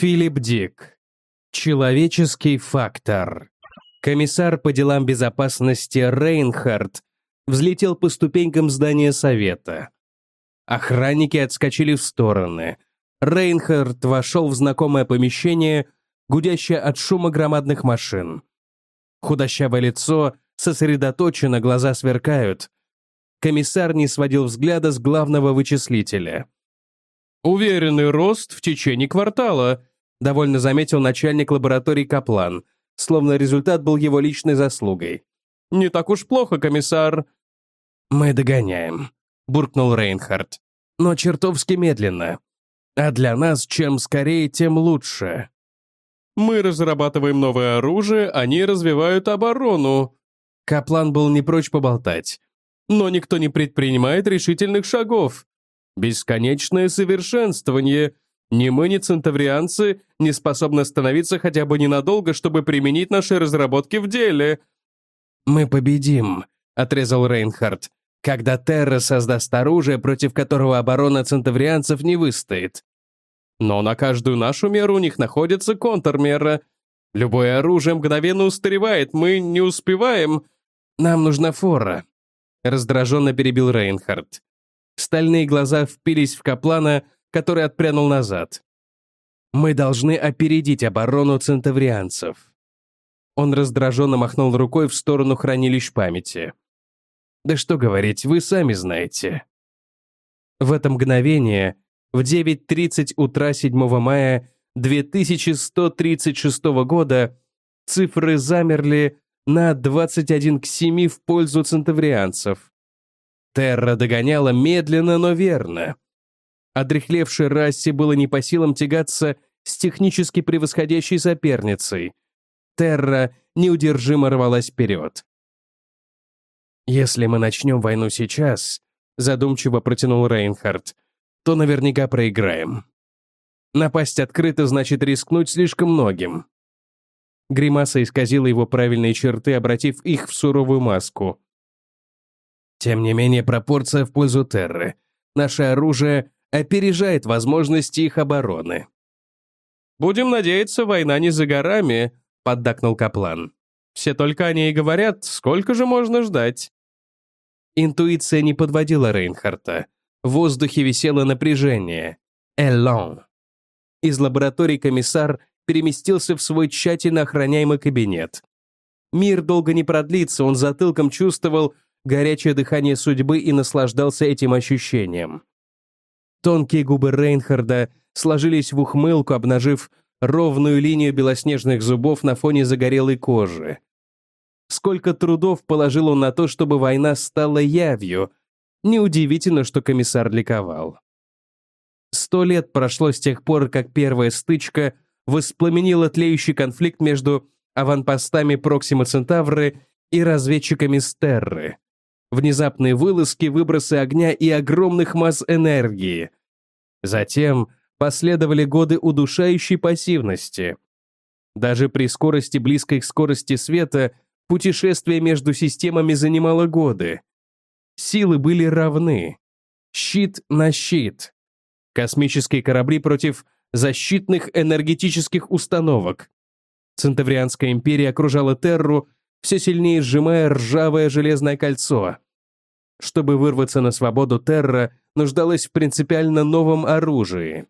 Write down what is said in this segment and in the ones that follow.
Филипп Дик. Человеческий фактор. Комиссар по делам безопасности Рейнхард взлетел по ступенькам здания совета. Охранники отскочили в стороны. Рейнхард вошел в знакомое помещение, гудящее от шума громадных машин. Худощавое лицо сосредоточено, глаза сверкают. Комиссар не сводил взгляда с главного вычислителя. «Уверенный рост в течение квартала», — довольно заметил начальник лаборатории Каплан, словно результат был его личной заслугой. «Не так уж плохо, комиссар». «Мы догоняем», — буркнул Рейнхард. «Но чертовски медленно. А для нас чем скорее, тем лучше». «Мы разрабатываем новое оружие, они развивают оборону». Каплан был не прочь поболтать. «Но никто не предпринимает решительных шагов. Бесконечное совершенствование. Ни мы, ни центаврианцы не способны остановиться хотя бы ненадолго, чтобы применить наши разработки в деле». «Мы победим», — отрезал Рейнхард, «когда Терра создаст оружие, против которого оборона центаврианцев не выстоит». «Но на каждую нашу меру у них находится контрмера. Любое оружие мгновенно устаревает, мы не успеваем». «Нам нужна фора», — раздраженно перебил Рейнхард. Стальные глаза впились в Каплана, который отпрянул назад. «Мы должны опередить оборону центаврианцев». Он раздраженно махнул рукой в сторону хранилищ памяти. «Да что говорить, вы сами знаете». В это мгновение, в 9:30 утра 7 мая 2136 года, цифры замерли на 21:7 в пользу центаврианцев. Терра догоняла медленно, но верно. Одряхлевшей расе было не по силам тягаться с технически превосходящей соперницей. Терра неудержимо рвалась вперед. «Если мы начнем войну сейчас», — задумчиво протянул Рейнхард, «то наверняка проиграем. Напасть открыто значит рискнуть слишком многим». Гримаса исказила его правильные черты, обратив их в суровую маску. «Тем не менее, пропорция в пользу Терры. Наше оружие опережает возможности их обороны». «Будем надеяться, война не за горами», — поддакнул Каплан. «Все только о ней и говорят, сколько же можно ждать?» Интуиция не подводила Рейнхарта. В воздухе висело напряжение. Элон. Из лаборатории комиссар переместился в свой тщательно охраняемый кабинет. Мир долго не продлится, он затылком чувствовал горячее дыхание судьбы и наслаждался этим ощущением. Тонкие губы Рейнхарда сложились в ухмылку, обнажив ровную линию белоснежных зубов на фоне загорелой кожи. Сколько трудов положил он на то, чтобы война стала явью. Неудивительно, что комиссар ликовал. 100 лет прошло с тех пор, как первая стычка воспламенила тлеющий конфликт между аванпостами Проксима Центавры и разведчиками с Терры. Внезапные вылазки, выбросы огня и огромных масс энергии. Затем последовали годы удушающей пассивности. Даже при скорости, близкой к скорости света, путешествие между системами занимало годы. Силы были равны. Щит на щит. Космические корабли против защитных энергетических установок. Центаврианская империя окружала Терру, все сильнее сжимая ржавое железное кольцо. Чтобы вырваться на свободу, Терра нуждалась в принципиально новом оружии.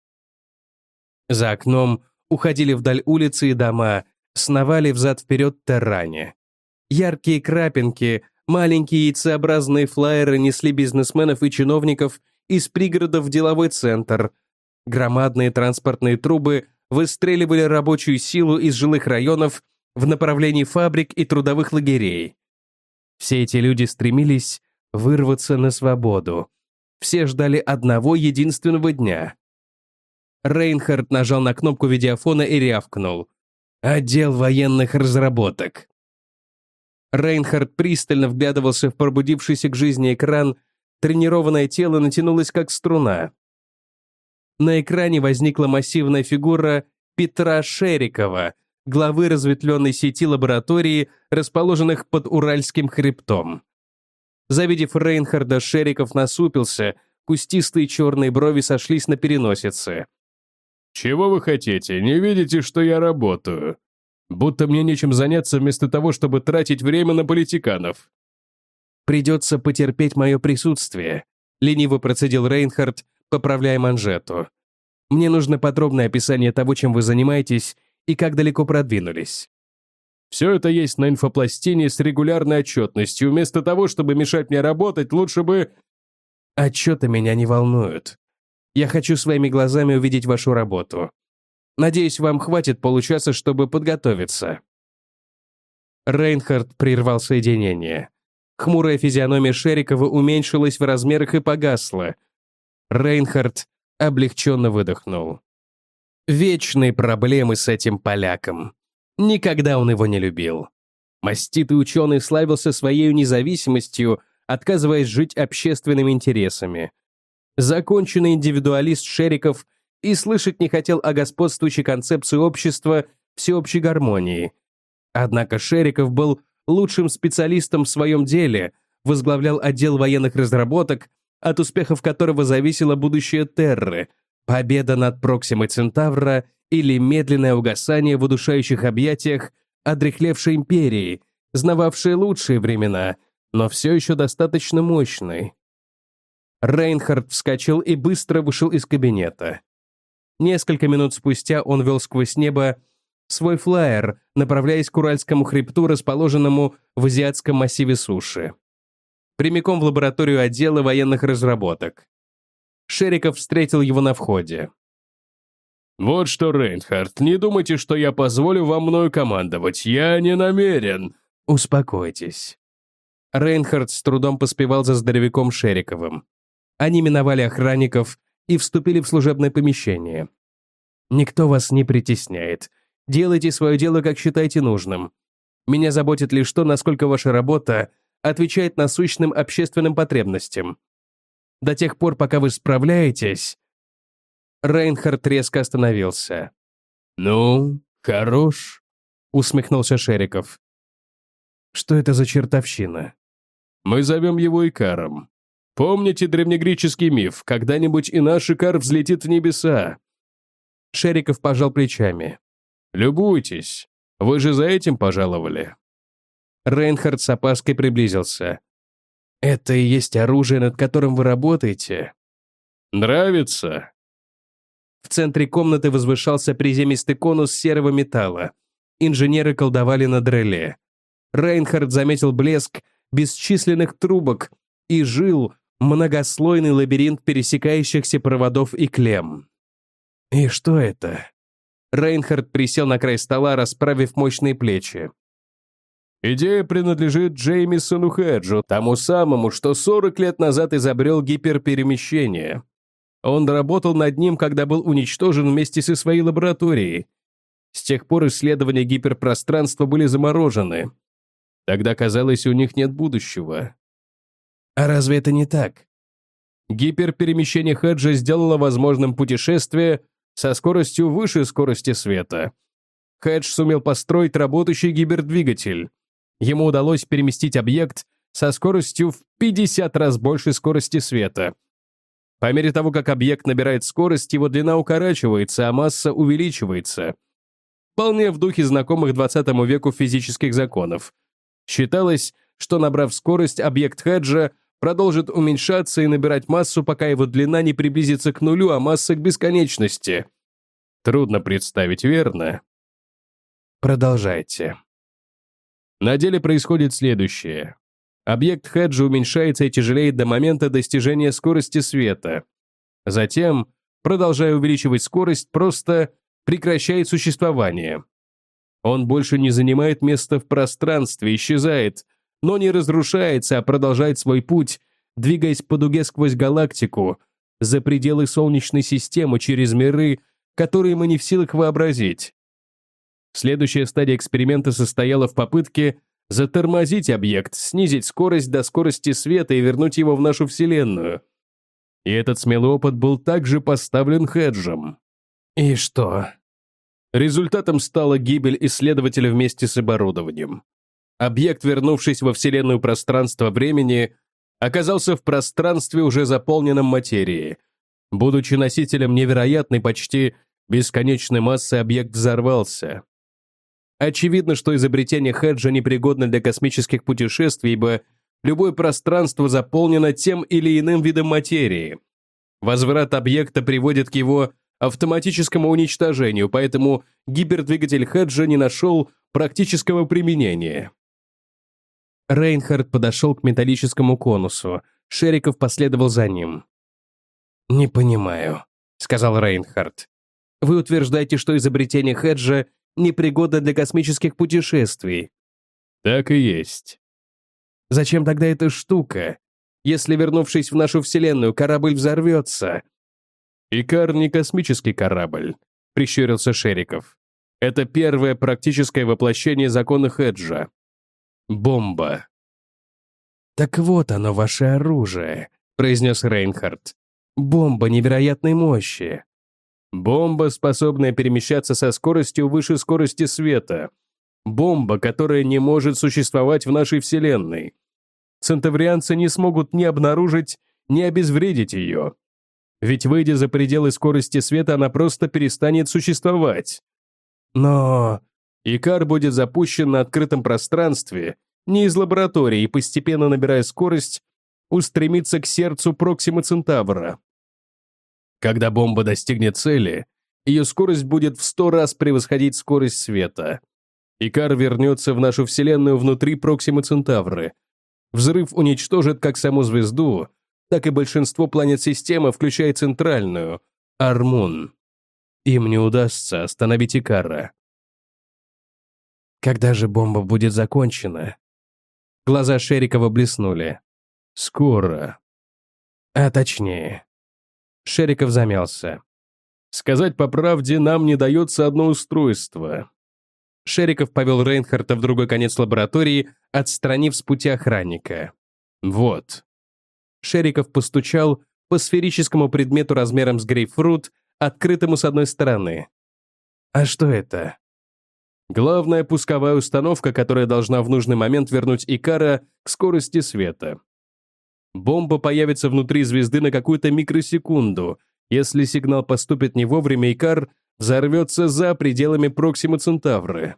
За окном уходили вдаль улицы и дома, сновали взад-вперед терране. Яркие крапинки, маленькие яйцеобразные флаеры несли бизнесменов и чиновников из пригородов в деловой центр. Громадные транспортные трубы выстреливали рабочую силу из жилых районов в направлении фабрик и трудовых лагерей. Все эти люди стремились вырваться на свободу. Все ждали одного единственного дня. Рейнхард нажал на кнопку видеофона и рявкнул. «Отдел военных разработок». Рейнхард пристально вглядывался в пробудившийся к жизни экран, тренированное тело натянулось как струна. На экране возникла массивная фигура Петра Шерикова, главы разветвленной сети лабораторий, расположенных под Уральским хребтом. Завидев Рейнхарда, Шериков насупился, кустистые черные брови сошлись на переносице. «Чего вы хотите? Не видите, что я работаю? Будто мне нечем заняться вместо того, чтобы тратить время на политиканов». «Придется потерпеть мое присутствие», — лениво процедил Рейнхард, поправляя манжету. «Мне нужно подробное описание того, чем вы занимаетесь и как далеко продвинулись». «Все это есть на инфопластине с регулярной отчетностью. Вместо того, чтобы мешать мне работать, лучше бы...» «Отчеты меня не волнуют. Я хочу своими глазами увидеть вашу работу. Надеюсь, вам хватит получаса, чтобы подготовиться». Рейнхард прервал соединение. Хмурая физиономия Шерикова уменьшилась в размерах и погасла. Рейнхард облегченно выдохнул. Вечные проблемы с этим поляком. Никогда он его не любил. Маститый ученый славился своей независимостью, отказываясь жить общественными интересами. Законченный индивидуалист Шериков и слышать не хотел о господствующей концепции общества всеобщей гармонии. Однако Шериков был лучшим специалистом в своем деле, возглавлял отдел военных разработок, от успехов которого зависело будущее Терры, победа над Проксимой Центавра или медленное угасание в удушающих объятиях одряхлевшей империи, знававшей лучшие времена, но все еще достаточно мощной. Рейнхард вскочил и быстро вышел из кабинета. Несколько минут спустя он вел сквозь небо свой флайер, направляясь к Уральскому хребту, расположенному в азиатском массиве суши. Прямиком в лабораторию отдела военных разработок. Шериков встретил его на входе. «Вот что, Рейнхард, не думайте, что я позволю вам мною командовать. Я не намерен». «Успокойтесь». Рейнхард с трудом поспевал за здоровяком Шериковым. Они миновали охранников и вступили в служебное помещение. «Никто вас не притесняет. Делайте свое дело, как считаете нужным. Меня заботит лишь то, насколько ваша работа отвечает насущным общественным потребностям. До тех пор, пока вы справляетесь...» Рейнхард резко остановился. «Ну, хорош», — усмехнулся Шериков. «Что это за чертовщина?» «Мы зовем его Икаром. Помните древнегреческий миф, когда-нибудь и наш Икар взлетит в небеса?» Шериков пожал плечами. «Любуйтесь. Вы же за этим пожаловали». Рейнхард с опаской приблизился. «Это и есть оружие, над которым вы работаете?» «Нравится?» В центре комнаты возвышался приземистый конус серого металла. Инженеры колдовали над реле. Рейнхард заметил блеск бесчисленных трубок и жил многослойный лабиринт пересекающихся проводов и клемм. «И что это?» Рейнхард присел на край стола, расправив мощные плечи. «Идея принадлежит Джеймисону Хеджу, тому самому, что 40 лет назад изобрел гиперперемещение. Он работал над ним, когда был уничтожен вместе со своей лабораторией. С тех пор исследования гиперпространства были заморожены. Тогда казалось, у них нет будущего». «А разве это не так?» Гиперперемещение Хеджа сделало возможным путешествие со скоростью выше скорости света. Хедж сумел построить работающий гибердвигатель. Ему удалось переместить объект со скоростью в 50 раз больше скорости света. По мере того, как объект набирает скорость, его длина укорачивается, а масса увеличивается. Вполне в духе знакомых 20 веку физических законов. Считалось, что, набрав скорость, объект Хеджа продолжит уменьшаться и набирать массу, пока его длина не приблизится к нулю, а масса к бесконечности. Трудно представить, верно? Продолжайте. На деле происходит следующее. Объект Хеджа уменьшается и тяжелеет до момента достижения скорости света. Затем, продолжая увеличивать скорость, просто прекращает существование. Он больше не занимает места в пространстве, исчезает, но не разрушается, а продолжает свой путь, двигаясь по дуге сквозь галактику, за пределы Солнечной системы, через миры, которые мы не в силах вообразить. Следующая стадия эксперимента состояла в попытке затормозить объект, снизить скорость до скорости света и вернуть его в нашу Вселенную. И этот смелый опыт был также поставлен Хеджем. И что? Результатом стала гибель исследователя вместе с оборудованием. Объект, вернувшись во Вселенную пространства-времени, оказался в пространстве, уже заполненном материей. Будучи носителем невероятной, почти бесконечной массы объект взорвался. Очевидно, что изобретение Хеджа непригодно для космических путешествий, ибо любое пространство заполнено тем или иным видом материи. Возврат объекта приводит к его автоматическому уничтожению, поэтому гипердвигатель Хеджа не нашел практического применения. Рейнхард подошел к металлическому конусу. Шериков последовал за ним. «Не понимаю», — сказал Рейнхард. «Вы утверждаете, что изобретение Хеджа непригодно для космических путешествий». Так и есть. «Зачем тогда эта штука? Если, вернувшись в нашу Вселенную, корабль взорвется?» «Икар не космический корабль», — прищурился Шериков. «Это первое практическое воплощение закона Хеджа. Бомба». «Так вот оно, ваше оружие», — произнес Рейнхард. «Бомба невероятной мощи». Бомба, способная перемещаться со скоростью выше скорости света. Бомба, которая не может существовать в нашей Вселенной. Центаврианцы не смогут ни обнаружить, ни обезвредить ее. Ведь, выйдя за пределы скорости света, она просто перестанет существовать. Но Икар будет запущен на открытом пространстве, не из лаборатории, и, постепенно набирая скорость, устремится к сердцу Проксимы Центавра. Когда бомба достигнет цели, ее скорость будет в 100 раз превосходить скорость света. Икар вернется в нашу Вселенную внутри Проксимы Центавры. Взрыв уничтожит как саму звезду, так и большинство планет системы, включая центральную, Армун. Им не удастся остановить Икара. когда же бомба будет закончена? Глаза Шерикова блеснули. Скоро. А точнее. Шериков замялся. Сказать по правде, нам не дается одно устройство. Шериков повел Рейнхарта в другой конец лаборатории, отстранив с пути охранника. Вот. Шериков постучал по сферическому предмету размером с грейпфрут, открытому с одной стороны. «А что это?» Главная пусковая установка, которая должна в нужный момент вернуть Икара к скорости света. Бомба появится внутри звезды на какую-то микросекунду. Если сигнал поступит не вовремя, Икар взорвется за пределами Проксимы Центавры.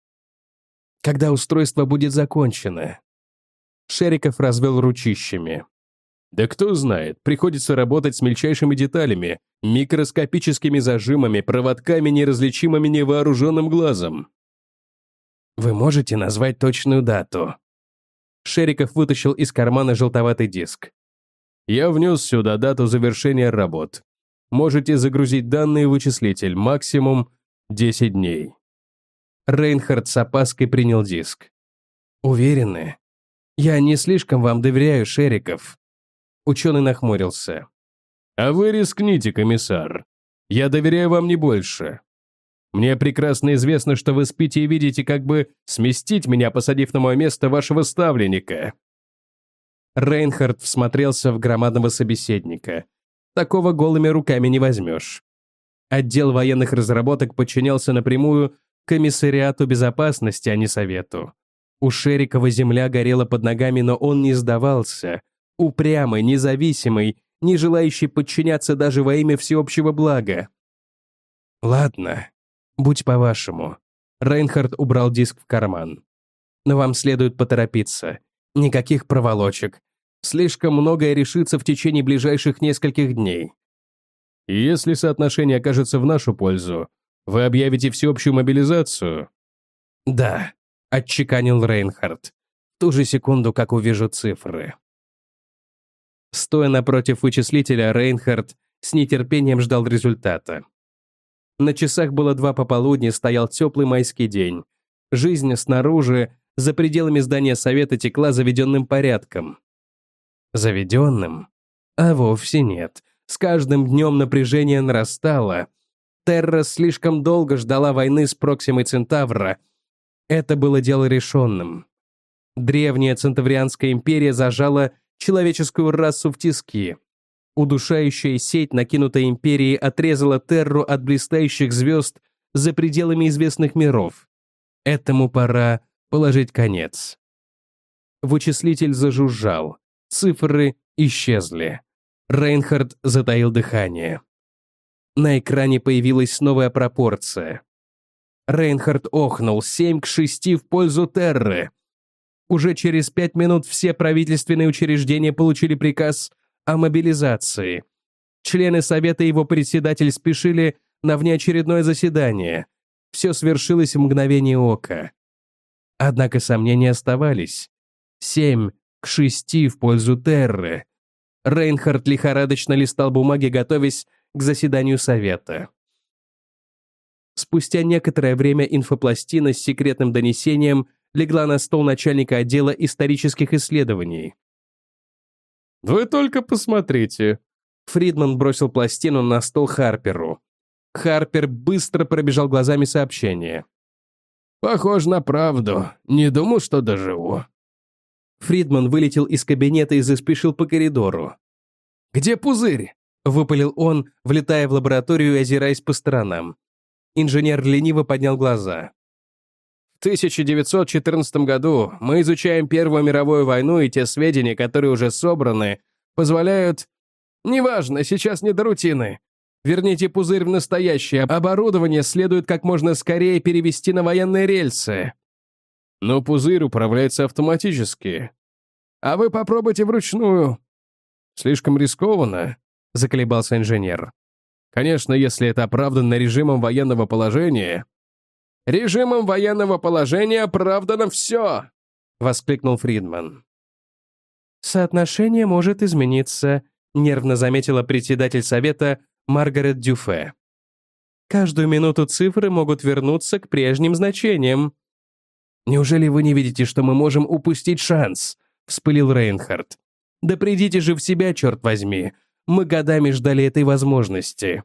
«Когда устройство будет закончено?» Шериков развел ручищами. Да кто знает, приходится работать с мельчайшими деталями, микроскопическими зажимами, проводками, неразличимыми невооруженным глазом. «Вы можете назвать точную дату?» Шериков вытащил из кармана желтоватый диск. Я внес сюда дату завершения работ. Можете загрузить данные в вычислитель, максимум 10 дней. Рейнхард с опаской принял диск. «Уверены? Я не слишком вам доверяю, Шериков». Ученый нахмурился. А вы рискните, комиссар. Я доверяю вам не больше. Мне прекрасно известно, что вы спите и видите, как бы сместить меня, посадив на мое место вашего ставленника. Рейнхард всмотрелся в громадного собеседника. Такого голыми руками не возьмешь. Отдел военных разработок подчинялся напрямую комиссариату безопасности, а не совету. У Шерикова земля горела под ногами, но он не сдавался. Упрямый, независимый, не желающий подчиняться даже во имя всеобщего блага. «Ладно, будь по-вашему». Рейнхард убрал диск в карман. «Но вам следует поторопиться. Никаких проволочек. Слишком многое решится в течение ближайших нескольких дней». И если соотношение окажется в нашу пользу, вы объявите всеобщую мобилизацию? «Да», — отчеканил Рейнхард. «В ту же секунду, как увижу цифры». Стоя напротив вычислителя, Рейнхард с нетерпением ждал результата. На часах было 2 пополудни, стоял теплый майский день. Жизнь снаружи, за пределами здания совета, текла заведенным порядком. Заведенным? А вовсе нет. С каждым днем напряжение нарастало. Терра слишком долго ждала войны с Проксимой Центавра. Это было дело решенным. Древняя Центаврианская империя зажала человеческую расу в тиски. Удушающая сеть, накинутая империей, отрезала Терру от блистающих звезд за пределами известных миров. Этому пора положить конец. Вычислитель зажужжал. Цифры исчезли. Рейнхард затаил дыхание. На экране появилась новая пропорция. Рейнхард охнул: 7-6 в пользу Терры. Уже через 5 минут все правительственные учреждения получили приказ о мобилизации. Члены Совета и его председатель спешили на внеочередное заседание. Все свершилось в мгновение ока. Однако сомнения оставались. 7-6 в пользу Терры. Рейнхард лихорадочно листал бумаги, готовясь к заседанию Совета. Спустя некоторое время инфопластина с секретным донесением легла на стол начальника отдела исторических исследований. «Вы только посмотрите!» Фридман бросил пластину на стол Харперу. Харпер быстро пробежал глазами сообщение. «Похоже на правду. Не думал, что доживу». Фридман вылетел из кабинета и заспешил по коридору. «Где пузырь?» — выпалил он, влетая в лабораторию и озираясь по сторонам. Инженер лениво поднял глаза. В 1914 году мы изучаем Первую мировую войну, и те сведения, которые уже собраны, позволяют... Неважно, сейчас не до рутины. Верните пузырь в настоящее. Оборудование следует как можно скорее перевести на военные рельсы. Но пузырь управляется автоматически. А вы попробуйте вручную. Слишком рискованно, заколебался инженер. Конечно, если это оправдано режимом военного положения. Режимом военного положения оправдано все, воскликнул Фридман. Соотношение может измениться, нервно заметила председатель совета Маргарет Дюфе. Каждую минуту цифры могут вернуться к прежним значениям. «Неужели вы не видите, что мы можем упустить шанс?» — вспылил Рейнхард. «Да придите же в себя, черт возьми! Мы годами ждали этой возможности».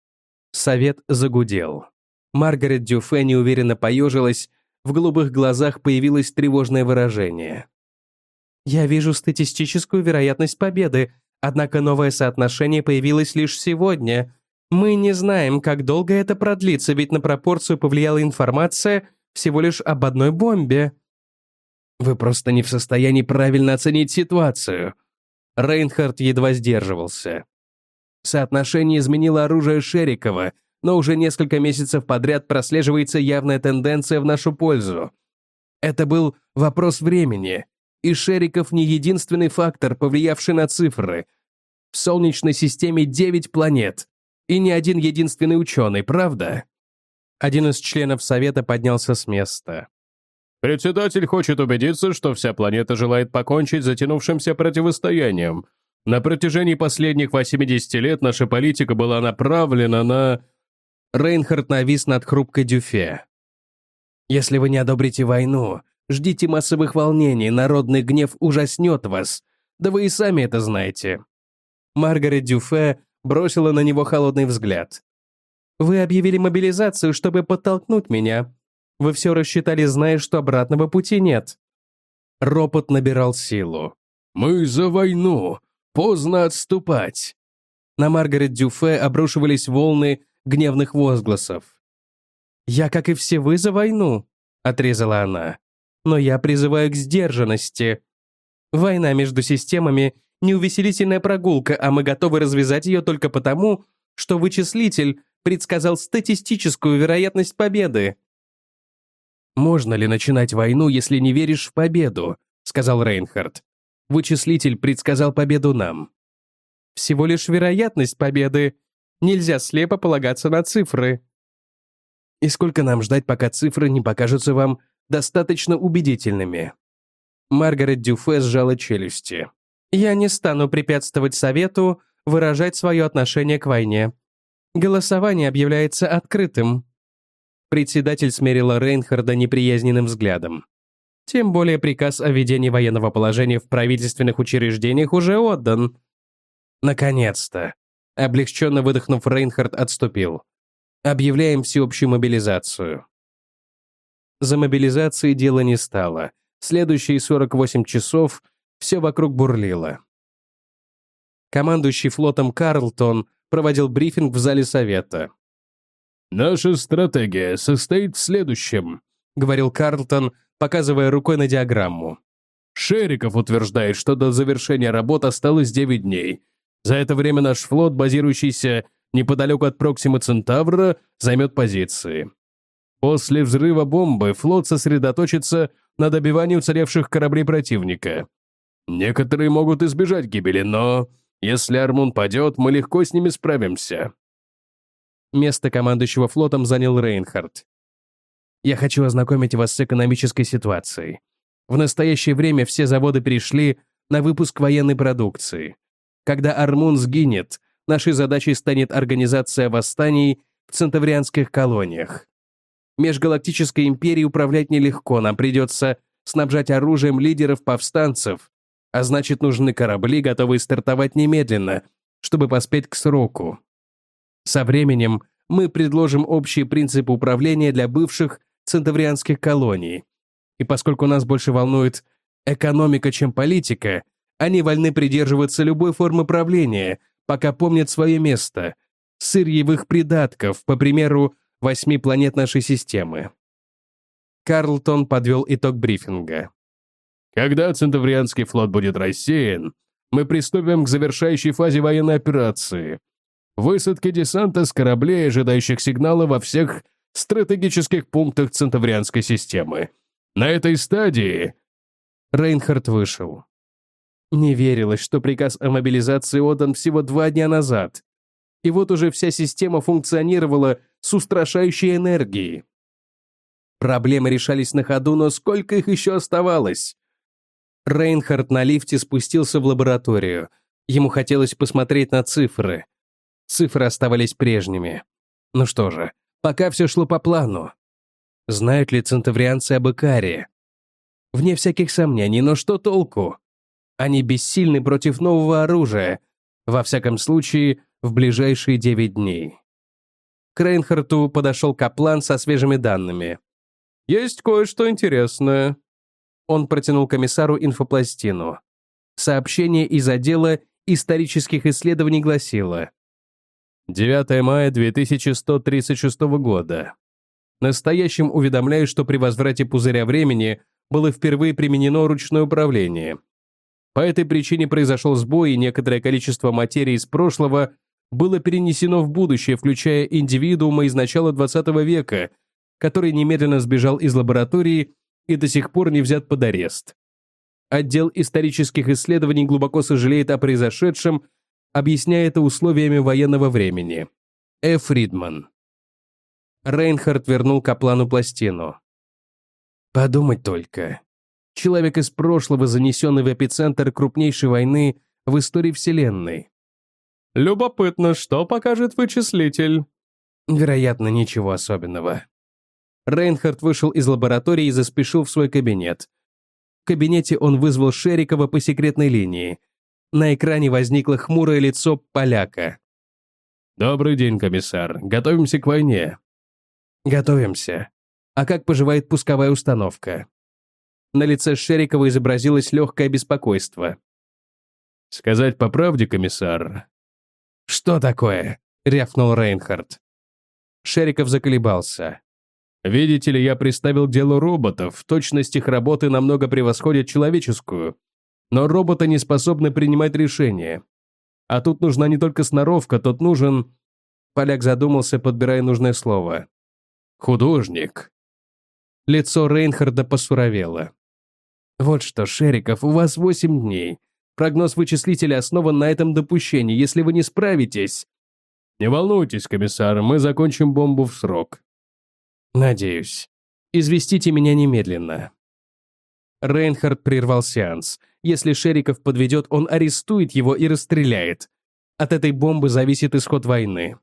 Совет загудел. Маргарет Дюфе неуверенно поежилась, в голубых глазах появилось тревожное выражение. «Я вижу статистическую вероятность победы, однако новое соотношение появилось лишь сегодня. Мы не знаем, как долго это продлится, ведь на пропорцию повлияла информация всего лишь об одной бомбе». «Вы просто не в состоянии правильно оценить ситуацию». Рейнхард едва сдерживался. Соотношение изменило оружие Шерикова, но уже несколько месяцев подряд прослеживается явная тенденция в нашу пользу. Это был вопрос времени, и Шериков не единственный фактор, повлиявший на цифры. В Солнечной системе 9 планет, и не один единственный ученый, правда? Один из членов Совета поднялся с места. Председатель хочет убедиться, что вся планета желает покончить с затянувшимся противостоянием. На протяжении последних 80 лет наша политика была направлена на... Рейнхард навис над хрупкой Дюфе. «Если вы не одобрите войну, ждите массовых волнений, народный гнев ужаснет вас. Да вы и сами это знаете». Маргарет Дюфе бросила на него холодный взгляд. «Вы объявили мобилизацию, чтобы подтолкнуть меня. Вы все рассчитали, зная, что обратного пути нет». Ропот набирал силу. «Мы за войну! Поздно отступать!» На Маргарет Дюфе обрушивались волны гневных возгласов. «Я, как и все вы, за войну», — отрезала она. «Но я призываю к сдержанности. Война между системами — не увеселительная прогулка, а мы готовы развязать ее только потому, что вычислитель предсказал статистическую вероятность победы». «Можно ли начинать войну, если не веришь в победу?» — сказал Рейнхард. «Вычислитель предсказал победу нам». «Всего лишь вероятность победы. Нельзя слепо полагаться на цифры». «И сколько нам ждать, пока цифры не покажутся вам достаточно убедительными?» Маргарет Дюфе сжала челюсти. «Я не стану препятствовать Совету выражать свое отношение к войне. Голосование объявляется открытым». Председатель смерила Рейнхарда неприязненным взглядом. «Тем более приказ о введении военного положения в правительственных учреждениях уже отдан». «Наконец-то!» Облегченно выдохнув, Рейнхард отступил. «Объявляем всеобщую мобилизацию». За мобилизацией дело не стало. Следующие 48 часов все вокруг бурлило. Командующий флотом Карлтон проводил брифинг в зале совета. «Наша стратегия состоит в следующем», — говорил Карлтон, показывая рукой на диаграмму. «Шериков утверждает, что до завершения работ осталось 9 дней. За это время наш флот, базирующийся неподалеку от Проксима Центавра, займет позиции. После взрыва бомбы флот сосредоточится на добивании уцелевших кораблей противника. Некоторые могут избежать гибели, но если Армун падет, мы легко с ними справимся». Место командующего флотом занял Рейнхард. «Я хочу ознакомить вас с экономической ситуацией. В настоящее время все заводы перешли на выпуск военной продукции. Когда Армун сгинет, нашей задачей станет организация восстаний в центаврианских колониях. Межгалактической империей управлять нелегко, нам придется снабжать оружием лидеров повстанцев, а значит, нужны корабли, готовые стартовать немедленно, чтобы поспеть к сроку. Со временем мы предложим общие принципы управления для бывших центаврианских колоний. И поскольку нас больше волнует экономика, чем политика, они вольны придерживаться любой формы правления, пока помнят свое место, сырьевых придатков, по примеру, 8 планет нашей системы». Карлтон подвел итог брифинга. «Когда Центаврианский флот будет рассеян, мы приступим к завершающей фазе военной операции. Высадке десанта с кораблей, ожидающих сигнала во всех стратегических пунктах Центаврианской системы. На этой стадии...» Рейнхард вышел. Не верилось, что приказ о мобилизации отдан всего 2 дня назад. И вот уже вся система функционировала с устрашающей энергией. Проблемы решались на ходу, но сколько их еще оставалось? Рейнхард на лифте спустился в лабораторию. Ему хотелось посмотреть на цифры. Цифры оставались прежними. Ну что же, пока все шло по плану. Знают ли центаврианцы об Икаре? Вне всяких сомнений, но что толку? Они бессильны против нового оружия, во всяком случае, в ближайшие 9 дней. К Рейнхарту подошел Каплан со свежими данными. «Есть кое-что интересное». Он протянул комиссару инфопластину. Сообщение из отдела исторических исследований гласило: 9 мая 2136 года. Настоящим уведомляю, что при возврате пузыря времени было впервые применено ручное управление. По этой причине произошел сбой, и некоторое количество материи из прошлого было перенесено в будущее, включая индивидуума из начала 20 века, который немедленно сбежал из лаборатории и до сих пор не взят под арест. Отдел исторических исследований глубоко сожалеет о произошедшем, объясняя это условиями военного времени. Фридман. Рейнхард вернул Каплану пластину. Подумать только. Человек из прошлого, занесенный в эпицентр крупнейшей войны в истории Вселенной. Любопытно, что покажет вычислитель? Вероятно, ничего особенного. Рейнхард вышел из лаборатории и заспешил в свой кабинет. В кабинете он вызвал Шерикова по секретной линии. На экране возникло хмурое лицо поляка. «Добрый день, комиссар. Готовимся к войне». «Готовимся. А как поживает пусковая установка?» На лице Шерикова изобразилось легкое беспокойство. «Сказать по правде, комиссар...» «Что такое?» — рявкнул Рейнхард. Шериков заколебался. «Видите ли, я приставил к делу роботов, точность их работы намного превосходит человеческую, но роботы не способны принимать решения. А тут нужна не только сноровка, тут нужен...» Поляк задумался, подбирая нужное слово. «Художник». Лицо Рейнхарда посуровело. «Вот что, Шериков, у вас 8 дней. Прогноз вычислителя основан на этом допущении. Если вы не справитесь...» «Не волнуйтесь, комиссар, мы закончим бомбу в срок». «Надеюсь. Известите меня немедленно». Рейнхард прервал сеанс. Если Шериков подведет, он арестует его и расстреляет. От этой бомбы зависит исход войны.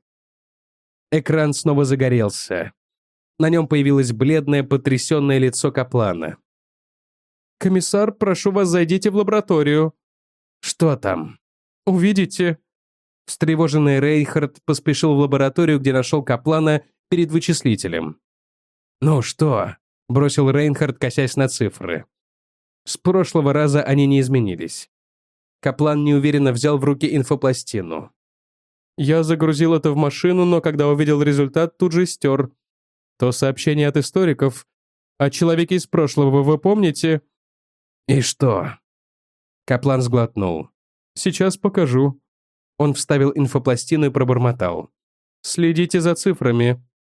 Экран снова загорелся. На нем появилось бледное, потрясенное лицо Каплана. «Комиссар, прошу вас, зайдите в лабораторию». «Что там?» «Увидите». Встревоженный Рейнхард поспешил в лабораторию, где нашел Каплана перед вычислителем. «Ну что?» — бросил Рейнхард, косясь на цифры. С прошлого раза они не изменились. Каплан неуверенно взял в руки инфопластину. «Я загрузил это в машину, но когда увидел результат, тут же стер. То сообщение от историков. О человеке из прошлого вы помните?» «И что?» Каплан сглотнул. «Сейчас покажу». Он вставил инфопластину и пробормотал. Следите за цифрами».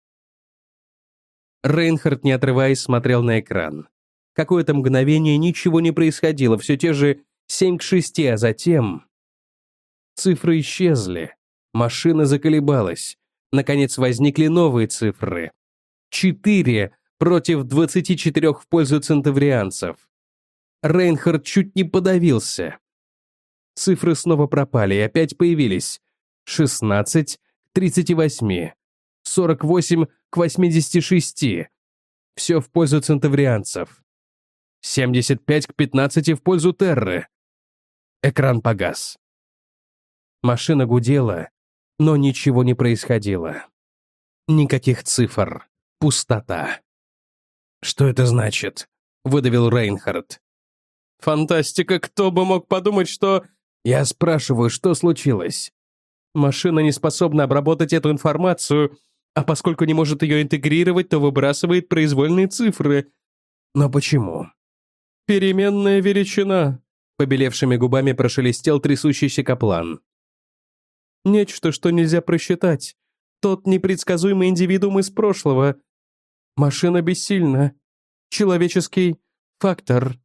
Рейнхард, не отрываясь, смотрел на экран. Какое-то мгновение ничего не происходило, все те же 7-6, а затем... Цифры исчезли. Машина заколебалась. Наконец возникли новые цифры. 4 против 24 в пользу центаврианцев. Рейнхард чуть не подавился. Цифры снова пропали и опять появились. 16 к 38. 48 к 86. Все в пользу центаврианцев. 75 к 15 в пользу Терры. Экран погас. Машина гудела, но ничего не происходило. Никаких цифр. Пустота. «Что это значит?» — выдавил Рейнхард. «Фантастика, кто бы мог подумать, что...» «Я спрашиваю, что случилось?» «Машина не способна обработать эту информацию, а поскольку не может ее интегрировать, то выбрасывает произвольные цифры». «Но почему?» «Переменная величина», — побелевшими губами прошелестел трясущийся Каплан. «Нечто, что нельзя просчитать. Тот непредсказуемый индивидуум из прошлого. Машина бессильна. Человеческий фактор».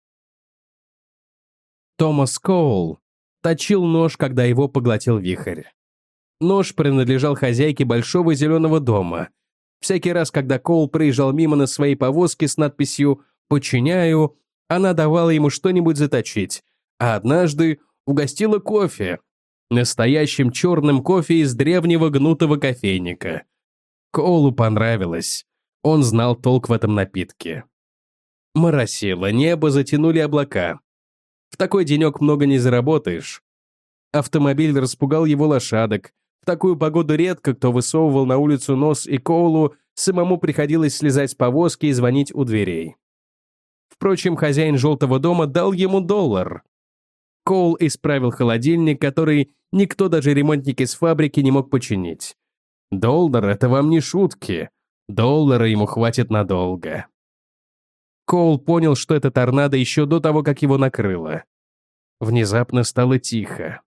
Томас Коул точил нож, когда его поглотил вихрь. Нож принадлежал хозяйке большого зеленого дома. Всякий раз, когда Коул проезжал мимо на своей повозке с надписью «Подчиняю», она давала ему что-нибудь заточить, а однажды угостила кофе. Настоящим черным кофе из древнего гнутого кофейника. Коулу понравилось. Он знал толк в этом напитке. Моросило, небо затянули облака. В такой денек много не заработаешь. Автомобиль распугал его лошадок. В такую погоду редко кто высовывал на улицу нос, и Коулу самому приходилось слезать с повозки и звонить у дверей. Впрочем, хозяин желтого дома дал ему $1. Коул исправил холодильник, который никто, даже ремонтник из фабрики, не мог починить. $1 — это вам не шутки. $1 ему хватит надолго. Коул понял, что это торнадо еще до того, как его накрыло. Внезапно стало тихо.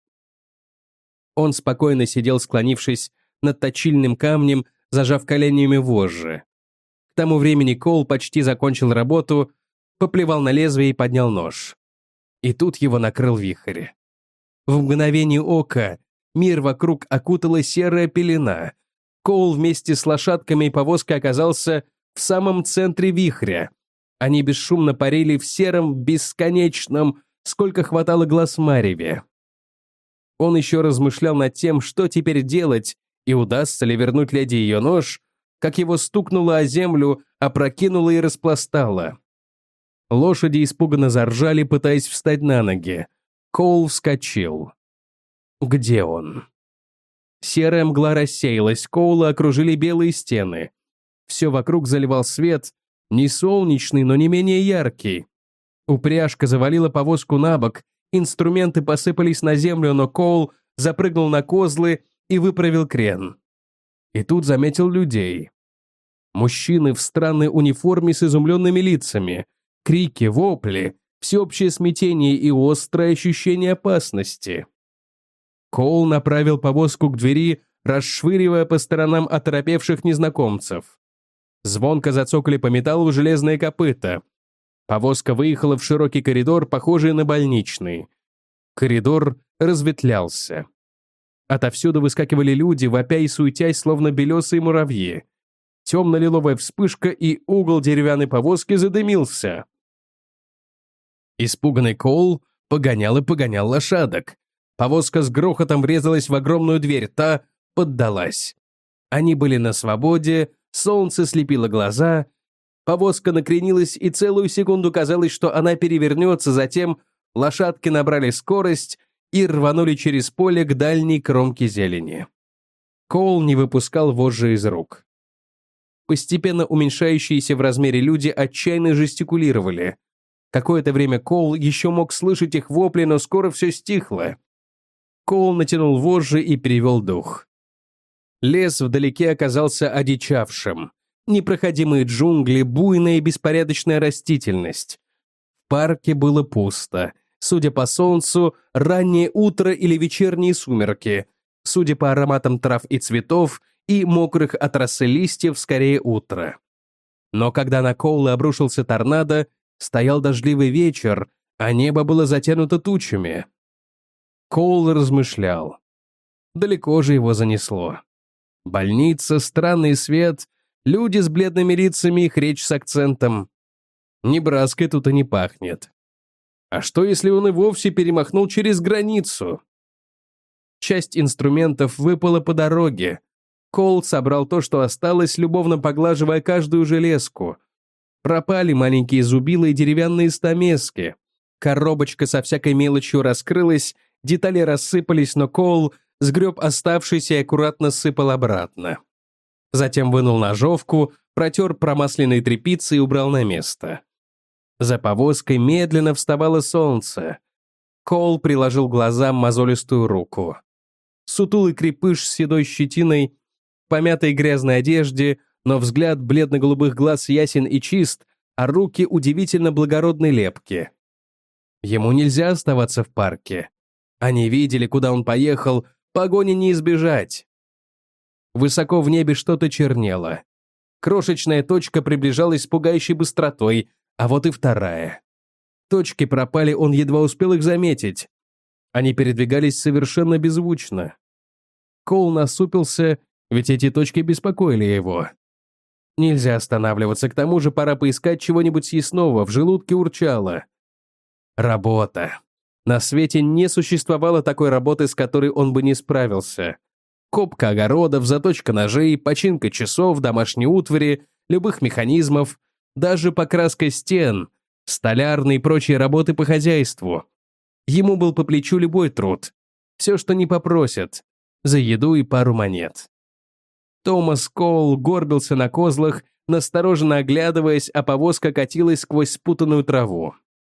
Он спокойно сидел, склонившись над точильным камнем, зажав коленями вожжи. К тому времени Коул почти закончил работу, поплевал на лезвие и поднял нож. И тут его накрыл вихрь. В мгновение ока мир вокруг окутала серая пелена. Коул вместе с лошадками и повозкой оказался в самом центре вихря. Они бесшумно парили в сером, бесконечном, сколько хватало глаз мареве. Он еще размышлял над тем, что теперь делать, и удастся ли вернуть леди ее нож, как его стукнуло о землю, опрокинуло и распластало. Лошади испуганно заржали, пытаясь встать на ноги. Коул вскочил. Где он? Серая мгла рассеялась, Коула окружили белые стены. Все вокруг заливал свет, не солнечный, но не менее яркий. Упряжка завалила повозку на бок, инструменты посыпались на землю, но Коул запрыгнул на козлы и выправил крен. И тут заметил людей. Мужчины в странной униформе с изумленными лицами, крики, вопли, всеобщее смятение и острое ощущение опасности. Коул направил повозку к двери, расшвыривая по сторонам оторопевших незнакомцев. Звонко зацокали по металлу железные копыта. Повозка выехала в широкий коридор, похожий на больничный. Коридор разветвлялся. Отовсюду выскакивали люди, вопя и суетясь, словно белесые муравьи. Темно-лиловая вспышка, и угол деревянной повозки задымился. Испуганный Коул погонял и погонял лошадок. Повозка с грохотом врезалась в огромную дверь, та поддалась. Они были на свободе, солнце слепило глаза. Повозка накренилась, и целую секунду казалось, что она перевернется, затем лошадки набрали скорость и рванули через поле к дальней кромке зелени. Коул не выпускал вожжи из рук. Постепенно уменьшающиеся в размере люди отчаянно жестикулировали. Какое-то время Коул еще мог слышать их вопли, но скоро все стихло. Коул натянул вожжи и перевел дух. Лес вдалеке оказался одичавшим. Непроходимые джунгли, буйная и беспорядочная растительность. В парке было пусто. Судя по солнцу, раннее утро или вечерние сумерки. Судя по ароматам трав и цветов и мокрых от росы листьев, скорее утро. Но когда на Коула обрушился торнадо, стоял дождливый вечер, а небо было затянуто тучами. Коул размышлял. Далеко же его занесло. Больница, странный свет, люди с бледными лицами, их речь с акцентом. Небраской тут и не пахнет. А что, если он и вовсе перемахнул через границу? Часть инструментов выпала по дороге. Коул собрал то, что осталось, любовно поглаживая каждую железку. Пропали маленькие зубила и деревянные стамески. Коробочка со всякой мелочью раскрылась, детали рассыпались, но Коул сгреб оставшийся и аккуратно сыпал обратно. Затем вынул ножовку, протер промасленной тряпицей и убрал на место. За повозкой медленно вставало солнце. Коул приложил глазам мозолистую руку. Сутулый крепыш с седой щетиной, помятой грязной одежде, но взгляд бледно-голубых глаз ясен и чист, а руки удивительно благородной лепки. Ему нельзя оставаться в парке. Они видели, куда он поехал, погони не избежать. Высоко в небе что-то чернело. Крошечная точка приближалась с пугающей быстротой, а вот и вторая. Точки пропали, он едва успел их заметить. Они передвигались совершенно беззвучно. Коул насупился, ведь эти точки беспокоили его. Нельзя останавливаться, к тому же пора поискать чего-нибудь съестного, в желудке урчало. Работа. На свете не существовало такой работы, с которой он бы не справился. Копка огородов, заточка ножей, починка часов, домашней утвари, любых механизмов, даже покраска стен, столярные и прочие работы по хозяйству. Ему был по плечу любой труд. Все, что не попросят. За еду и пару монет. Томас Коул горбился на козлах, настороженно оглядываясь, а повозка катилась сквозь спутанную траву.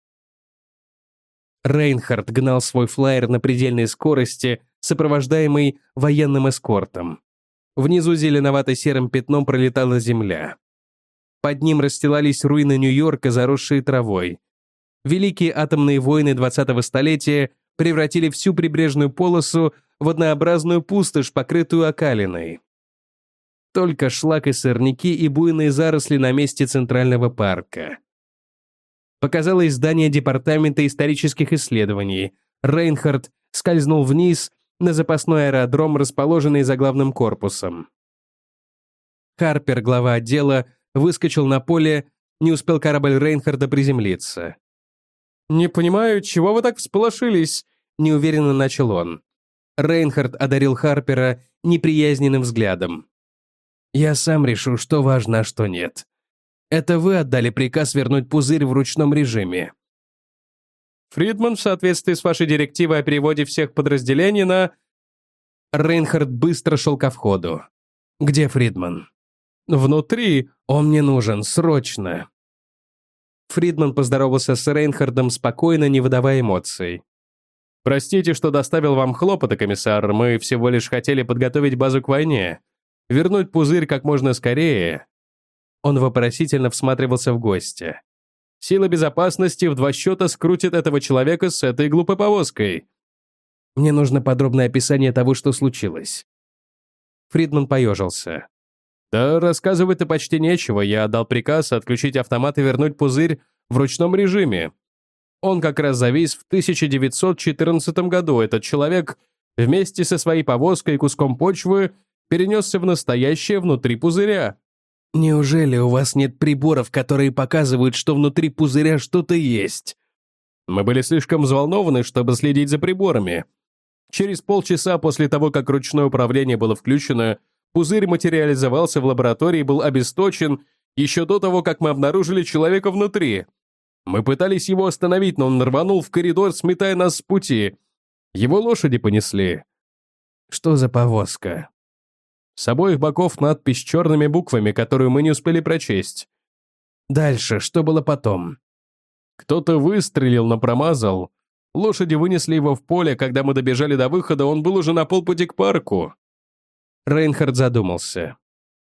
Рейнхард гнал свой флайер на предельной скорости, сопровождаемый военным эскортом. Внизу зеленовато-серым пятном пролетала земля. Под ним расстилались руины Нью-Йорка, заросшие травой. Великие атомные войны 20-го столетия превратили всю прибрежную полосу в однообразную пустошь, покрытую окалиной. Только шлак и сорняки и буйные заросли на месте Центрального парка. Показалось здание Департамента исторических исследований. Рейнхард скользнул вниз на запасной аэродром, расположенный за главным корпусом. Харпер, глава отдела, выскочил на поле, не успел корабль Рейнхарда приземлиться. «Не понимаю, чего вы так всполошились?» — неуверенно начал он. Рейнхард одарил Харпера неприязненным взглядом. «Я сам решу, что важно, а что нет. Это вы отдали приказ вернуть пузырь в ручном режиме». Фридман, в соответствии с вашей директивой о переводе всех подразделений на... Рейнхард быстро шел ко входу. «Где Фридман?» «Внутри. Он мне нужен, срочно». Фридман поздоровался с Рейнхардом спокойно, не выдавая эмоций. «Простите, что доставил вам хлопоты, комиссар. Мы всего лишь хотели подготовить базу к войне. Вернуть пузырь как можно скорее». Он вопросительно всматривался в гостя. «Сила безопасности в 2 счета скрутит этого человека с этой глупой повозкой». «Мне нужно подробное описание того, что случилось». Фридман поежился. «Да рассказывать-то почти нечего. Я отдал приказ отключить автомат и вернуть пузырь в ручном режиме. Он как раз завис в 1914 году. Этот человек вместе со своей повозкой и куском почвы перенесся в настоящее внутри пузыря». «Неужели у вас нет приборов, которые показывают, что внутри пузыря что-то есть?» Мы были слишком взволнованы, чтобы следить за приборами. Через полчаса после того, как ручное управление было включено, пузырь материализовался в лаборатории и был обесточен еще до того, как мы обнаружили человека внутри. Мы пытались его остановить, но он рванул в коридор, сметая нас с пути. Его лошади понесли. «Что за повозка?» С обоих боков надпись черными буквами, которую мы не успели прочесть. «Дальше, что было потом?» Кто-то выстрелил, но промазал. Лошади вынесли его в поле, когда мы добежали до выхода, он был уже на полпути к парку». Рейнхард задумался.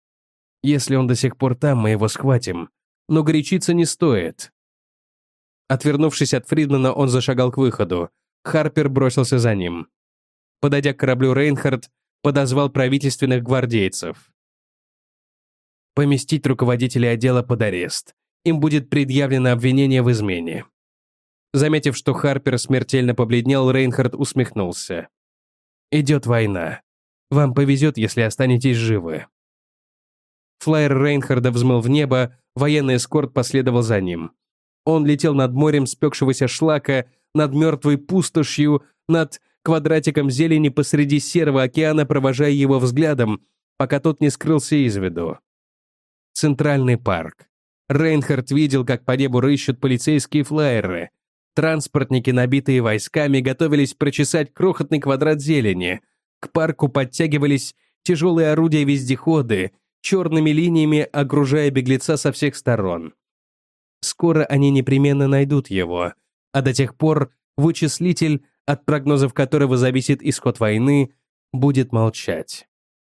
«Если он до сих пор там, мы его схватим. Но горячиться не стоит». Отвернувшись от Фридмана, он зашагал к выходу. Харпер бросился за ним. Подойдя к кораблю, Рейнхард подозвал правительственных гвардейцев. Поместить руководителей отдела под арест. Им будет предъявлено обвинение в измене. Заметив, что Харпер смертельно побледнел, Рейнхард усмехнулся. «Идет война. Вам повезет, если останетесь живы». Флайер Рейнхарда взмыл в небо, военный эскорт последовал за ним. Он летел над морем спекшегося шлака, над мертвой пустошью, над квадратиком зелени посреди серого океана, провожая его взглядом, пока тот не скрылся из виду. Центральный парк. Рейнхард видел, как по небу рыщут полицейские флайеры. Транспортники, набитые войсками, готовились прочесать крохотный квадрат зелени. К парку подтягивались тяжелые орудия-вездеходы, черными линиями окружая беглеца со всех сторон. Скоро они непременно найдут его, а до тех пор вычислитель, от прогнозов которого зависит исход войны, будет молчать.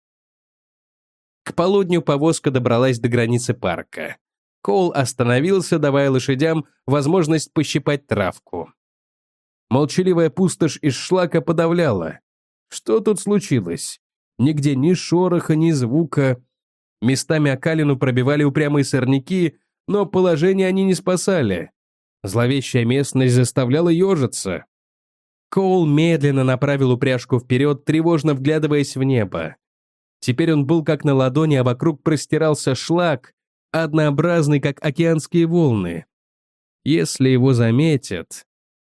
К полудню повозка добралась до границы парка. Коул остановился, давая лошадям возможность пощипать травку. Молчаливая пустошь из шлака подавляла. Что тут случилось? Нигде ни шороха, ни звука. Местами окалину пробивали упрямые сорняки, но положение они не спасали. Зловещая местность заставляла ежиться. Коул медленно направил упряжку вперед, тревожно вглядываясь в небо. Теперь он был как на ладони, а вокруг простирался шлак, однообразный, как океанские волны. Если его заметят...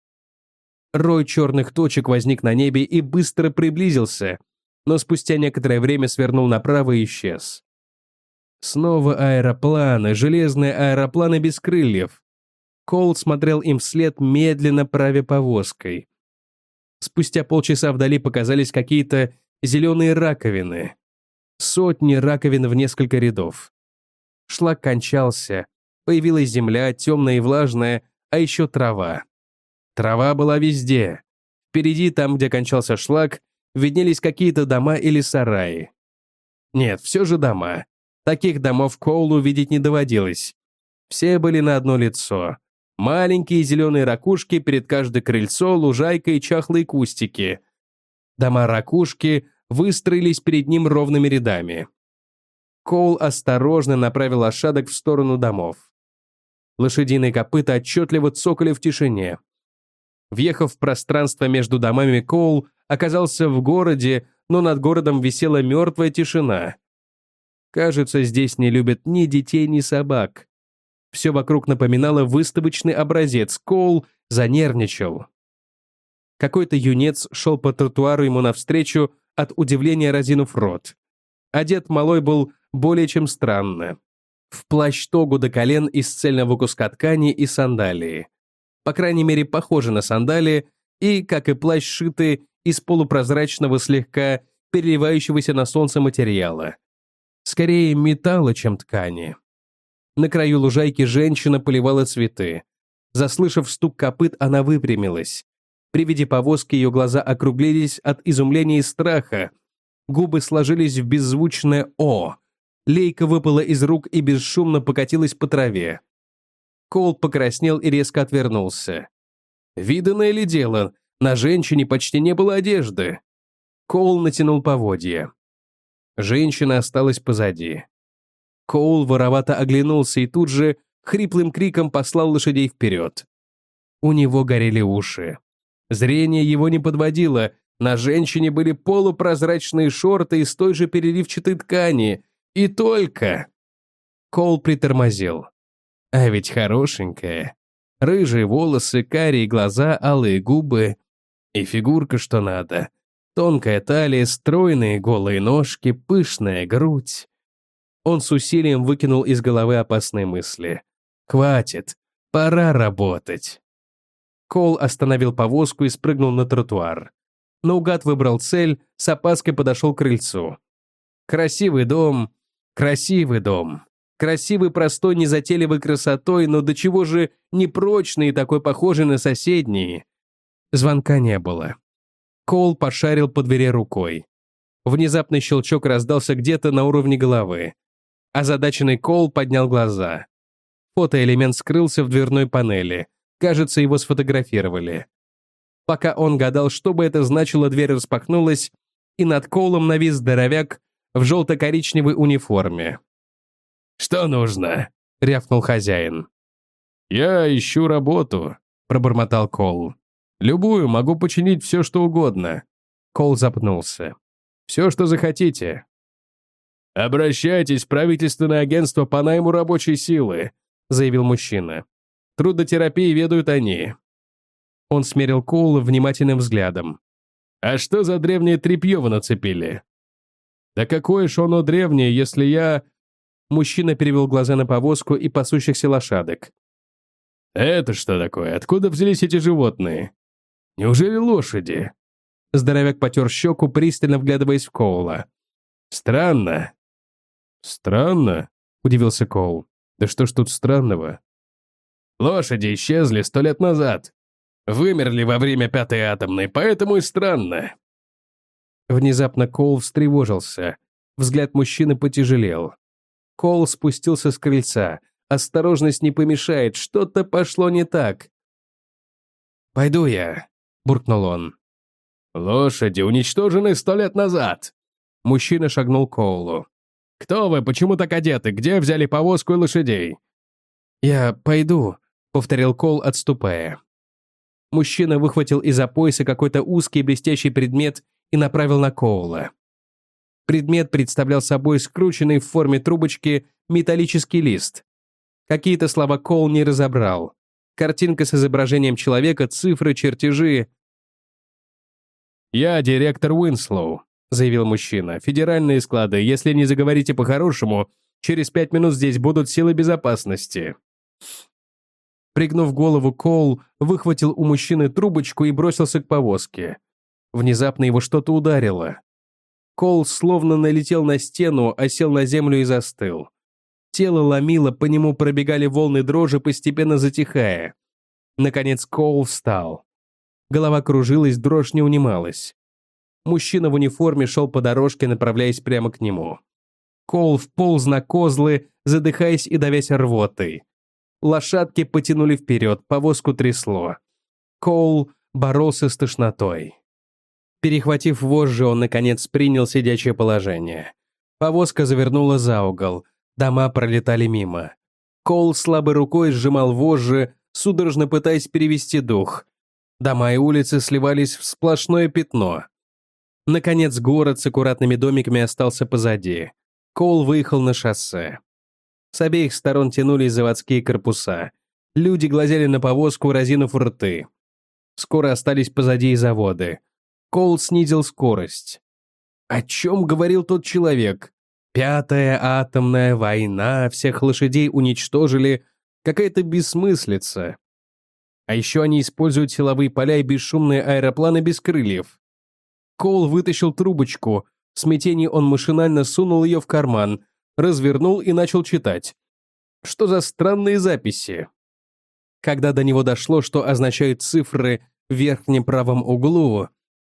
Рой черных точек возник на небе и быстро приблизился, но спустя некоторое время свернул направо и исчез. Снова аэропланы, железные аэропланы без крыльев. Коул смотрел им вслед, медленно правя повозкой. Спустя полчаса вдали показались какие-то зеленые раковины. Сотни раковин в несколько рядов. Шлак кончался, появилась земля, темная и влажная, а еще трава. Трава была везде. Впереди, там, где кончался шлак, виднелись какие-то дома или сараи. Нет, все же дома. Таких домов Коулу видеть не доводилось. Все были на одно лицо. Маленькие зеленые ракушки, перед каждое крыльцо, лужайка и чахлые кустики. Дома-ракушки выстроились перед ним ровными рядами. Коул осторожно направил лошадок в сторону домов. Лошадиные копыта отчетливо цокали в тишине. Въехав в пространство между домами, Коул оказался в городе, но над городом висела мертвая тишина. Кажется, здесь не любят ни детей, ни собак. Все вокруг напоминало выставочный образец. Коул занервничал. Какой-то юнец шел по тротуару ему навстречу, от удивления разинув рот. Одет малой был более чем странно. В плащ-тогу до колен из цельного куска ткани и сандалии. По крайней мере, похоже на сандалии, и, как и плащ, сшиты из полупрозрачного, слегка переливающегося на солнце материала. Скорее металла, чем ткани. На краю лужайки женщина поливала цветы. Заслышав стук копыт, она выпрямилась. При виде повозки ее глаза округлились от изумления и страха. Губы сложились в беззвучное «О». Лейка выпала из рук и бесшумно покатилась по траве. Коул покраснел и резко отвернулся. Виданное ли дело, на женщине почти не было одежды. Коул натянул поводья. Женщина осталась позади. Коул воровато оглянулся и тут же хриплым криком послал лошадей вперед. У него горели уши. Зрение его не подводило, на женщине были полупрозрачные шорты из той же переливчатой ткани, и только... Коул притормозил. А ведь хорошенькая. Рыжие волосы, карие глаза, алые губы. И фигурка что надо. Тонкая талия, стройные голые ножки, пышная грудь. Он с усилием выкинул из головы опасные мысли. «Хватит, пора работать». Коул остановил повозку и спрыгнул на тротуар. Наугад выбрал цель, с опаской подошел к крыльцу. Красивый дом, красивый, простой, незатейливой красотой, но до чего же непрочный и такой похожий на соседние. Звонка не было. Коул пошарил по двери рукой. Внезапный щелчок раздался где-то на уровне головы. Озадаченный Коул поднял глаза. Фотоэлемент скрылся в дверной панели. Кажется, его сфотографировали. Пока он гадал, что бы это значило, дверь распахнулась, и над Коулом навис здоровяк в желто-коричневой униформе. «Что нужно?» — рявкнул хозяин. «Я ищу работу», — пробормотал Коул. «Любую, могу починить все, что угодно». Коул запнулся. «Все, что захотите». «Обращайтесь в правительственное агентство по найму рабочей силы», — заявил мужчина. «Трудотерапией ведают они». Он смерил Коула внимательным взглядом. «А что за древнее тряпье вы нацепили?» «Да какое ж оно древнее, если я...» Мужчина перевел глаза на повозку и пасущихся лошадок. «Это что такое? Откуда взялись эти животные? Неужели лошади?» Здоровяк потер щеку, пристально вглядываясь в Коула. «Странно». «Странно?» — удивился Коул. «Да что ж тут странного?» «Лошади исчезли 100 лет назад. Вымерли во время Пятой атомной, поэтому и странно». Внезапно Коул встревожился. Взгляд мужчины потяжелел. Коул спустился с крыльца. Осторожность не помешает, что-то пошло не так. «Пойду я», — буркнул он. «Лошади уничтожены 100 лет назад!» Мужчина шагнул к Коулу. «Кто вы? Почему так одеты? Где взяли повозку и лошадей?» «Я пойду», — повторил Коул, отступая. Мужчина выхватил из-за пояса какой-то узкий блестящий предмет и направил на Коула. Предмет представлял собой скрученный в форме трубочки металлический лист. Какие-то слова Коул не разобрал. Картинка с изображением человека, цифры, чертежи. «Я директор Уинслоу», — заявил мужчина. «Федеральные склады. Если не заговорите по-хорошему, через 5 минут здесь будут силы безопасности». Пригнув голову, Коул выхватил у мужчины трубочку и бросился к повозке. Внезапно его что-то ударило. Коул словно налетел на стену, осел на землю и застыл. Тело ломило, по нему пробегали волны дрожи, постепенно затихая. Наконец Коул встал. Голова кружилась, дрожь не унималась. Мужчина в униформе шел по дорожке, направляясь прямо к нему. Коул вполз на козлы, задыхаясь и давясь рвотой. Лошадки потянули вперед, повозку трясло. Коул боролся с тошнотой. Перехватив вожжи, он, наконец, принял сидячее положение. Повозка завернула за угол. Дома пролетали мимо. Коул слабой рукой сжимал вожжи, судорожно пытаясь перевести дух. Дома и улицы сливались в сплошное пятно. Наконец, город с аккуратными домиками остался позади. Коул выехал на шоссе. С обеих сторон тянулись заводские корпуса. Люди глазели на повозку, разинув рты. Скоро остались позади и заводы. Коул снизил скорость. О чем говорил тот человек? Пятая атомная война, всех лошадей уничтожили. Какая-то бессмыслица. А еще они используют силовые поля и бесшумные аэропланы без крыльев. Коул вытащил трубочку. В смятении он машинально сунул ее в карман, развернул и начал читать. Что за странные записи? Когда до него дошло, что означают цифры в верхнем правом углу,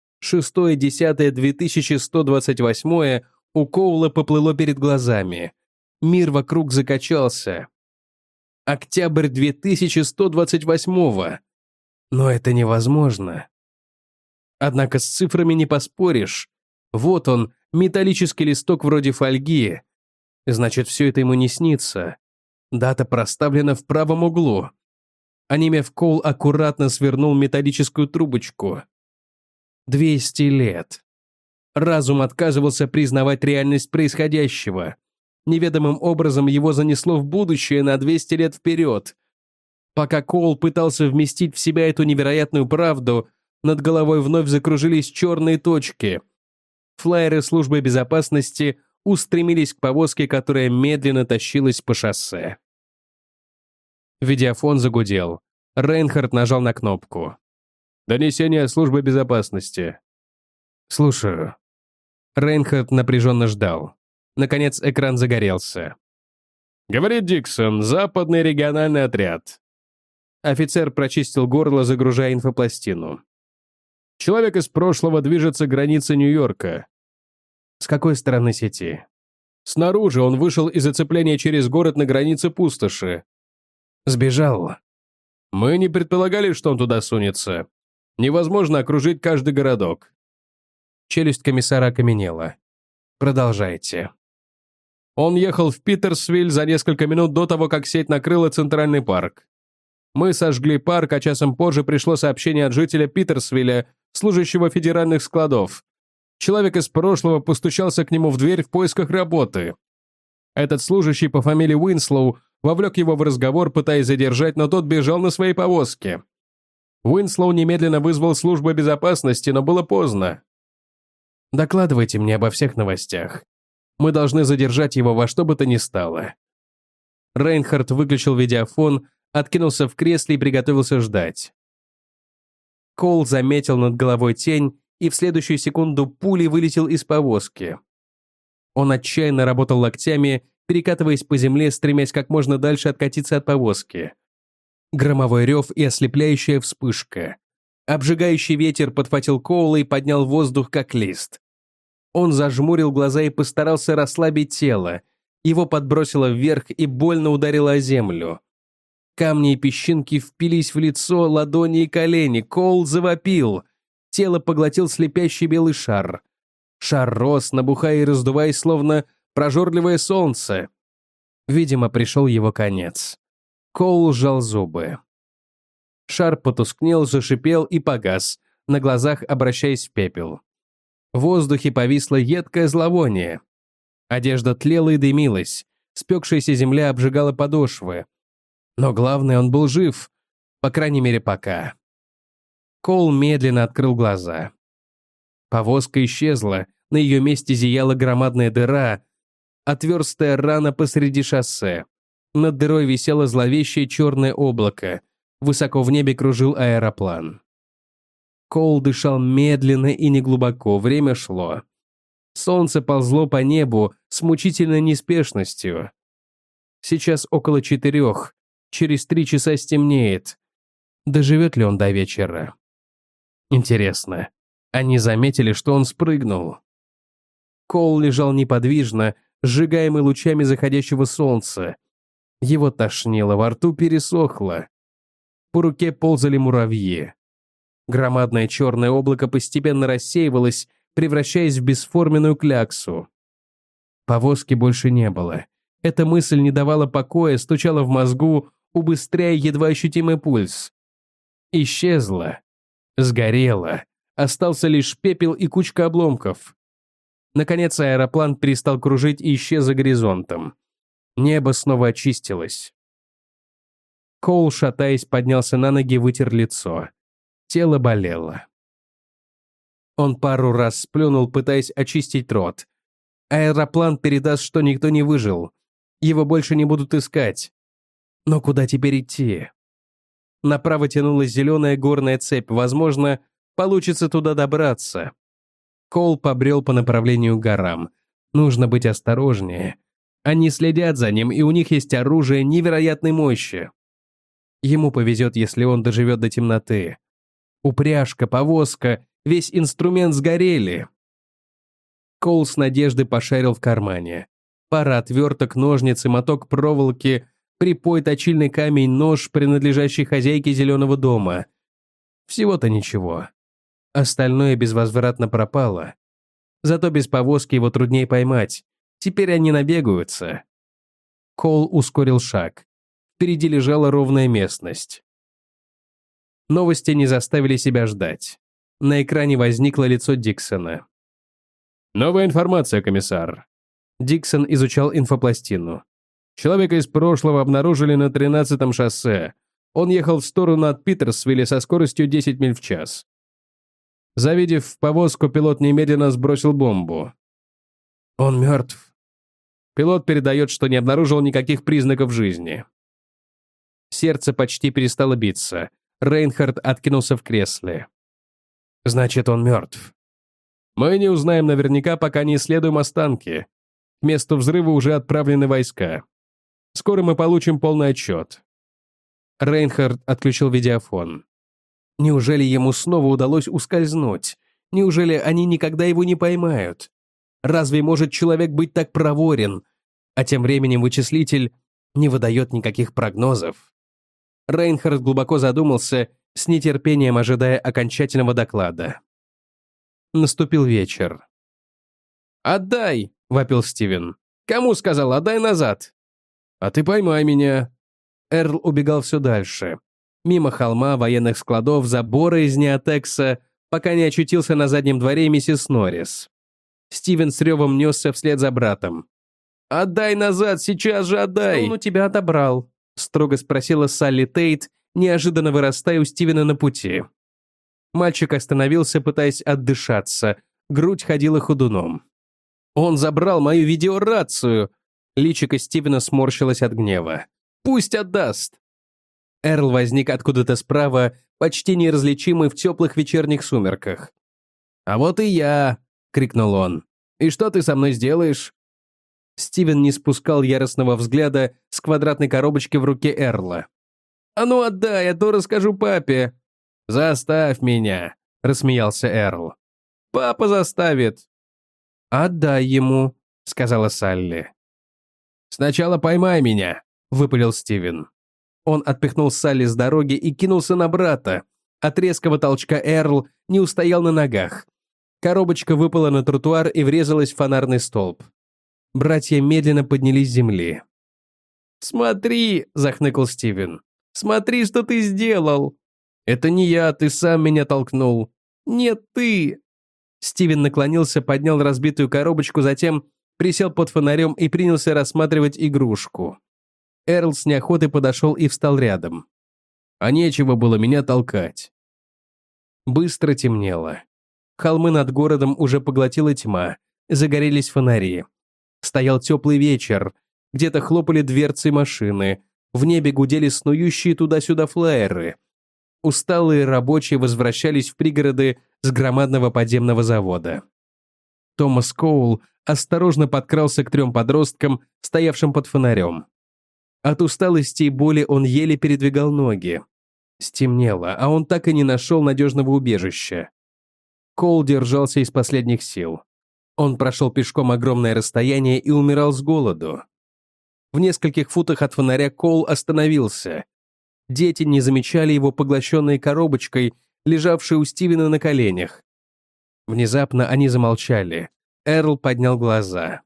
6.10.2128 у Коула поплыло перед глазами. Мир вокруг закачался. Октябрь 2128. Но это невозможно. Однако с цифрами не поспоришь. Вот он, металлический листок вроде фольги. Значит, все это ему не снится. Дата проставлена в правом углу. Онемев, Коул аккуратно свернул металлическую трубочку. 200 лет. Разум отказывался признавать реальность происходящего. Неведомым образом его занесло в будущее на 200 лет вперед. Пока Коул пытался вместить в себя эту невероятную правду, над головой вновь закружились черные точки. Флайеры службы безопасности устремились к повозке, которая медленно тащилась по шоссе. Видеофон загудел. Рейнхард нажал на кнопку. «Донесение службы безопасности». «Слушаю». Рейнхард напряженно ждал. Наконец экран загорелся. «Говорит Диксон, западный региональный отряд». Офицер прочистил горло, загружая инфопластину. «Человек из прошлого движется к границе Нью-Йорка». «С какой стороны сети?» «Снаружи он вышел из оцепления через город на границе пустоши». «Сбежал». «Мы не предполагали, что он туда сунется. Невозможно окружить каждый городок». Челюсть комиссара окаменела. «Продолжайте». Он ехал в Питерсвиль за несколько минут до того, как сеть накрыла Центральный парк. Мы сожгли парк, а часом позже пришло сообщение от жителя Питерсвилля, служащего федеральных складов. Человек из прошлого постучался к нему в дверь в поисках работы. Этот служащий по фамилии Уинслоу вовлек его в разговор, пытаясь задержать, но тот бежал на своей повозке. Уинслоу немедленно вызвал службу безопасности, но было поздно. «Докладывайте мне обо всех новостях. Мы должны задержать его во что бы то ни стало». Рейнхард выключил видеофон, откинулся в кресле и приготовился ждать. Коул заметил над головой тень, и в следующую секунду пулей вылетел из повозки. Он отчаянно работал локтями, перекатываясь по земле, стремясь как можно дальше откатиться от повозки. Громовой рев и ослепляющая вспышка. Обжигающий ветер подхватил Коула и поднял воздух, как лист. Он зажмурил глаза и постарался расслабить тело. Его подбросило вверх и больно ударило о землю. Камни и песчинки впились в лицо, ладони и колени. Коул завопил. Тело поглотил слепящий белый шар. Шар рос, набухая и раздуваясь, словно прожорливое солнце. Видимо, пришел его конец. Коул сжал зубы. Шар потускнел, зашипел и погас, на глазах обращаясь в пепел. В воздухе повисло едкое зловоние. Одежда тлела и дымилась, спекшаяся земля обжигала подошвы. Но главное, он был жив, по крайней мере, пока. Коул медленно открыл глаза. Повозка исчезла, на ее месте зияла громадная дыра, отверстая рана посреди шоссе. Над дырой висело зловещее черное облако, высоко в небе кружил аэроплан. Коул дышал медленно и неглубоко, время шло. Солнце ползло по небу с мучительной неспешностью. Сейчас около 4, через 3 часа стемнеет. Доживет ли он до вечера? Интересно, они заметили, что он спрыгнул? Коул лежал неподвижно, сжигаемый лучами заходящего солнца. Его тошнило, во рту пересохло. По руке ползали муравьи. Громадное черное облако постепенно рассеивалось, превращаясь в бесформенную кляксу. Повозки больше не было. Эта мысль не давала покоя, стучала в мозгу, убыстряя едва ощутимый пульс. Исчезла. Сгорела. Остался лишь пепел и кучка обломков. Наконец аэроплан перестал кружить и исчез за горизонтом. Небо снова очистилось. Коул, шатаясь, поднялся на ноги и вытер лицо. Тело болело. Он пару раз сплюнул, пытаясь очистить рот. Аэроплан передаст, что никто не выжил. Его больше не будут искать. Но куда теперь идти? Направо тянулась зеленая горная цепь. Возможно, получится туда добраться. Коул побрел по направлению к горам. Нужно быть осторожнее. Они следят за ним, и у них есть оружие невероятной мощи. Ему повезет, если он доживет до темноты. Упряжка, повозка, весь инструмент сгорели. Коул с надеждой пошарил в кармане. Пара отверток, ножницы, моток проволоки, припой, точильный камень, нож, принадлежащий хозяйке зеленого дома. Всего-то ничего. Остальное безвозвратно пропало. Зато без повозки его труднее поймать. Теперь они набегаются. Коул ускорил шаг. Впереди лежала ровная местность. Новости не заставили себя ждать. На экране возникло лицо Диксона. «Новая информация, комиссар». Диксон изучал инфопластину. Человека из прошлого обнаружили на 13-м шоссе. Он ехал в сторону от Питерсвилля со скоростью 10 миль в час. Завидев повозку, пилот немедленно сбросил бомбу. Он мертв. Пилот передает, что не обнаружил никаких признаков жизни. Сердце почти перестало биться. Рейнхард откинулся в кресле. Значит, он мертв. Мы не узнаем наверняка, пока не исследуем останки. К месту взрыва уже отправлены войска. Скоро мы получим полный отчет. Рейнхард отключил видеофон. Неужели ему снова удалось ускользнуть? Неужели они никогда его не поймают? Разве может человек быть так проворен? А тем временем вычислитель не выдает никаких прогнозов. Рейнхард глубоко задумался с нетерпением ожидая окончательного доклада. Наступил вечер. «Отдай!» — вопил Стивен. «Кому сказал, отдай назад?» «А ты поймай меня!» Эрл убегал все дальше. Мимо холма, военных складов, забора из неотекса, пока не очутился на заднем дворе миссис Норрис. Стивен с ревом несся вслед за братом. «Отдай назад, сейчас же отдай!» «Что он у тебя отобрал?» — строго спросила Салли Тейт, неожиданно вырастая у Стивена на пути. Мальчик остановился, пытаясь отдышаться. Грудь ходила ходуном. «Он забрал мою видеорацию!» Личико Стивена сморщилось от гнева. «Пусть отдаст!» Эрл возник откуда-то справа, почти неразличимый в теплых вечерних сумерках. «А вот и я!» — крикнул он. «И что ты со мной сделаешь?» Стивен не спускал яростного взгляда с квадратной коробочки в руке Эрла. «А ну отдай, а то расскажу папе!» «Заставь меня!» — рассмеялся Эрл. «Папа заставит!» «Отдай ему!» — сказала Салли. «Сначала поймай меня!» — выпалил Стивен. Он отпихнул Салли с дороги и кинулся на брата. От резкого толчка Эрл не устоял на ногах. Коробочка выпала на тротуар и врезалась в фонарный столб. Братья медленно поднялись с земли. «Смотри!» — захныкал Стивен. «Смотри, что ты сделал!» «Это не я, ты сам меня толкнул». «Нет, ты!» Стивен наклонился, поднял разбитую коробочку, затем присел под фонарем и принялся рассматривать игрушку. Эрл с неохотой подошел и встал рядом. «А нечего было меня толкать». Быстро темнело. Холмы над городом уже поглотила тьма, загорелись фонари. Стоял теплый вечер, где-то хлопали дверцы машины, в небе гудели снующие туда-сюда флайеры. Усталые рабочие возвращались в пригороды с громадного подземного завода. Томас Коул осторожно подкрался к 3 подросткам, стоявшим под фонарем. От усталости и боли он еле передвигал ноги. Стемнело, а он так и не нашел надежного убежища. Коул держался из последних сил. Он прошел пешком огромное расстояние и умирал с голоду. В нескольких футах от фонаря Коул остановился. Дети не замечали его, поглощенные коробочкой, лежавшей у Стивена на коленях. Внезапно они замолчали. Эрл поднял глаза.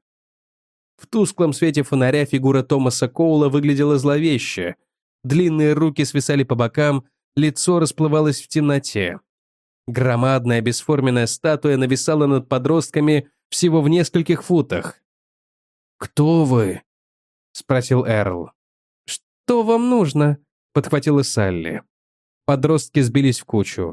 В тусклом свете фонаря фигура Томаса Коула выглядела зловеще. Длинные руки свисали по бокам, лицо расплывалось в темноте. Громадная бесформенная статуя нависала над подростками всего в нескольких футах. «Кто вы?» — спросил Эрл. «Что вам нужно?» — подхватила Салли. Подростки сбились в кучу.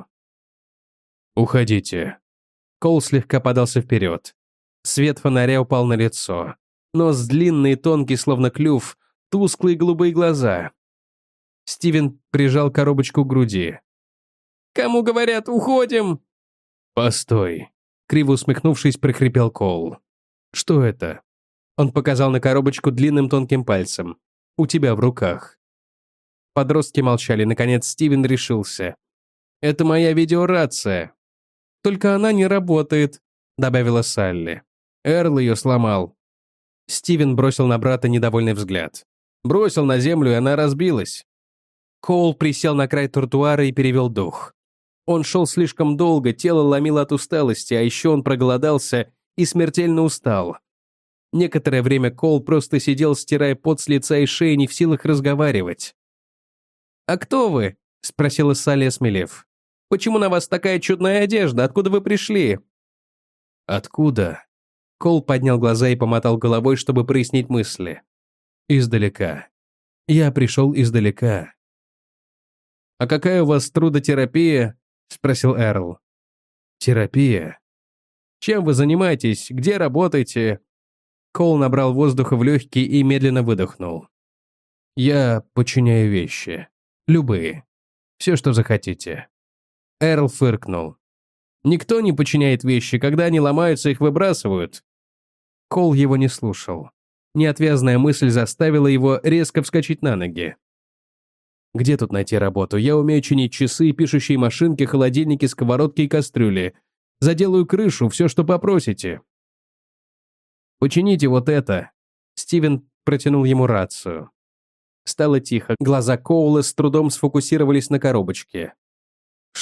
«Уходите». Коул слегка подался вперед. Свет фонаря упал на лицо. Нос длинный и тонкий, словно клюв, тусклые голубые глаза. Стивен прижал коробочку к груди. «Кому говорят, уходим?» «Постой», — криво усмехнувшись, прохрипел Коул. «Что это?» Он показал на коробочку длинным тонким пальцем. «У тебя в руках». Подростки молчали, наконец Стивен решился. «Это моя видеорация». «Только она не работает», — добавила Салли. «Эрл ее сломал». Стивен бросил на брата недовольный взгляд. Бросил на землю, и она разбилась. Коул присел на край тротуара и перевел дух. Он шел слишком долго, тело ломило от усталости, а еще он проголодался и смертельно устал. Некоторое время Коул просто сидел, стирая пот с лица и шеи, не в силах разговаривать. «А кто вы?» — спросила Салли, осмелев. «Почему на вас такая чудная одежда? Откуда вы пришли?» «Откуда?» Коул поднял глаза и помотал головой, чтобы прояснить мысли. «Издалека. Я пришел издалека». «А какая у вас трудотерапия?» — спросил Эрл. «Терапия? Чем вы занимаетесь? Где работаете?» Коул набрал воздуха в легкие и медленно выдохнул. «Я починяю вещи. Любые. Все, что захотите». Эрл фыркнул. «Никто не починяет вещи, когда они ломаются, их выбрасывают». Коул его не слушал. Неотвязная мысль заставила его резко вскочить на ноги. «Где тут найти работу? Я умею чинить часы, пишущие машинки, холодильники, сковородки и кастрюли. Заделаю крышу, все, что попросите». «Почините вот это». Стивен протянул ему рацию. Стало тихо, глаза Коула с трудом сфокусировались на коробочке.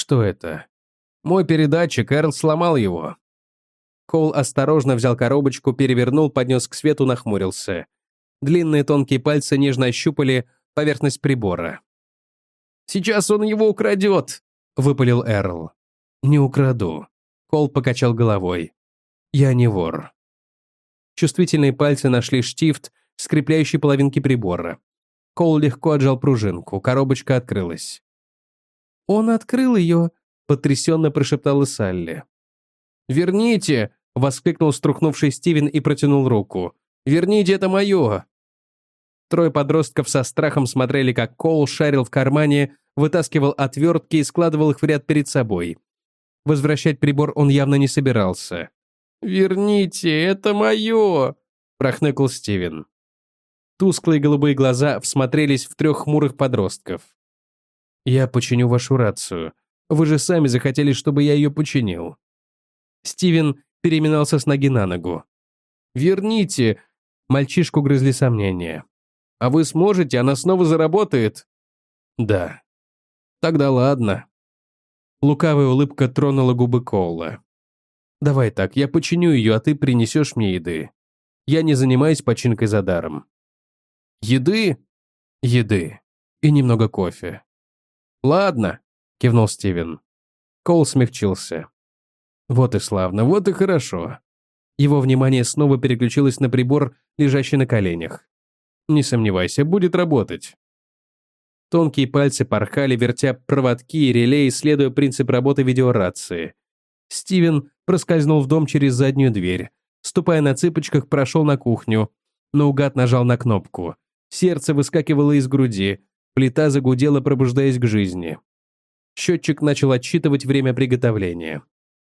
Что это? Мой передатчик, Эрл сломал его. Коул осторожно взял коробочку, перевернул, поднес к свету, нахмурился. Длинные тонкие пальцы нежно ощупали поверхность прибора. «Сейчас он его украдет!» — выпалил Эрл. «Не украду». Коул покачал головой. «Я не вор». Чувствительные пальцы нашли штифт, скрепляющий половинки прибора. Коул легко отжал пружинку, коробочка открылась. «Он открыл ее», — потрясенно прошептала Салли. «Верните!» — воскликнул струхнувший Стивен и протянул руку. «Верните, это мое!» Трое подростков со страхом смотрели, как Коул шарил в кармане, вытаскивал отвертки и складывал их в ряд перед собой. Возвращать прибор он явно не собирался. «Верните, это мое!» — прохныкал Стивен. Тусклые голубые глаза всмотрелись в трех хмурых подростков. «Я починю вашу рацию. Вы же сами захотели, чтобы я ее починил». Стивен переминался с ноги на ногу. «Верните!» Мальчишку грызли сомнения. «А вы сможете? Она снова заработает?» «Да». «Тогда ладно». Лукавая улыбка тронула губы Коула. «Давай так, я починю ее, а ты принесешь мне еды. Я не занимаюсь починкой за даром». «Еды?» «Еды. И немного кофе». «Ладно», — кивнул Стивен. Коул смягчился. «Вот и славно, вот и хорошо». Его внимание снова переключилось на прибор, лежащий на коленях. «Не сомневайся, будет работать». Тонкие пальцы порхали, вертя проводки и реле, исследуя принцип работы видеорации. Стивен проскользнул в дом через заднюю дверь. Ступая на цыпочках, прошел на кухню. Наугад нажал на кнопку. Сердце выскакивало из груди. Плита загудела, пробуждаясь к жизни. Счетчик начал отсчитывать время приготовления.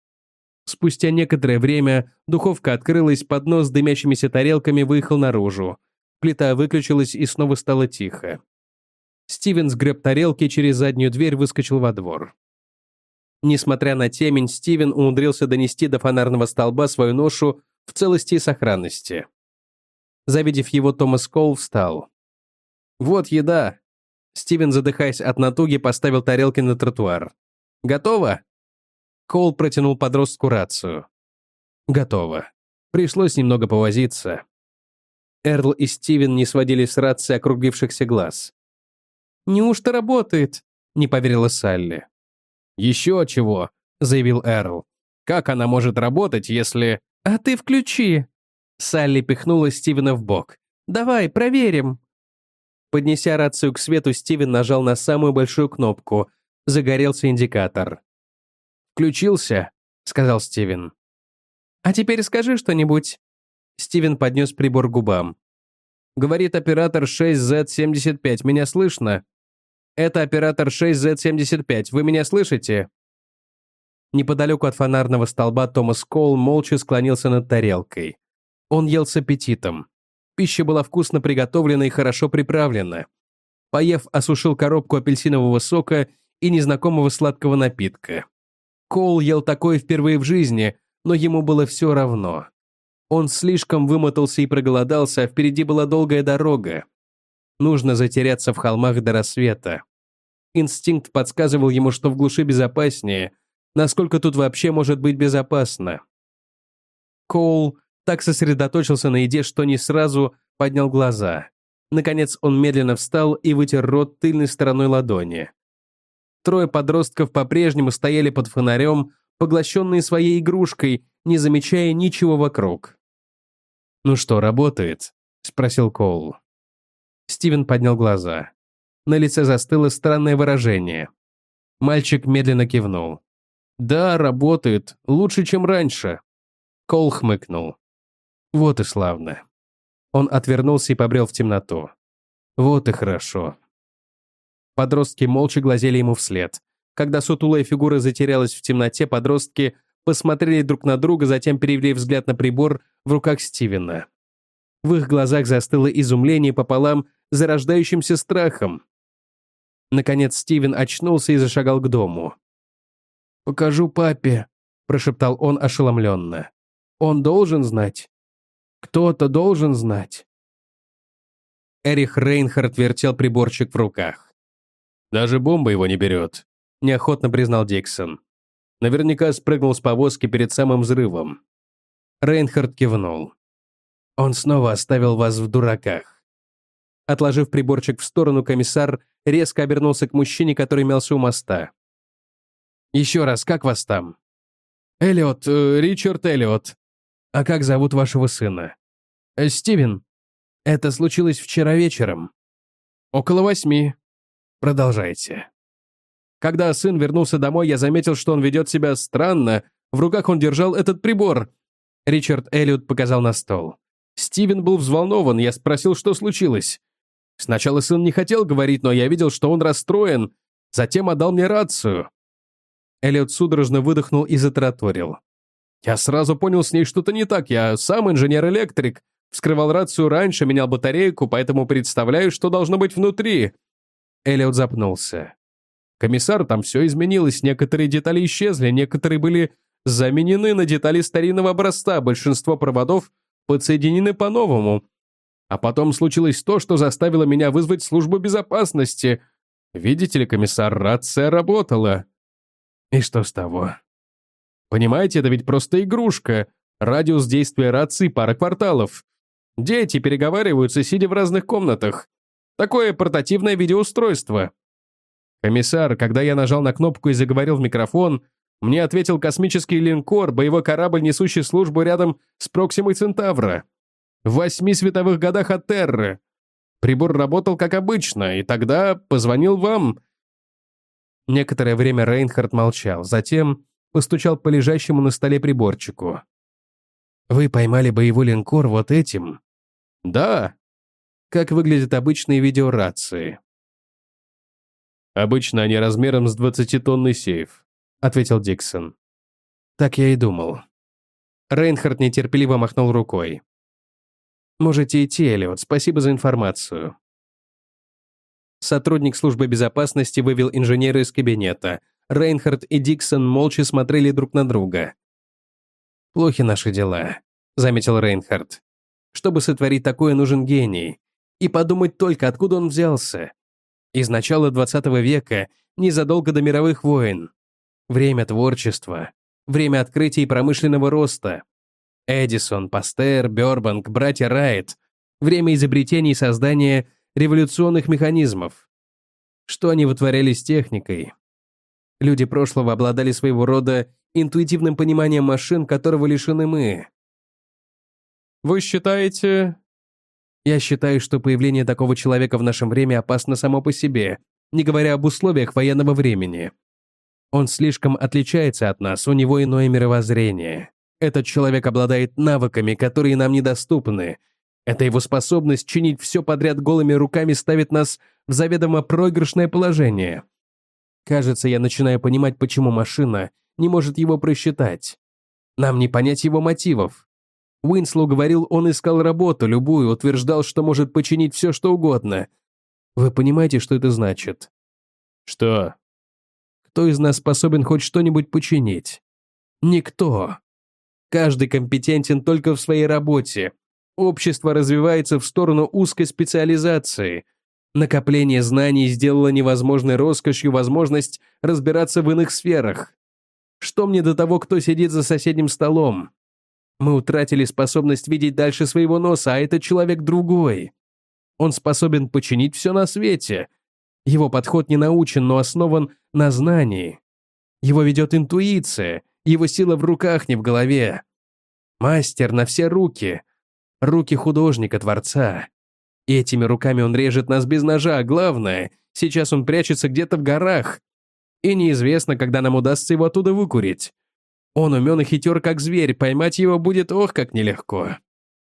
Спустя некоторое время духовка открылась, поднос с дымящимися тарелками выехал наружу. Плита выключилась и снова стало тихо. Стивен сгреб тарелки, через заднюю дверь выскочил во двор. Несмотря на темень, Стивен умудрился донести до фонарного столба свою ношу в целости и сохранности. Завидев его, Томас Коул встал. «Вот еда!» Стивен, задыхаясь от натуги, поставил тарелки на тротуар. «Готово?» Коул протянул подростку рацию. «Готово. Пришлось немного повозиться». Эрл и Стивен не сводили с рации округлившихся глаз. «Неужто работает?» — не поверила Салли. «Еще чего», — заявил Эрл. «Как она может работать, если...» «А ты включи!» Салли пихнула Стивена в бок. «Давай, проверим!» Поднеся рацию к свету, Стивен нажал на самую большую кнопку. Загорелся индикатор. «Включился», — сказал Стивен. «А теперь скажи что-нибудь». Стивен поднес прибор к губам. «Говорит оператор 6Z75, меня слышно?» «Это оператор 6Z75, вы меня слышите?» Неподалеку от фонарного столба Томас Коул молча склонился над тарелкой. Он ел с аппетитом. Пища была вкусно приготовлена и хорошо приправлена. Поев, осушил коробку апельсинового сока и незнакомого сладкого напитка. Коул ел такое впервые в жизни, но ему было все равно. Он слишком вымотался и проголодался, а впереди была долгая дорога. Нужно затеряться в холмах до рассвета. Инстинкт подсказывал ему, что в глуши безопаснее. Насколько тут вообще может быть безопасно? Коул так сосредоточился на еде, что не сразу поднял глаза. Наконец он медленно встал и вытер рот тыльной стороной ладони. Трое подростков по-прежнему стояли под фонарем, поглощенные своей игрушкой, не замечая ничего вокруг. «Ну что, работает?» — спросил Коул. Стивен поднял глаза. На лице застыло странное выражение. Мальчик медленно кивнул. «Да, работает. Лучше, чем раньше». Коул хмыкнул. «Вот и славно». Он отвернулся и побрел в темноту. «Вот и хорошо». Подростки молча глазели ему вслед. Когда сутулая фигура затерялась в темноте, подростки посмотрели друг на друга, затем перевели взгляд на прибор в руках Стивена. В их глазах застыло изумление пополам с зарождающимся страхом. Наконец Стивен очнулся и зашагал к дому. «Покажу папе», — прошептал он ошеломленно. «Он должен знать. Кто-то должен знать». Эрих Рейнхард вертел приборчик в руках. «Даже бомба его не берет. неохотно признал Диксон. Наверняка спрыгнул с повозки перед самым взрывом. Рейнхард кивнул. Он снова оставил вас в дураках. Отложив приборчик в сторону, комиссар резко обернулся к мужчине, который мялся у моста. «Еще раз, как вас там?» «Эллиот, Ричард Эллиот. А как зовут вашего сына?» «Стивен. Это случилось вчера вечером. Около 8. Продолжайте». Когда сын вернулся домой, я заметил, что он ведет себя странно. В руках он держал этот прибор. Ричард Эллиот показал на стол. Стивен был взволнован, я спросил, что случилось. Сначала сын не хотел говорить, но я видел, что он расстроен. Затем отдал мне рацию. Эллиот судорожно выдохнул и затараторил. Я сразу понял, с ней что-то не так. Я сам инженер-электрик. Вскрывал рацию раньше, менял батарейку, поэтому представляю, что должно быть внутри. Эллиот запнулся. Комиссар, там все изменилось, некоторые детали исчезли, некоторые были заменены на детали старинного образца, большинство проводов подсоединены по-новому. А потом случилось то, что заставило меня вызвать службу безопасности. Видите ли, комиссар, рация работала. И что с того? Понимаете, это ведь просто игрушка. Радиус действия рации — пара кварталов. Дети переговариваются, сидя в разных комнатах. Такое портативное видеоустройство. Комиссар, когда я нажал на кнопку и заговорил в микрофон, мне ответил космический линкор, боевой корабль, несущий службу рядом с Проксимой Центавра. В 8 световых годах от Терры. Прибор работал как обычно, и тогда позвонил вам. Некоторое время Рейнхард молчал, затем постучал по лежащему на столе приборчику. «Вы поймали боевой линкор вот этим?» «Да». «Как выглядят обычные видеорации?» «Обычно они размером с 20-тонный сейф», — ответил Диксон. «Так я и думал». Рейнхард нетерпеливо махнул рукой. «Можете идти, Эллиот, спасибо за информацию». Сотрудник службы безопасности вывел инженера из кабинета. Рейнхард и Диксон молча смотрели друг на друга. «Плохи наши дела», — заметил Рейнхард. «Чтобы сотворить такое, нужен гений. И подумать только, откуда он взялся. Из начала 20 века, незадолго до мировых войн. Время творчества, время открытий и промышленного роста. Эдисон, Пастер, Бёрбанк, братья Райт. Время изобретений и создания революционных механизмов. Что они вытворяли с техникой? Люди прошлого обладали своего рода интуитивным пониманием машин, которого лишены мы. Вы считаете... Я считаю, что появление такого человека в нашем время опасно само по себе, не говоря об условиях военного времени. Он слишком отличается от нас, у него иное мировоззрение. Этот человек обладает навыками, которые нам недоступны. Эта его способность чинить все подряд голыми руками ставит нас в заведомо проигрышное положение. Кажется, я начинаю понимать, почему машина не может его просчитать. Нам не понять его мотивов. Уинслоу говорил, он искал работу, любую, утверждал, что может починить все, что угодно. Вы понимаете, что это значит? Что? Кто из нас способен хоть что-нибудь починить? Никто. Каждый компетентен только в своей работе. Общество развивается в сторону узкой специализации. Накопление знаний сделало невозможной роскошью возможность разбираться в иных сферах. Что мне до того, кто сидит за соседним столом? Мы утратили способность видеть дальше своего носа, а этот человек другой. Он способен починить все на свете. Его подход не научен, но основан на знании. Его ведет интуиция, его сила в руках, не в голове. Мастер на все руки. Руки художника-творца. И этими руками он режет нас без ножа, а главное, сейчас он прячется где-то в горах. И неизвестно, когда нам удастся его оттуда выкурить. Он умен и хитер, как зверь, поймать его будет ох, как нелегко.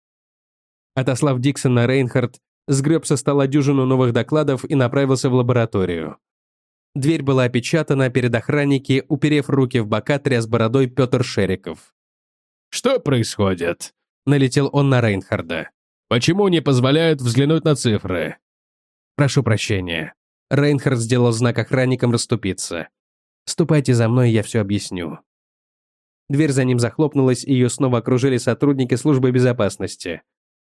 Отослав Диксона, Рейнхард сгреб со стола дюжину новых докладов и направился в лабораторию. Дверь была опечатана, перед охранники, уперев руки в бока, тряс бородой Петр Шериков. «Что происходит?» — налетел он на Рейнхарда. «Почему не позволяют взглянуть на цифры?» «Прошу прощения». Рейнхард сделал знак охранникам расступиться. «Ступайте за мной, я все объясню». Дверь за ним захлопнулась, и ее снова окружили сотрудники службы безопасности.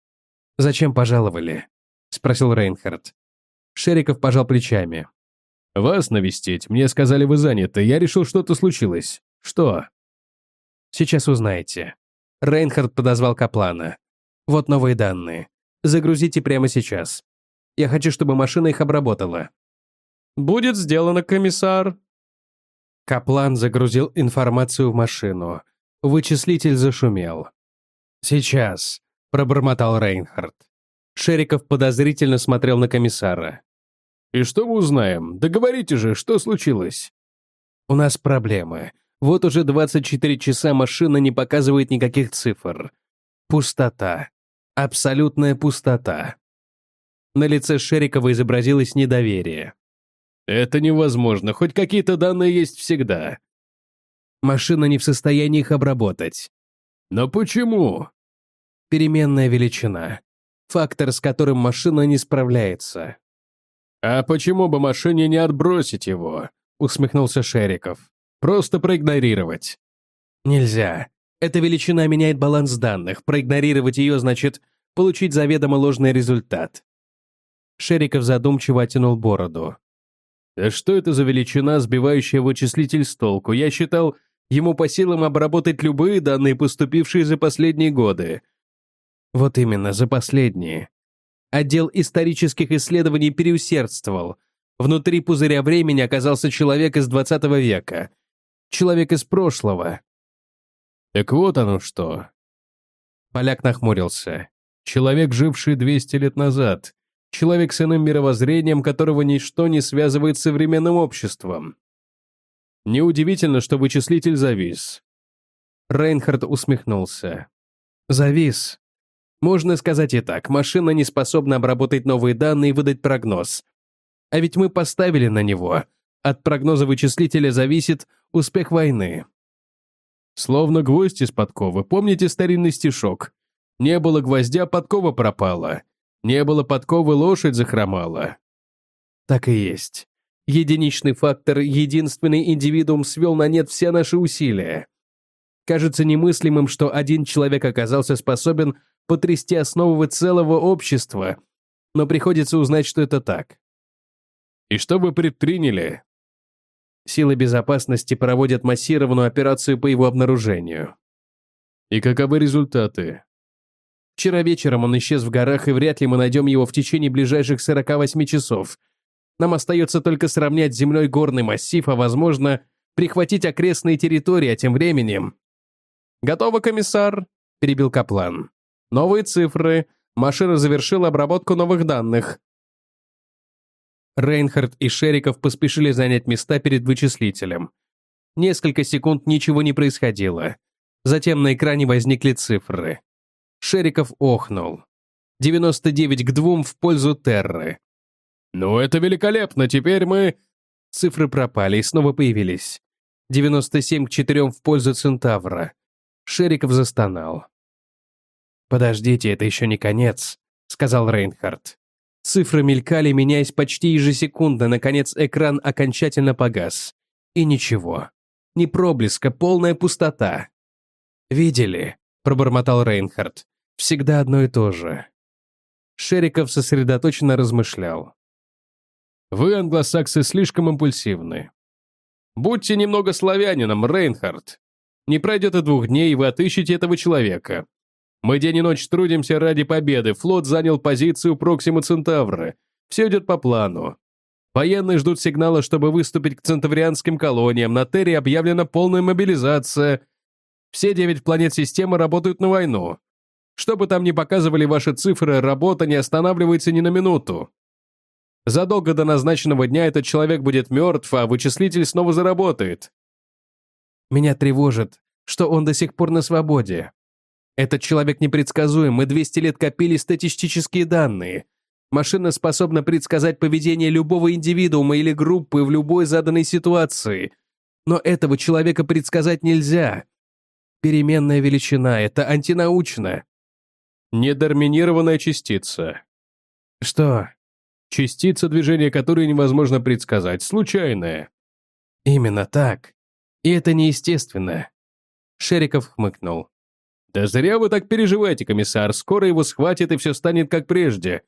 «Зачем пожаловали?» — спросил Рейнхард. Шериков пожал плечами. «Вас навестить. Мне сказали, вы заняты. Я решил, что-то случилось. Что?» «Сейчас узнаете». Рейнхард подозвал Каплана. «Вот новые данные. Загрузите прямо сейчас. Я хочу, чтобы машина их обработала». «Будет сделано, комиссар». Каплан загрузил информацию в машину. Вычислитель зашумел. «Сейчас», — пробормотал Рейнхард. Шериков подозрительно смотрел на комиссара. «И что мы узнаем? Договорите же, что случилось?» «У нас проблемы. Вот уже 24 часа машина не показывает никаких цифр. Пустота. Абсолютная пустота». На лице Шерикова изобразилось недоверие. «Это невозможно. Хоть какие-то данные есть всегда». «Машина не в состоянии их обработать». «Но почему?» «Переменная величина. Фактор, с которым машина не справляется». «А почему бы машине не отбросить его?» — усмехнулся Шериков. «Просто проигнорировать». «Нельзя. Эта величина меняет баланс данных. Проигнорировать ее значит получить заведомо ложный результат». Шериков задумчиво оттянул бороду. «Да что это за величина, сбивающая вычислитель с толку? Я считал, ему по силам обработать любые данные, поступившие за последние годы». «Вот именно, за последние. Отдел исторических исследований переусердствовал. Внутри пузыря времени оказался человек из 20 века. Человек из прошлого». «Так вот оно что». Поляк нахмурился. «Человек, живший 200 лет назад. Человек с иным мировоззрением, которого ничто не связывает с современным обществом. Неудивительно, что вычислитель завис». Рейнхард усмехнулся. «Завис. Можно сказать и так, машина не способна обработать новые данные и выдать прогноз. А ведь мы поставили на него. От прогноза вычислителя зависит успех войны». Словно гвоздь из подковы. Помните старинный стишок? «Не было гвоздя, подкова пропала. Не было подковы, лошадь захромала». Так и есть. Единичный фактор, единственный индивидуум свел на нет все наши усилия. Кажется немыслимым, что один человек оказался способен потрясти основы целого общества, но приходится узнать, что это так. «И что вы предприняли?» Силы безопасности проводят массированную операцию по его обнаружению. «И каковы результаты?» Вчера вечером он исчез в горах, и вряд ли мы найдем его в течение ближайших 48 часов. Нам остается только сравнять с землей горный массив, а, возможно, прихватить окрестные территории, а тем временем... «Готово, комиссар», — перебил Каплан. «Новые цифры. Машина завершила обработку новых данных». Рейнхард и Шериков поспешили занять места перед вычислителем. Несколько секунд ничего не происходило. Затем на экране возникли цифры. Шериков охнул. 99-2 в пользу Терры. «Ну, это великолепно, теперь мы...» Цифры пропали и снова появились. 97-4 в пользу Центавра. Шериков застонал. «Подождите, это еще не конец», — сказал Рейнхард. Цифры мелькали, меняясь почти ежесекундно, наконец экран окончательно погас. И ничего. Ни проблеска, полная пустота. «Видели?» — пробормотал Рейнхард. «Всегда одно и то же». Шериков сосредоточенно размышлял. «Вы, англосаксы, слишком импульсивны. Будьте немного славянином, Рейнхард. Не пройдет и 2 дней, и вы отыщете этого человека. Мы день и ночь трудимся ради победы, флот занял позицию Проксима Центавра. Все идет по плану. Военные ждут сигнала, чтобы выступить к центаврианским колониям, на Терре объявлена полная мобилизация. Все 9 планет системы работают на войну. Что бы там ни показывали ваши цифры, работа не останавливается ни на минуту. Задолго до назначенного дня этот человек будет мертв, а вычислитель снова заработает». «Меня тревожит, что он до сих пор на свободе. Этот человек непредсказуем, мы 200 лет копили статистические данные. Машина способна предсказать поведение любого индивидуума или группы в любой заданной ситуации. Но этого человека предсказать нельзя. Переменная величина — это антинаучно». «Недерминированная частица». «Что?» «Частица, движения которой невозможно предсказать, случайная». «Именно так. И это неестественно». Шериков хмыкнул. «Да зря вы так переживаете, комиссар. Скоро его схватят, и все станет как прежде.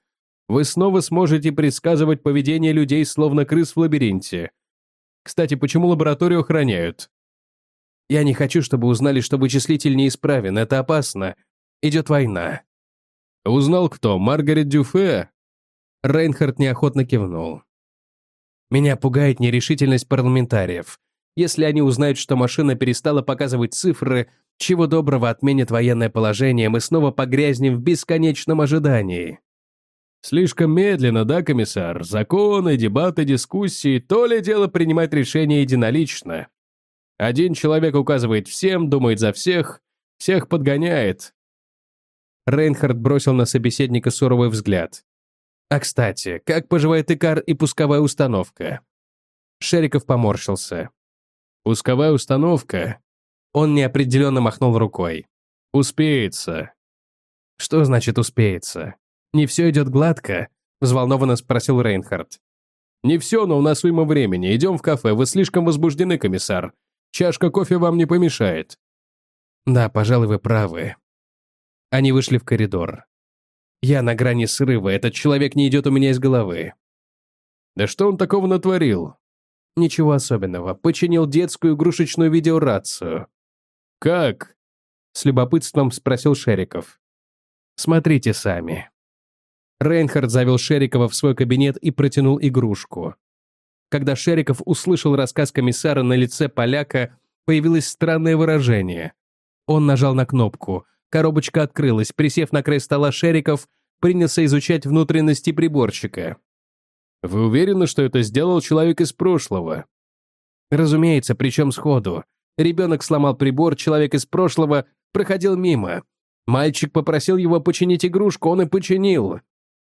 Вы снова сможете предсказывать поведение людей, словно крыс в лабиринте. Кстати, почему лабораторию охраняют? Я не хочу, чтобы узнали, что вычислитель неисправен. Это опасно. Идет война. Узнал кто? Маргарет Дюфе? Рейнхард неохотно кивнул. Меня пугает нерешительность парламентариев. Если они узнают, что машина перестала показывать цифры, чего доброго отменят военное положение, мы снова погрязнем в бесконечном ожидании. Слишком медленно, да, комиссар? Законы, дебаты, дискуссии, то ли дело принимать решения единолично. Один человек указывает всем, думает за всех, всех подгоняет. Рейнхард бросил на собеседника суровый взгляд. А кстати, как поживает Икар и пусковая установка? Шериков поморщился. Пусковая установка? Он неопределенно махнул рукой. Успеется. Что значит успеется? Не все идет гладко? Взволнованно спросил Рейнхард. Не все, но у нас уйма времени. Идем в кафе. Вы слишком возбуждены, комиссар. Чашка кофе вам не помешает. Да, пожалуй, вы правы. Они вышли в коридор. Я на грани срыва, этот человек не идет у меня из головы. Да что он такого натворил? Ничего особенного. Починил детскую игрушечную видеорацию. Как? С любопытством спросил Шериков. Смотрите сами. Рейнхард завел Шерикова в свой кабинет и протянул игрушку. Когда Шериков услышал рассказ комиссара, на лице поляка появилось странное выражение. Он нажал на кнопку. Коробочка открылась. Присев на край стола, Шериков принялся изучать внутренности приборчика. Вы уверены, что это сделал человек из прошлого? Разумеется, причем сходу. Ребенок сломал прибор, человек из прошлого проходил мимо. Мальчик попросил его починить игрушку, он и починил.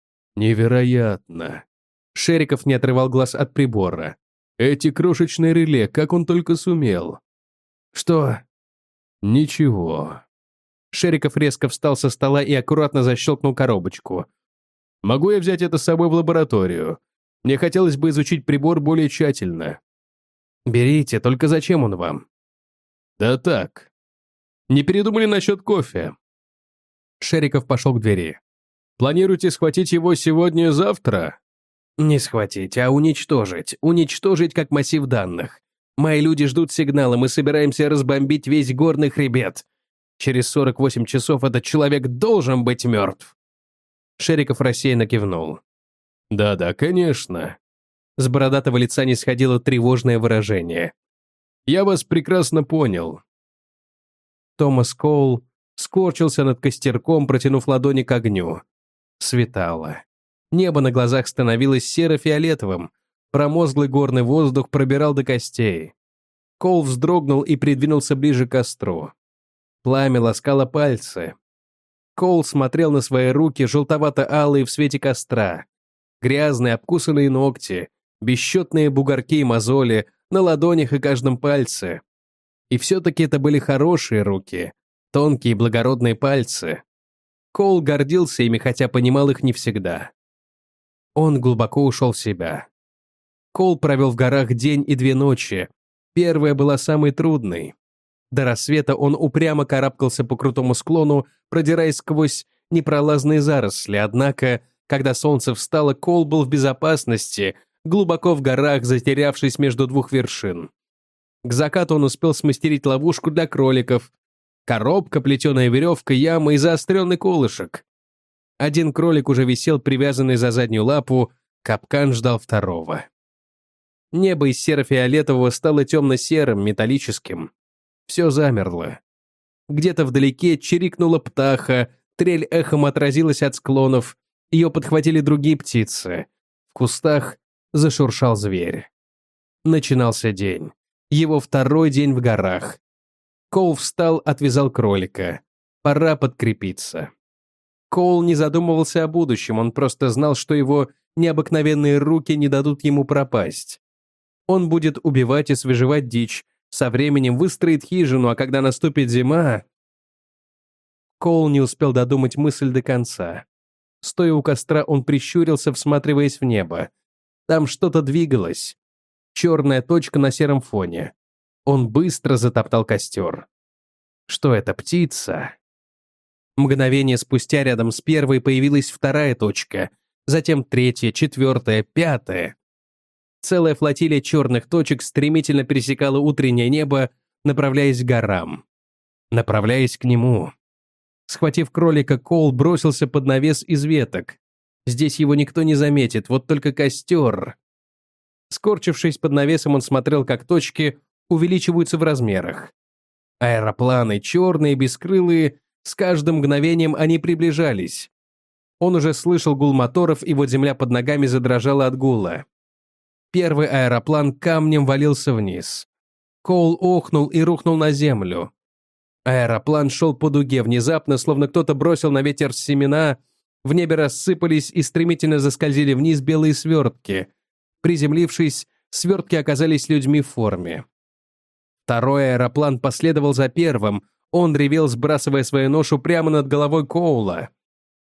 Невероятно. Шериков не отрывал глаз от прибора. Эти крошечные реле, как он только сумел. Что? Ничего. Шериков резко встал со стола и аккуратно защелкнул коробочку. Могу я взять это с собой в лабораторию? Мне хотелось бы изучить прибор более тщательно. Берите, только зачем он вам? Да так. Не передумали насчет кофе? Шериков пошел к двери. Планируете схватить его сегодня-завтра? Не схватить, а уничтожить. Уничтожить как массив данных. Мои люди ждут сигнала, мы собираемся разбомбить весь горный хребет. Через 48 часов этот человек должен быть мертв. Шериков рассеянно кивнул. Да-да, конечно. С бородатого лица не сходило тревожное выражение. Я вас прекрасно понял. Томас Коул скорчился над костерком, протянув ладони к огню. Светало. Небо на глазах становилось серо-фиолетовым. Промозглый горный воздух пробирал до костей. Коул вздрогнул и придвинулся ближе к костру. Пламя ласкало пальцы. Коул смотрел на свои руки, желтовато-алые в свете костра. Грязные, обкусанные ногти, бесчетные бугорки и мозоли на ладонях и каждом пальце. И все-таки это были хорошие руки, тонкие благородные пальцы. Коул гордился ими, хотя понимал их не всегда. Он глубоко ушел в себя. Коул провел в горах день и 2 ночи. Первая была самой трудной. До рассвета он упрямо карабкался по крутому склону, продираясь сквозь непролазные заросли, однако, когда солнце встало, Коул был в безопасности, глубоко в горах, затерявшись между 2 вершин. К закату он успел смастерить ловушку для кроликов. Коробка, плетеная веревка, яма и заостренный колышек. Один кролик уже висел, привязанный за заднюю лапу, капкан ждал второго. Небо из серо-фиолетового стало темно-серым, металлическим. Все замерло. Где-то вдалеке чирикнула птаха, трель эхом отразилась от склонов, ее подхватили другие птицы. В кустах зашуршал зверь. Начинался день. Его 2-й день в горах. Коул встал, отвязал кролика. Пора подкрепиться. Коул не задумывался о будущем, он просто знал, что его необыкновенные руки не дадут ему пропасть. Он будет убивать и свежевать дичь, со временем выстроит хижину, а когда наступит зима... Коул не успел додумать мысль до конца. Стоя у костра, он прищурился, всматриваясь в небо. Там что-то двигалось. Черная точка на сером фоне. Он быстро затоптал костер. Что это, птица? Мгновение спустя рядом с первой появилась 2-я точка. затем третья, четвертая, пятая. Целая флотилия черных точек стремительно пересекала утреннее небо, направляясь к горам. Направляясь к нему. Схватив кролика, Коул бросился под навес из веток. Здесь его никто не заметит, вот только костер. Скорчившись под навесом, он смотрел, как точки увеличиваются в размерах. Аэропланы, черные, бескрылые, с каждым мгновением они приближались. Он уже слышал гул моторов, и вот земля под ногами задрожала от гула. Первый аэроплан камнем валился вниз. Коул охнул и рухнул на землю. Аэроплан шел по дуге внезапно, словно кто-то бросил на ветер семена, в небе рассыпались и стремительно заскользили вниз белые свертки. Приземлившись, свертки оказались людьми в форме. Второй аэроплан последовал за первым, он ревел, сбрасывая свою ношу прямо над головой Коула.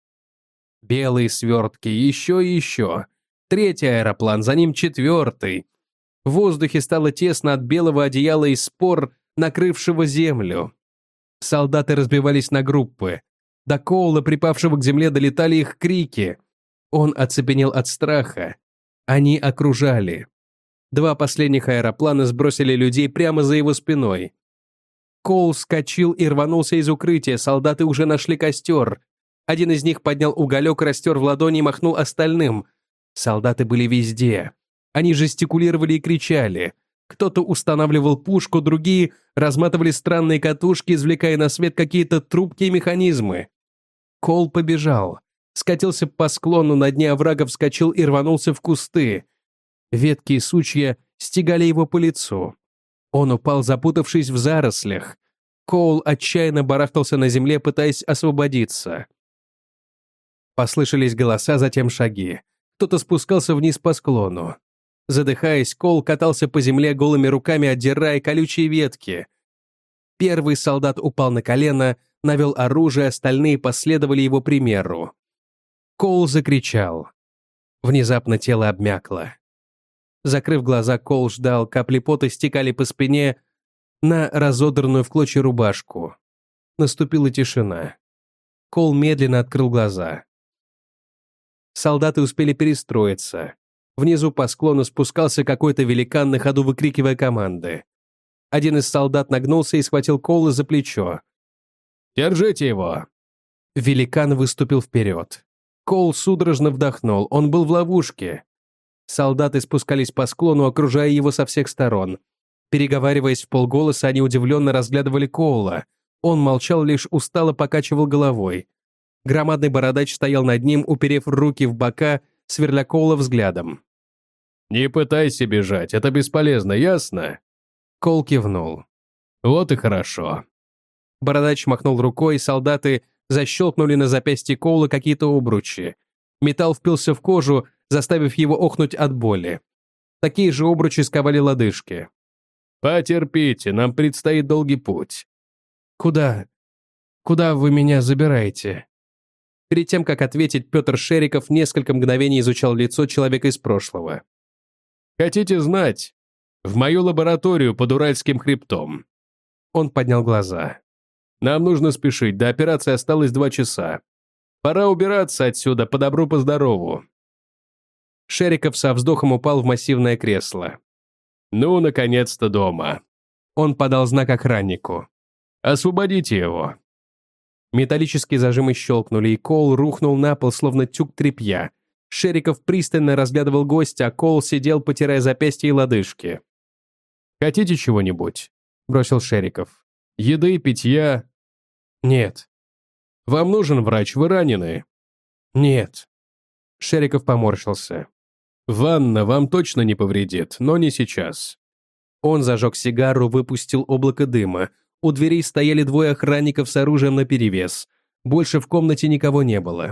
Белые свертки, еще и еще. Третий аэроплан, за ним четвертый. В воздухе стало тесно от белого одеяла из спор, накрывшего землю. Солдаты разбивались на группы. До Коула, припавшего к земле, долетали их крики. Он оцепенел от страха. Они окружали. Два последних аэроплана сбросили людей прямо за его спиной. Коул вскочил и рванулся из укрытия, солдаты уже нашли костер. Один из них поднял уголек, растер в ладони и махнул остальным. Солдаты были везде. Они жестикулировали и кричали. Кто-то устанавливал пушку, другие разматывали странные катушки, извлекая на свет какие-то трубки и механизмы. Коул побежал. Скатился по склону, на дне оврага вскочил и рванулся в кусты. Ветки и сучья стегали его по лицу. Он упал, запутавшись в зарослях. Коул отчаянно барахтался на земле, пытаясь освободиться. Послышались голоса, затем шаги. Кто-то спускался вниз по склону. Задыхаясь, Коул катался по земле голыми руками, отдирая колючие ветки. Первый солдат упал на колено, навел оружие, остальные последовали его примеру. Коул закричал. Внезапно тело обмякло. Закрыв глаза, Коул ждал, капли пота стекали по спине на разодранную в клочья рубашку. Наступила тишина. Коул медленно открыл глаза. Солдаты успели перестроиться. Внизу по склону спускался какой-то великан, на ходу выкрикивая команды. Один из солдат нагнулся и схватил Коула за плечо. «Держите его!» Великан выступил вперед. Коул судорожно вдохнул, он был в ловушке. Солдаты спускались по склону, окружая его со всех сторон. Переговариваясь вполголоса, они удивленно разглядывали Коула. Он молчал, лишь устало покачивал головой. Громадный бородач стоял над ним, уперев руки в бока, сверля Коула взглядом. «Не пытайся бежать, это бесполезно, ясно?» Коул кивнул. «Вот и хорошо». Бородач махнул рукой, и солдаты защелкнули на запястье Коула какие-то обручи. Металл впился в кожу, заставив его охнуть от боли. Такие же обручи сковали лодыжки. «Потерпите, нам предстоит долгий путь». «Куда? Куда вы меня забираете?» Перед тем, как ответить, Петр Шериков несколько мгновений изучал лицо человека из прошлого. «Хотите знать? В мою лабораторию под Уральским хребтом». Он поднял глаза. «Нам нужно спешить, до операции осталось 2 часа. Пора убираться отсюда, по добру, по здорову». Шериков со вздохом упал в массивное кресло. «Ну, наконец-то дома». Он подал знак охраннику. «Освободите его». Металлические зажимы щелкнули, и Коул рухнул на пол, словно тюк тряпья. Шериков пристально разглядывал гостя, а Коул сидел, потирая запястья и лодыжки. «Хотите чего-нибудь?» — бросил Шериков. «Еды, питья?» «Нет». «Вам нужен врач, вы ранены?» «Нет». Шериков поморщился. «Ванна вам точно не повредит, но не сейчас». Он зажег сигару, выпустил облако дыма. У дверей стояли 2 охранников с оружием наперевес. Больше в комнате никого не было.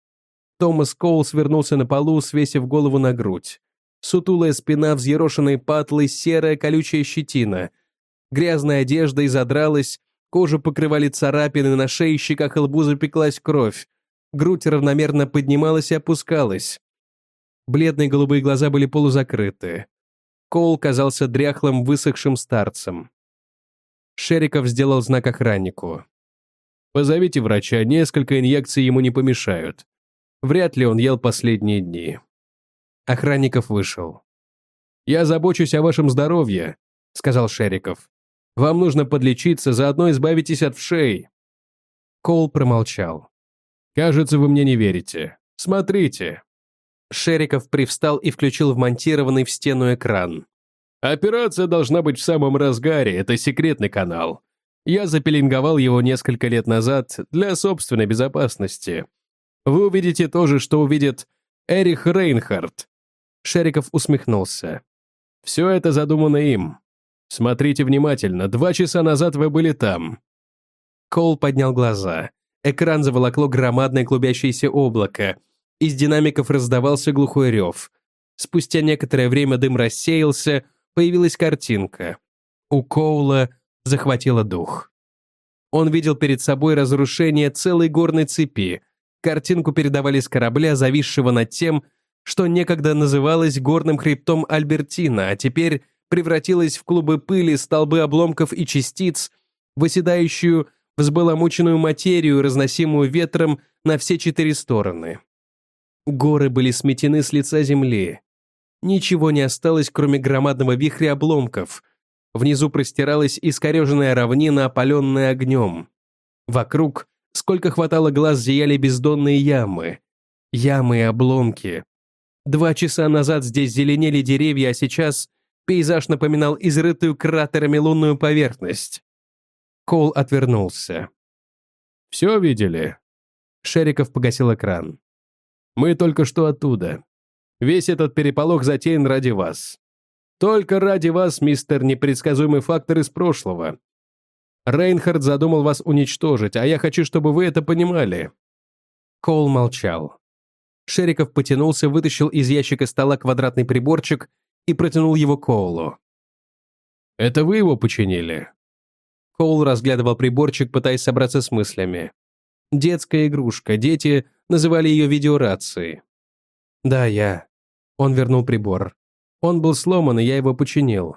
Томас Коул свернулся на полу, свесив голову на грудь. Сутулая спина, взъерошенные патлы, серая колючая щетина. Грязная одежда изодралась, кожу покрывали царапины, на шее, щеках и лбу запеклась кровь. Грудь равномерно поднималась и опускалась. Бледные голубые глаза были полузакрыты. Коул казался дряхлым, высохшим старцем. Шериков сделал знак охраннику. «Позовите врача, несколько инъекций ему не помешают. Вряд ли он ел последние дни. Охранников вышел. «Я забочусь о вашем здоровье», — сказал Шериков. «Вам нужно подлечиться, заодно избавитесь от вшей». Коул промолчал. «Кажется, вы мне не верите. Смотрите». Шериков привстал и включил вмонтированный в стену экран. «Операция должна быть в самом разгаре, это секретный канал. Я запеленговал его несколько лет назад для собственной безопасности. Вы увидите то же, что увидит Эрих Рейнхард». Шериков усмехнулся. «Все это задумано им. Смотрите внимательно, 2 часа назад вы были там». Коул поднял глаза. Экран заволокло громадное клубящееся облако. Из динамиков раздавался глухой рев. Спустя некоторое время дым рассеялся, появилась картинка. У Коула захватило дух. Он видел перед собой разрушение целой горной цепи. Картинку передавали с корабля, зависшего над тем, что некогда называлось горным хребтом Альбертина, а теперь превратилось в клубы пыли, столбы обломков и частиц, выседающую взбаламученную материю, разносимую ветром на все 4 стороны. Горы были сметены с лица земли. Ничего не осталось, кроме громадного вихря обломков. Внизу простиралась искореженная равнина, опаленная огнем. Вокруг, сколько хватало глаз, зияли бездонные ямы. Ямы и обломки. 2 часа назад здесь зеленели деревья, а сейчас пейзаж напоминал изрытую кратерами лунную поверхность. Коул отвернулся. «Все видели?» Шериков погасил экран. «Мы только что оттуда. Весь этот переполох затеян ради вас. Только ради вас, мистер непредсказуемый фактор из прошлого. Рейнхард задумал вас уничтожить, а я хочу, чтобы вы это понимали». Коул молчал. Шериков потянулся, вытащил из ящика стола квадратный приборчик и протянул его Коулу. «Это вы его починили?» Коул разглядывал приборчик, пытаясь собраться с мыслями. Детская игрушка, дети называли ее видеорацией. «Да, я». Он вернул прибор. Он был сломан, и я его починил.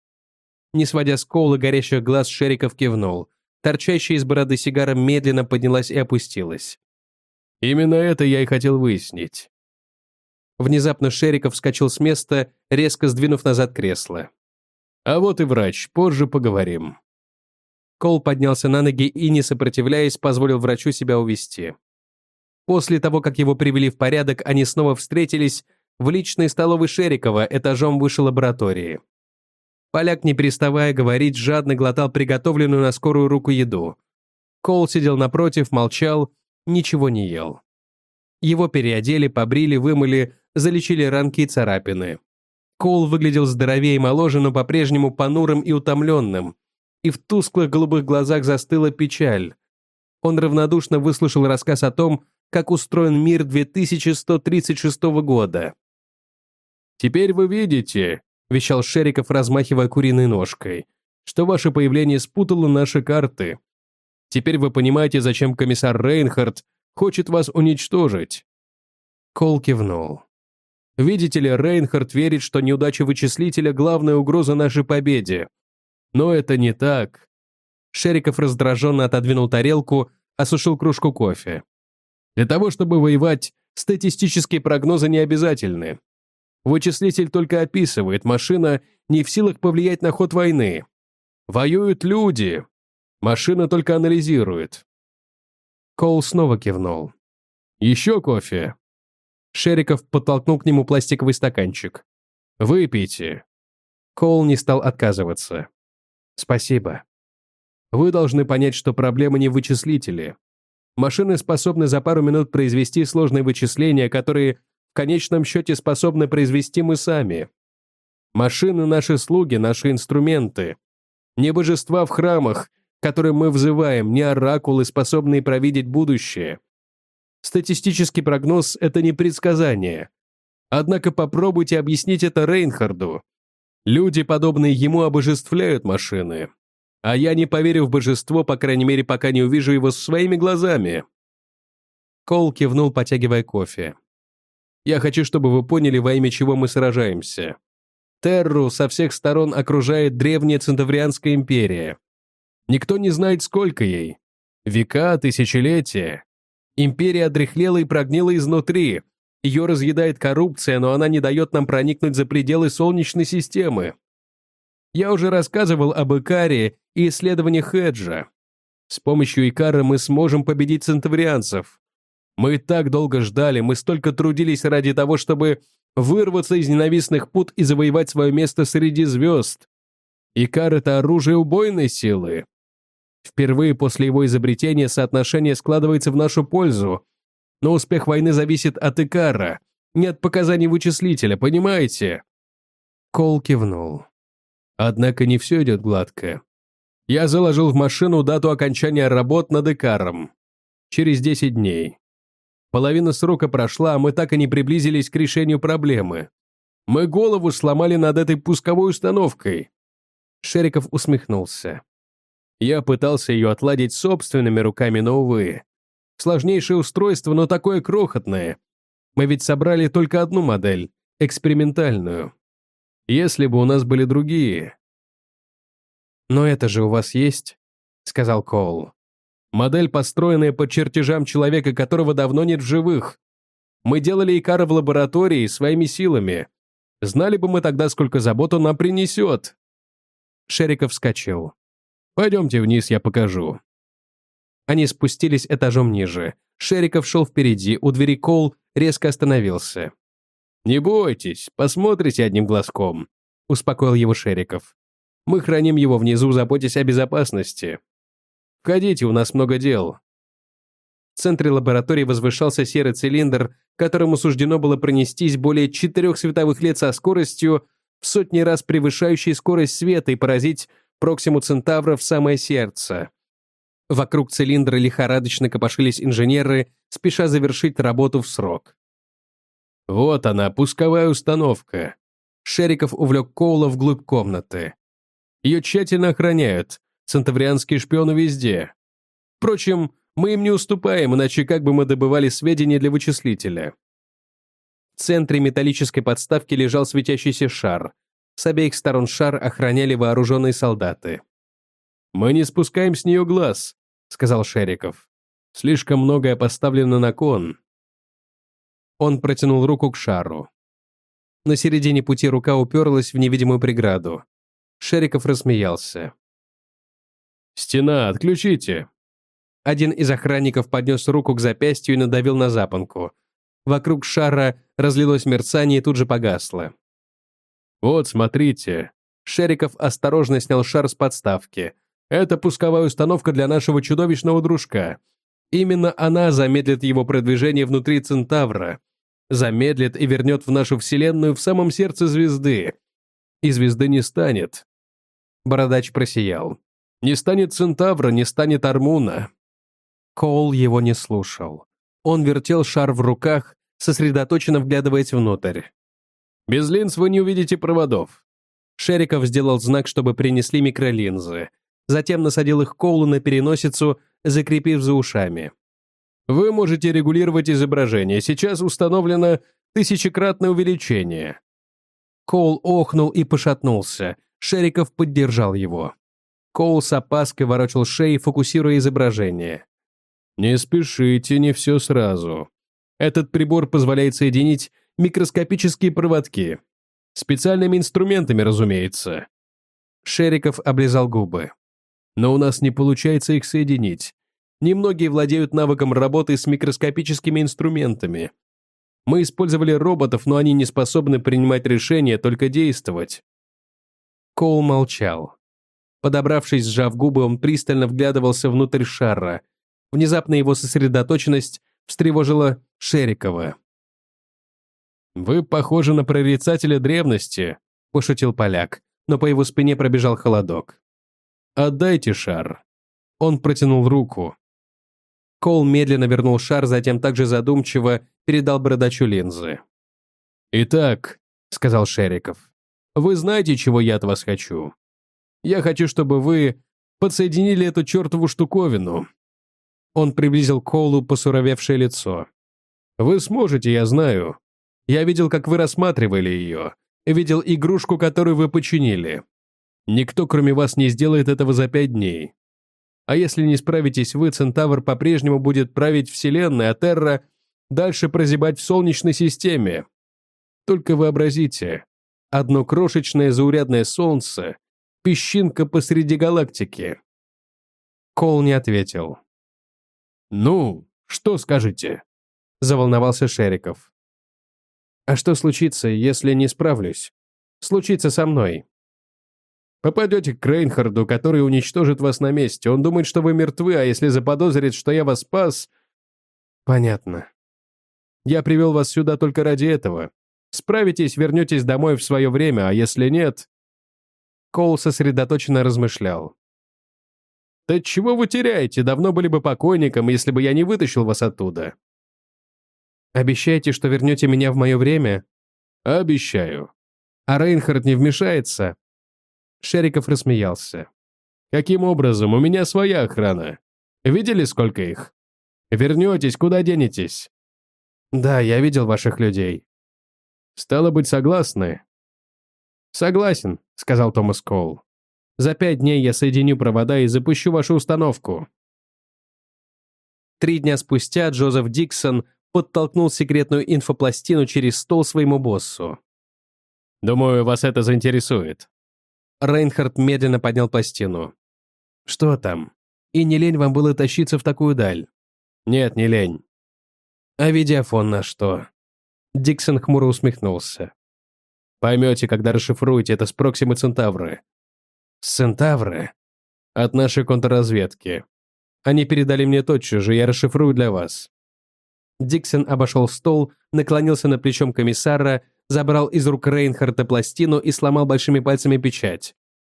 Не сводя с Коула горящих глаз, Шериков кивнул. Торчащая из бороды сигара медленно поднялась и опустилась. «Именно это я и хотел выяснить». Внезапно Шериков вскочил с места, резко сдвинув назад кресло. «А вот и врач, позже поговорим». Коул поднялся на ноги и, не сопротивляясь, позволил врачу себя увести. После того, как его привели в порядок, они снова встретились в личной столовой Шерикова, этажом выше лаборатории. Поляк, не переставая говорить, жадно глотал приготовленную на скорую руку еду. Коул сидел напротив, молчал, ничего не ел. Его переодели, побрили, вымыли, залечили ранки и царапины. Коул выглядел здоровее и моложе, но по-прежнему понурым и утомленным, и в тусклых голубых глазах застыла печаль. Он равнодушно выслушал рассказ о том, как устроен мир 2136 года. «Теперь вы видите», — вещал Шериков, размахивая куриной ножкой, «что ваше появление спутало наши карты. Теперь вы понимаете, зачем комиссар Рейнхард хочет вас уничтожить». Коул кивнул. «Видите ли, Рейнхард верит, что неудача вычислителя — главная угроза нашей победе. Но это не так». Шериков раздраженно отодвинул тарелку, осушил кружку кофе. «Для того, чтобы воевать, статистические прогнозы не обязательны. Вычислитель только описывает, машина не в силах повлиять на ход войны. Воюют люди. Машина только анализирует». Коул снова кивнул. «Еще кофе?» Шериков подтолкнул к нему пластиковый стаканчик. «Выпейте». Коул не стал отказываться. «Спасибо. Вы должны понять, что проблема не в вычислителе. Машины способны за пару минут произвести сложные вычисления, которые в конечном счете способны произвести мы сами. Машины — наши слуги, наши инструменты. Не божества в храмах, которые мы взываем, не оракулы, способные провидеть будущее. Статистический прогноз — это не предсказание. Однако попробуйте объяснить это Рейнхарду. Люди, подобные ему, обожествляют машины. А я не поверю в божество, по крайней мере, пока не увижу его своими глазами». Коул кивнул, потягивая кофе. «Я хочу, чтобы вы поняли, во имя чего мы сражаемся. Терру со всех сторон окружает древняя Центаврианская империя. Никто не знает, сколько ей. Века, тысячелетия. Империя одряхлела и прогнила изнутри. Ее разъедает коррупция, но она не дает нам проникнуть за пределы Солнечной системы. Я уже рассказывал об Икаре и исследованиях Эджа. С помощью Икара мы сможем победить центаврианцев. Мы так долго ждали, мы столько трудились ради того, чтобы вырваться из ненавистных пут и завоевать свое место среди звезд. Икар — это оружие убойной силы. Впервые после его изобретения соотношение складывается в нашу пользу. Но успех войны зависит от Икара, не от показаний вычислителя, понимаете?» Кол кивнул. «Однако не все идет гладко. Я заложил в машину дату окончания работ над Икаром. Через 10 дней. Половина срока прошла, а мы так и не приблизились к решению проблемы. Мы голову сломали над этой пусковой установкой». Шериков усмехнулся. «Я пытался ее отладить собственными руками, но, увы. Сложнейшее устройство, но такое крохотное. Мы ведь собрали только одну модель, экспериментальную. Если бы у нас были другие...» «Но это же у вас есть», — сказал Коул. «Модель, построенная по чертежам человека, которого давно нет в живых. Мы делали Икара в лаборатории своими силами. Знали бы мы тогда, сколько забот он нам принесет». Шериков вскочил. «Пойдемте вниз, я покажу». Они спустились этажом ниже. Шериков шел впереди, у двери Коул резко остановился. «Не бойтесь, посмотрите одним глазком», — успокоил его Шериков. «Мы храним его внизу, заботясь о безопасности. Входите, у нас много дел». В центре лаборатории возвышался серый цилиндр, которому суждено было пронестись более 4 световых лет со скоростью, в сотни раз превышающей скорость света, и поразить Проксиму Центавра в самое сердце. Вокруг цилиндра лихорадочно копошились инженеры, спеша завершить работу в срок. «Вот она, пусковая установка». Шериков увлек Коула вглубь комнаты. «Ее тщательно охраняют, центаврианские шпионы везде. Впрочем, мы им не уступаем, иначе как бы мы добывали сведения для вычислителя». В центре металлической подставки лежал светящийся шар. С обеих сторон шар охраняли вооруженные солдаты. «Мы не спускаем с нее глаз», — сказал Шериков. «Слишком многое поставлено на кон». Он протянул руку к шару. На середине пути рука уперлась в невидимую преграду. Шериков рассмеялся. «Стена, отключите!» Один из охранников поднес руку к запястью и надавил на запонку. Вокруг шара разлилось мерцание и тут же погасло. «Вот, смотрите!» Шериков осторожно снял шар с подставки. «Это пусковая установка для нашего чудовищного дружка. Именно она замедлит его продвижение внутри Центавра. Замедлит и вернет в нашу Вселенную в самом сердце звезды. И звезды не станет». Бородач просиял. «Не станет Центавра, не станет Армуна». Коул его не слушал. Он вертел шар в руках, сосредоточенно вглядываясь внутрь. «Без линз вы не увидите проводов». Шериков сделал знак, чтобы принесли микролинзы. Затем насадил их Коулу на переносицу, закрепив за ушами. «Вы можете регулировать изображение. Сейчас установлено 1000-кратное увеличение». Коул охнул и пошатнулся. Шериков поддержал его. Коул с опаской ворочал шеей, фокусируя изображение. «Не спешите, не все сразу. Этот прибор позволяет соединить микроскопические проводки. Специальными инструментами, разумеется». Шериков облизал губы. «Но у нас не получается их соединить. Немногие владеют навыком работы с микроскопическими инструментами. Мы использовали роботов, но они не способны принимать решения, только действовать». Коул молчал. Подобравшись, сжав губы, он пристально вглядывался внутрь шара. Внезапно его сосредоточенность встревожила Шерикова. «Вы похожи на прорицателя древности», – пошутил поляк, но по его спине пробежал холодок. «Отдайте шар». Он протянул руку. Коул медленно вернул шар, затем также задумчиво передал бородачу линзы. «Итак», — сказал Шериков, — «вы знаете, чего я от вас хочу? Я хочу, чтобы вы подсоединили эту чертову штуковину». Он приблизил к Коулу посуровевшее лицо. «Вы сможете, я знаю. Я видел, как вы рассматривали ее. Видел игрушку, которую вы починили. Никто, кроме вас, не сделает этого за 5 дней. А если не справитесь вы, Центавр по-прежнему будет править Вселенной, а Терра дальше прозябать в Солнечной системе. Только вообразите, одно крошечное заурядное Солнце, песчинка посреди галактики. Коул не ответил. «Ну, что скажете?» — заволновался Шериков. «А что случится, если не справлюсь? Случится со мной». «Попадете к Рейнхарду, который уничтожит вас на месте. Он думает, что вы мертвы, а если заподозрит, что я вас спас...» «Понятно. Я привел вас сюда только ради этого. Справитесь, вернетесь домой в свое время, а если нет...» Коул сосредоточенно размышлял. «Да чего вы теряете? Давно были бы покойником, если бы я не вытащил вас оттуда». «Обещаете, что вернете меня в мое время?» «Обещаю». «А Рейнхард не вмешается?» Шериков рассмеялся. «Каким образом? У меня своя охрана. Видели, сколько их? Вернетесь, куда денетесь?» «Да, я видел ваших людей». «Стало быть, согласны?» «Согласен», — сказал Томас Коул. «За 5 дней я соединю провода и запущу вашу установку». 3 дня спустя Джозеф Диксон подтолкнул секретную инфопластину через стол своему боссу. «Думаю, вас это заинтересует». Рейнхард медленно поднял пластину. «Что там? И не лень вам было тащиться в такую даль?» «Нет, не лень». «А видеофон на что?» Диксон хмуро усмехнулся. «Поймете, когда расшифруете, это с Проксимы Центавры». «Центавры?» «От нашей контрразведки. Они передали мне тотчас же, я расшифрую для вас». Диксон обошел стол, наклонился над плечом комиссара, забрал из рук Рейнхарда пластину и сломал большими пальцами печать.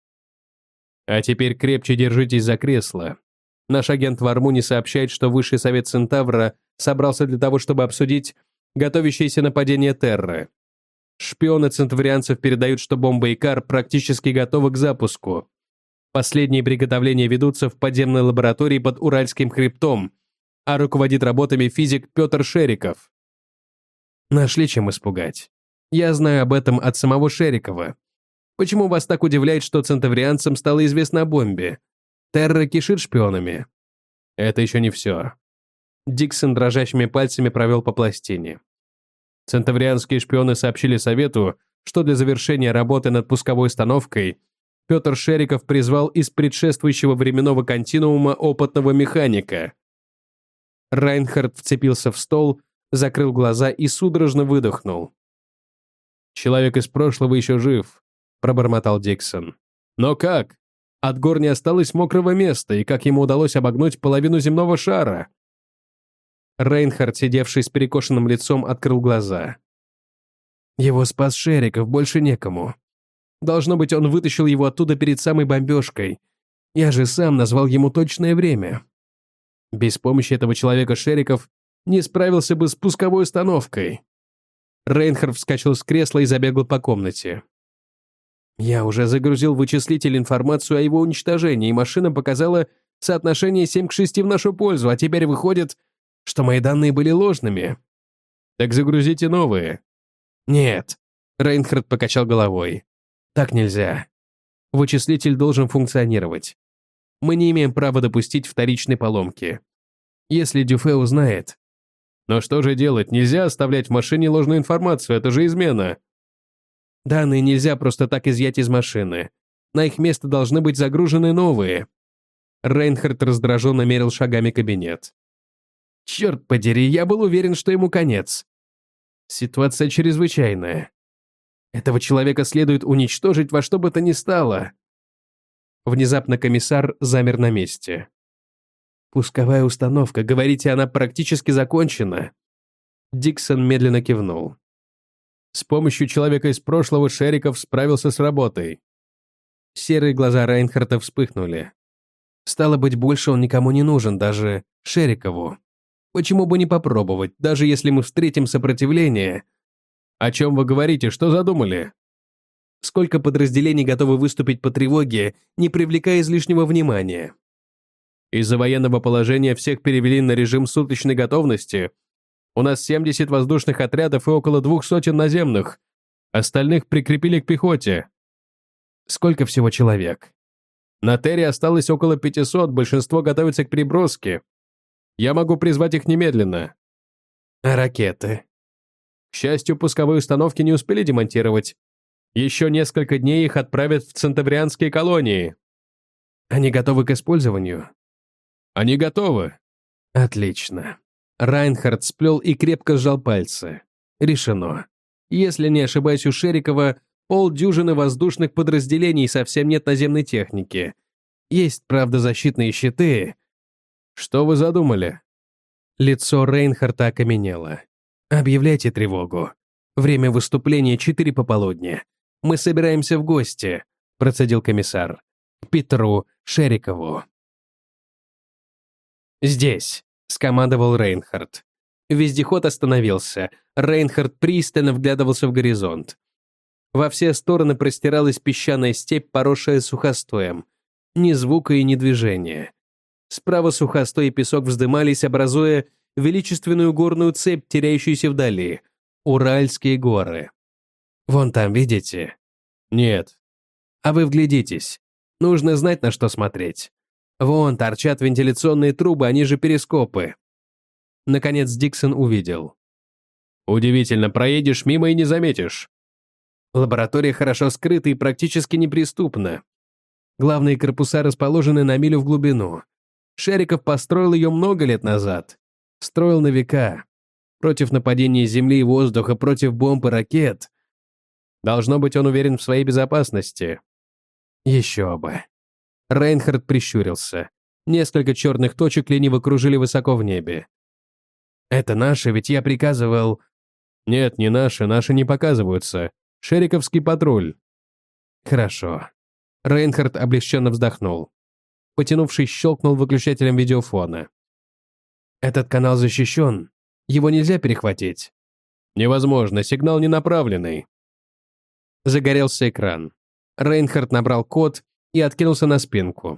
«А теперь крепче держитесь за кресло. Наш агент в Армуне сообщает, что Высший Совет Центавра собрался для того, чтобы обсудить готовящееся нападение Терры. Шпионы центаврианцев передают, что бомба Икар практически готова к запуску. Последние приготовления ведутся в подземной лаборатории под Уральским хребтом, а руководит работами физик Петр Шериков». «Нашли чем испугать. Я знаю об этом от самого Шерикова. Почему вас так удивляет, что центаврианцам стало известно о бомбе? Терра кишит шпионами». «Это еще не все». Диксон дрожащими пальцами провел по пластине. Центаврианские шпионы сообщили Совету, что для завершения работы над пусковой установкой Петр Шериков призвал из предшествующего временного континуума опытного механика. Рейнхард вцепился в стол, закрыл глаза и судорожно выдохнул. «Человек из прошлого еще жив», — пробормотал Диксон. «Но как? От гор не осталось мокрого места, и как ему удалось обогнуть половину земного шара?» Рейнхард, сидевший с перекошенным лицом, открыл глаза. «Его спас Шериков, больше некому. Должно быть, он вытащил его оттуда перед самой бомбежкой. Я же сам назвал ему точное время. Без помощи этого человека Шериков не справился бы с пусковой установкой». Рейнхард вскочил с кресла и забегал по комнате. «Я уже загрузил в вычислитель информацию о его уничтожении, и машина показала соотношение 7:6 в нашу пользу, а теперь выходит, что мои данные были ложными». «Так загрузите новые». «Нет», — Рейнхард покачал головой. «Так нельзя. Вычислитель должен функционировать. Мы не имеем права допустить вторичной поломки. Если Дюфе узнает...» «Но что же делать? Нельзя оставлять в машине ложную информацию, это же измена». «Данные нельзя просто так изъять из машины. На их место должны быть загружены новые». Рейнхард раздраженно мерил шагами кабинет. «Черт подери, я был уверен, что ему конец. Ситуация чрезвычайная. Этого человека следует уничтожить во что бы то ни стало». Внезапно комиссар замер на месте. «Пусковая установка, говорите, она практически закончена?» Диксон медленно кивнул. «С помощью человека из прошлого Шериков справился с работой». Серые глаза Рейнхарда вспыхнули. «Стало быть, больше он никому не нужен, даже Шерикову. Почему бы не попробовать, даже если мы встретим сопротивление?» «О чем вы говорите? Что задумали?» «Сколько подразделений готовы выступить по тревоге, не привлекая излишнего внимания?» «Из-за военного положения всех перевели на режим суточной готовности. У нас 70 воздушных отрядов и около 200 наземных. Остальных прикрепили к пехоте». «Сколько всего человек?» На Терре осталось около 500, большинство готовится к переброске. Я могу призвать их немедленно. А ракеты? К счастью, пусковые установки не успели демонтировать. Еще несколько дней их отправят в центаврианские колонии. Они готовы к использованию? Они готовы. Отлично. Райнхард сплел и крепко сжал пальцы. Решено. Если не ошибаюсь, у Шерикова полдюжины воздушных подразделений, совсем нет наземной техники. Есть, правда, защитные щиты. Что вы задумали? Лицо Рейнхарта окаменело. Объявляйте тревогу. Время выступления 4 пополудни. Мы собираемся в гости, процедил комиссар. К Петру Шерикову. «Здесь», — скомандовал Рейнхард. Вездеход остановился. Рейнхард пристально вглядывался в горизонт. Во все стороны простиралась песчаная степь, поросшая сухостоем. Ни звука и ни движения. Справа сухостой и песок вздымались, образуя величественную горную цепь, теряющуюся вдали. Уральские горы. Вон там, видите? Нет. А вы вглядитесь. Нужно знать, на что смотреть. Вон торчат вентиляционные трубы, они же перископы. Наконец Диксон увидел. Удивительно, проедешь мимо и не заметишь. Лаборатория хорошо скрыта и практически неприступна. Главные корпуса расположены на милю в глубину. Шериков построил ее много лет назад. Строил на века. Против нападения земли и воздуха, против бомб и ракет. Должно быть, он уверен в своей безопасности. Еще бы. Рейнхард прищурился. Несколько черных точек лениво кружили высоко в небе. «Это наши, ведь я приказывал...» «Нет, не наши не показываются. Шериковский патруль». «Хорошо». Рейнхард облегченно вздохнул. Потянувшись, щелкнул выключателем видеофона. «Этот канал защищен. Его нельзя перехватить». «Невозможно, сигнал не направленный». Загорелся экран. Рейнхард набрал код и откинулся на спинку.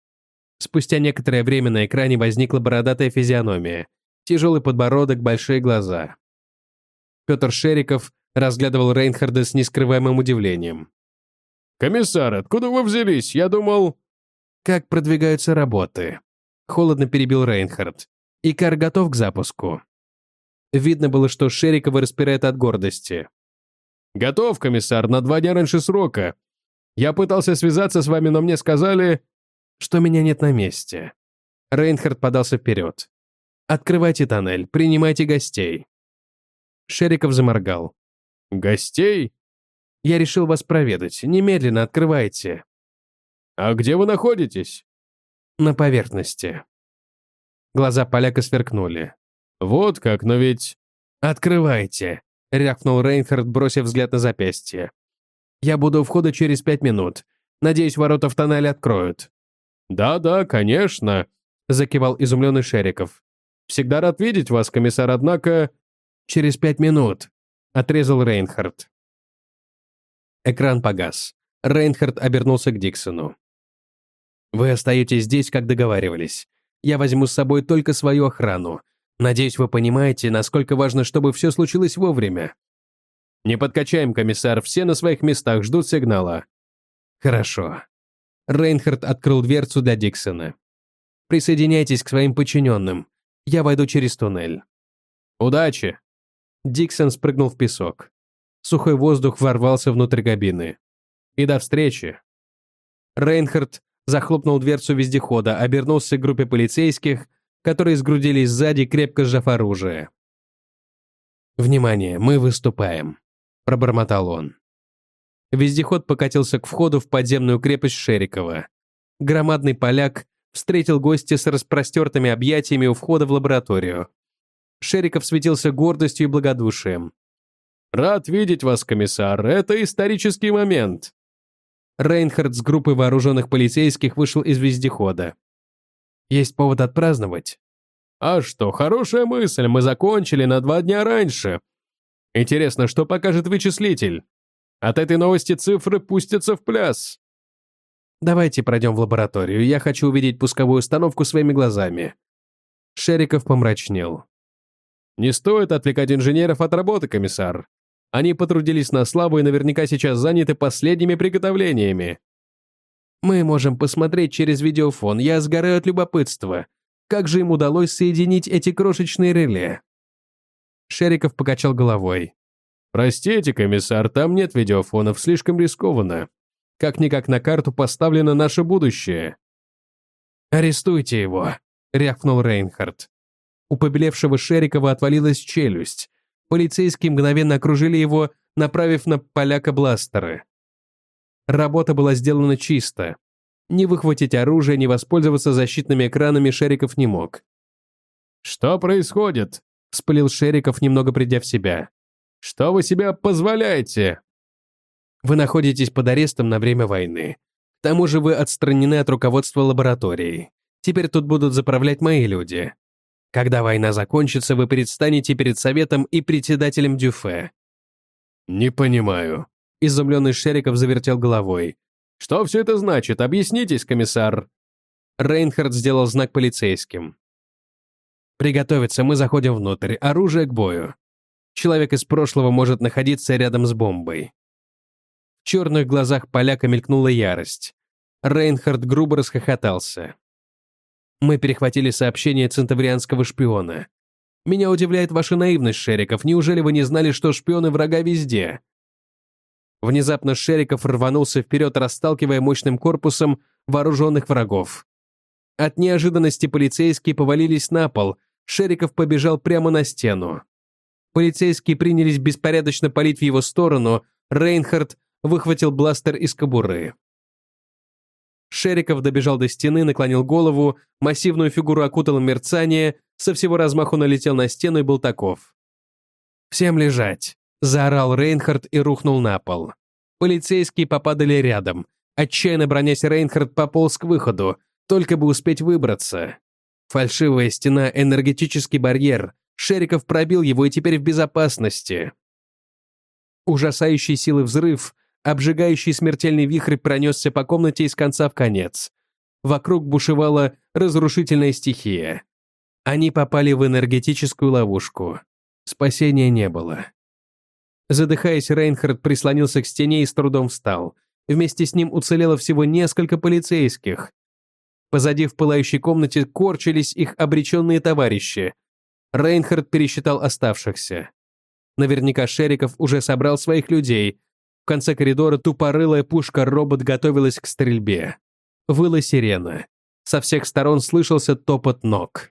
Спустя некоторое время на экране возникла бородатая физиономия, тяжелый подбородок, большие глаза. Петр Шериков разглядывал Рейнхарда с нескрываемым удивлением. «Комиссар, откуда вы взялись? Я думал...» «Как продвигаются работы?» Холодно перебил Рейнхард. «Икар готов к запуску?» Видно было, что Шерикова распирает от гордости. «Готов, комиссар, на 2 дня раньше срока. Я пытался связаться с вами, но мне сказали...» «Что меня нет на месте». Рейнхард подался вперед. «Открывайте тоннель, принимайте гостей». Шериков заморгал. «Гостей?» «Я решил вас проведать. Немедленно открывайте». «А где вы находитесь?» «На поверхности». Глаза поляка сверкнули. «Вот как, но ведь...» «Открывайте», — рявкнул Рейнхард, бросив взгляд на запястье. «Я буду у входа через 5 минут. Надеюсь, ворота в тоннеле откроют». «Да, конечно», — закивал изумленный Шериков. «Всегда рад видеть вас, комиссар, однако...» «Через 5 минут», — отрезал Рейнхард. Экран погас. Рейнхард обернулся к Диксону. «Вы остаетесь здесь, как договаривались. Я возьму с собой только свою охрану. Надеюсь, вы понимаете, насколько важно, чтобы все случилось вовремя». «Не подкачаем, комиссар, все на своих местах, ждут сигнала». «Хорошо». Рейнхард открыл дверцу для Диксона. «Присоединяйтесь к своим подчиненным. Я войду через туннель». «Удачи!» Диксон спрыгнул в песок. Сухой воздух ворвался внутрь кабины. «И до встречи!» Рейнхард захлопнул дверцу вездехода, обернулся к группе полицейских, которые сгрудились сзади, крепко сжав оружие. «Внимание, мы выступаем», — пробормотал он. Вездеход покатился к входу в подземную крепость Шерикова. Громадный поляк встретил гостя с распростертыми объятиями у входа в лабораторию. Шериков светился гордостью и благодушием. «Рад видеть вас, комиссар, это исторический момент». Рейнхард с группой вооруженных полицейских вышел из вездехода. «Есть повод отпраздновать?» «А что, хорошая мысль, мы закончили на 2 дня раньше. Интересно, что покажет вычислитель? От этой новости цифры пустятся в пляс». «Давайте пройдем в лабораторию, я хочу увидеть пусковую установку своими глазами». Шериков помрачнел. «Не стоит отвлекать инженеров от работы, комиссар. Они потрудились на славу и наверняка сейчас заняты последними приготовлениями». Мы можем посмотреть через видеофон, я сгораю от любопытства. Как же им удалось соединить эти крошечные реле?» Шериков покачал головой. «Простите, комиссар, там нет видеофонов, слишком рискованно. Как-никак на карту поставлено наше будущее». «Арестуйте его», — рявкнул Рейнхард. У побелевшего Шерикова отвалилась челюсть. Полицейские мгновенно окружили его, направив на поляка бластеры. Работа была сделана чисто. Не выхватить оружие, не воспользоваться защитными экранами Шериков не мог. «Что происходит?» — вспылил Шериков, немного придя в себя. «Что вы себе позволяете?» «Вы находитесь под арестом на время войны. К тому же вы отстранены от руководства лабораторией. Теперь тут будут заправлять мои люди. Когда война закончится, вы предстанете перед Советом и председателем Дюфе». «Не понимаю». Изумленный Шериков завертел головой. «Что все это значит? Объяснитесь, комиссар». Рейнхард сделал знак полицейским. «Приготовиться, мы заходим внутрь. Оружие к бою. Человек из прошлого может находиться рядом с бомбой». В черных глазах поляка мелькнула ярость. Рейнхард грубо расхохотался. «Мы перехватили сообщение центаврианского шпиона. Меня удивляет ваша наивность, Шериков. Неужели вы не знали, что шпионы врага везде?» Внезапно Шериков рванулся вперед, расталкивая мощным корпусом вооруженных врагов. От неожиданности полицейские повалились на пол, Шериков побежал прямо на стену. Полицейские принялись беспорядочно палить в его сторону, Рейнхард выхватил бластер из кобуры. Шериков добежал до стены, наклонил голову, массивную фигуру окутало мерцание, со всего размаху налетел на стену и был таков. «Всем лежать!» — заорал Рейнхард и рухнул на пол. Полицейские попадали рядом. Отчаянно бронясь, Рейнхард пополз к выходу, только бы успеть выбраться. Фальшивая стена, энергетический барьер. Шериков пробил его и теперь в безопасности. Ужасающий силы взрыв, обжигающий смертельный вихрь пронесся по комнате из конца в конец. Вокруг бушевала разрушительная стихия. Они попали в энергетическую ловушку. Спасения не было. Задыхаясь, Рейнхард прислонился к стене и с трудом встал. Вместе с ним уцелело всего несколько полицейских. Позади в пылающей комнате корчились их обреченные товарищи. Рейнхард пересчитал оставшихся. Наверняка Шериков уже собрал своих людей. В конце коридора тупорылая пушка-робот готовилась к стрельбе. Выла сирена. Со всех сторон слышался топот ног.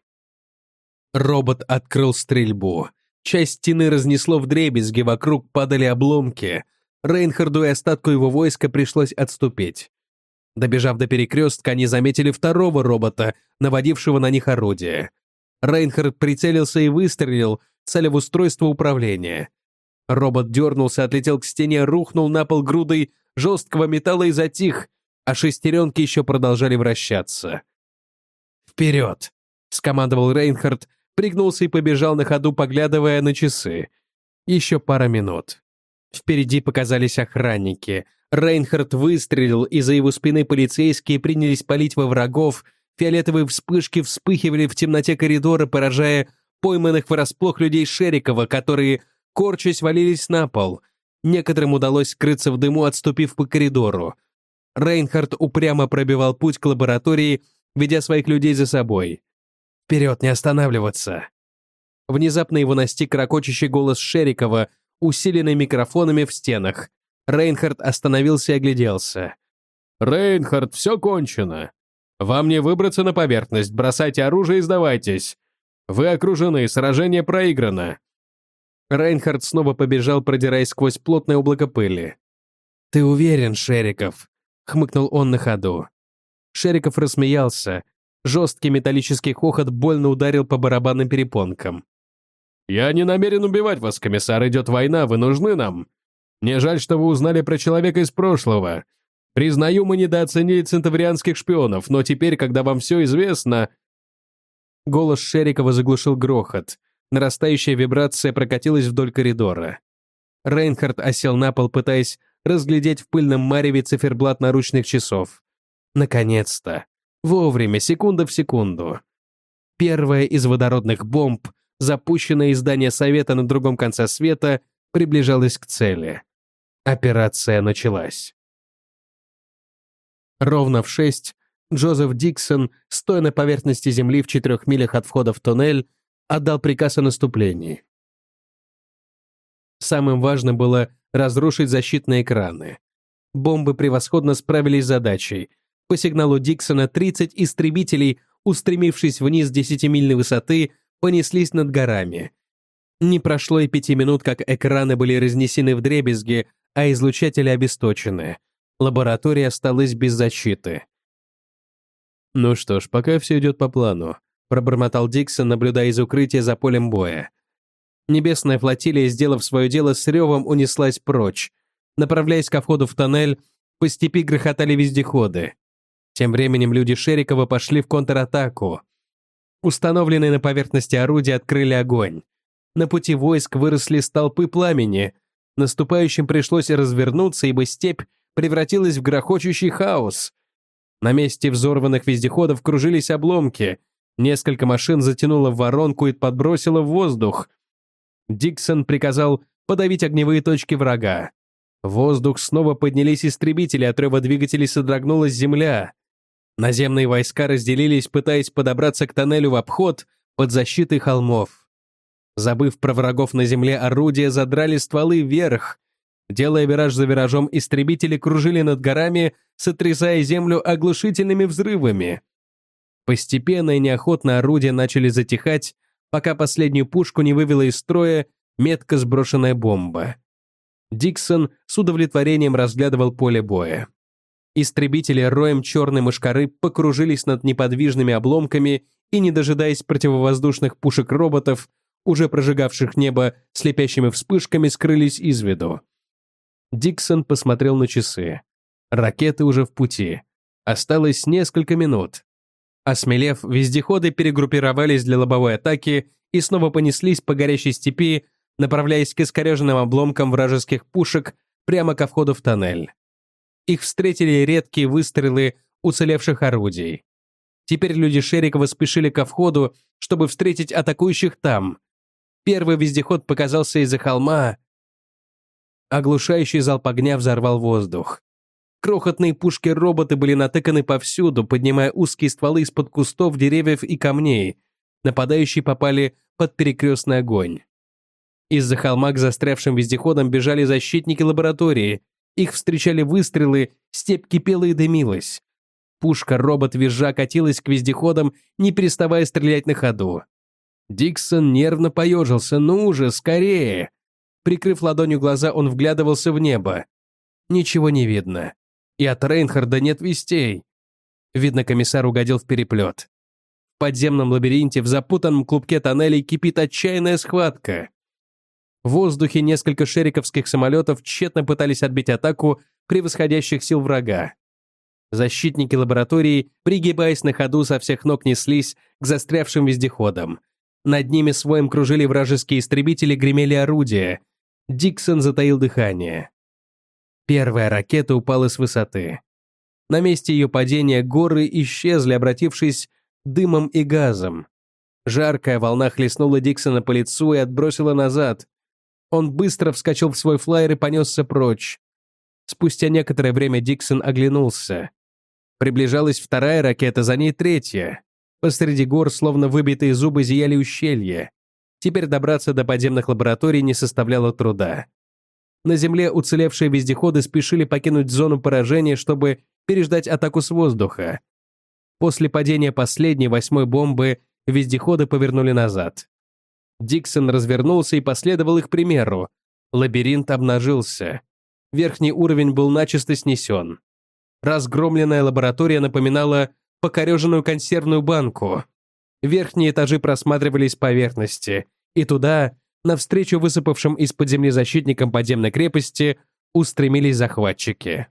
Робот открыл стрельбу. Часть стены разнесло вдребезги, вокруг падали обломки. Рейнхарду и остатку его войска пришлось отступить. Добежав до перекрестка, они заметили второго робота, наводившего на них орудие. Рейнхард прицелился и выстрелил, целя в устройство управления. Робот дернулся, отлетел к стене, рухнул на пол грудой жесткого металла и затих, а шестеренки еще продолжали вращаться. «Вперед!» — скомандовал Рейнхард, пригнулся и побежал на ходу, поглядывая на часы. Еще пара минут. Впереди показались охранники. Рейнхард выстрелил, и за его спиной полицейские принялись палить во врагов. Фиолетовые вспышки вспыхивали в темноте коридора, поражая пойманных врасплох людей Шерикова, которые, корчась, валились на пол. Некоторым удалось скрыться в дыму, отступив по коридору. Рейнхард упрямо пробивал путь к лаборатории, ведя своих людей за собой. «Вперед, не останавливаться!» Внезапно его настиг ракочущий голос Шерикова, усиленный микрофонами в стенах. Рейнхард остановился и огляделся. «Рейнхард, все кончено. Вам не выбраться на поверхность, бросайте оружие и сдавайтесь. Вы окружены, сражение проиграно». Рейнхард снова побежал, продираясь сквозь плотное облако пыли. «Ты уверен, Шериков?» — хмыкнул он на ходу. Шериков рассмеялся. Жесткий металлический хохот больно ударил по барабанным перепонкам. «Я не намерен убивать вас, комиссар, идет война, вы нужны нам. Мне жаль, что вы узнали про человека из прошлого. Признаю, мы недооценили центаврианских шпионов, но теперь, когда вам все известно...» Голос Шерикова заглушил грохот. Нарастающая вибрация прокатилась вдоль коридора. Рейнхард осел на пол, пытаясь разглядеть в пыльном мареве циферблат наручных часов. Наконец-то. Вовремя, секунда в секунду. Первая из водородных бомб, запущенная из здания Совета на другом конце света, приближалась к цели. Операция началась. Ровно в 6 Джозеф Диксон, стоя на поверхности земли в 4 милях от входа в туннель, отдал приказ о наступлении. Самым важным было разрушить защитные экраны. Бомбы превосходно справились с задачей. По сигналу Диксона 30 истребителей, устремившись вниз с 10-мильной высоты, понеслись над горами. Не прошло и 5 минут, как экраны были разнесены вдребезги, а излучатели обесточены. Лаборатория осталась без защиты. «Ну что ж, пока все идет по плану», — пробормотал Диксон, наблюдая из укрытия за полем боя. Небесная флотилия, сделав свое дело, с ревом унеслась прочь. Направляясь ко входу в тоннель, по степи грохотали вездеходы. Тем временем люди Шерикова пошли в контратаку. Установленные на поверхности орудия открыли огонь. На пути войск выросли столпы пламени. Наступающим пришлось развернуться, ибо степь превратилась в грохочущий хаос. На месте взорванных вездеходов кружились обломки. Несколько машин затянуло в воронку и подбросило в воздух. Диксон приказал подавить огневые точки врага. В воздух снова поднялись истребители, от рева двигателей содрогнулась земля. Наземные войска разделились, пытаясь подобраться к тоннелю в обход под защитой холмов. Забыв про врагов на земле, орудия задрали стволы вверх. Делая вираж за виражом, истребители кружили над горами, сотрясая землю оглушительными взрывами. Постепенно и неохотно орудия начали затихать, пока последнюю пушку не вывела из строя метко сброшенная бомба. Диксон с удовлетворением разглядывал поле боя. Истребители роем черной мошкары покружились над неподвижными обломками и, не дожидаясь противовоздушных пушек роботов, уже прожигавших небо слепящими вспышками, скрылись из виду. Диксон посмотрел на часы. Ракеты уже в пути. Осталось несколько минут. Осмелев, вездеходы перегруппировались для лобовой атаки и снова понеслись по горящей степи, направляясь к искореженным обломкам вражеских пушек прямо ко входу в тоннель. Их встретили редкие выстрелы уцелевших орудий. Теперь люди Шерикова спешили ко входу, чтобы встретить атакующих там. Первый вездеход показался из-за холма. Оглушающий залп огня взорвал воздух. Крохотные пушки-роботы были натыканы повсюду, поднимая узкие стволы из-под кустов, деревьев и камней. Нападающие попали под перекрестный огонь. Из-за холма к застрявшим вездеходам бежали защитники лаборатории. Их встречали выстрелы, степь кипела и дымилась. Пушка-робот визжа катилась к вездеходам, не переставая стрелять на ходу. Диксон нервно поежился. «Ну же, скорее!» Прикрыв ладонью глаза, он вглядывался в небо. Ничего не видно. И от Рейнхарда нет вестей. Видно, комиссар угодил в переплет. В подземном лабиринте, в запутанном клубке тоннелей кипит отчаянная схватка. В воздухе несколько шериковских самолетов тщетно пытались отбить атаку превосходящих сил врага. Защитники лаборатории, пригибаясь на ходу, со всех ног неслись к застрявшим вездеходам. Над ними своим кружили вражеские истребители, гремели орудия. Диксон затаил дыхание. Первая ракета упала с высоты. На месте ее падения горы исчезли, обратившись дымом и газом. Жаркая волна хлестнула Диксона по лицу и отбросила назад. Он быстро вскочил в свой флайер и понесся прочь. Спустя некоторое время Диксон оглянулся. Приближалась вторая ракета, за ней третья. Посреди гор, словно выбитые зубы, зияли ущелья. Теперь добраться до подземных лабораторий не составляло труда. На земле уцелевшие вездеходы спешили покинуть зону поражения, чтобы переждать атаку с воздуха. После падения последней, 8-й бомбы, вездеходы повернули назад. Диксон развернулся и последовал их примеру. Лабиринт обнажился. Верхний уровень был начисто снесен. Разгромленная лаборатория напоминала покореженную консервную банку. Верхние этажи просматривались с поверхности, и туда, навстречу высыпавшим из-под земли защитникам подземной крепости, устремились захватчики.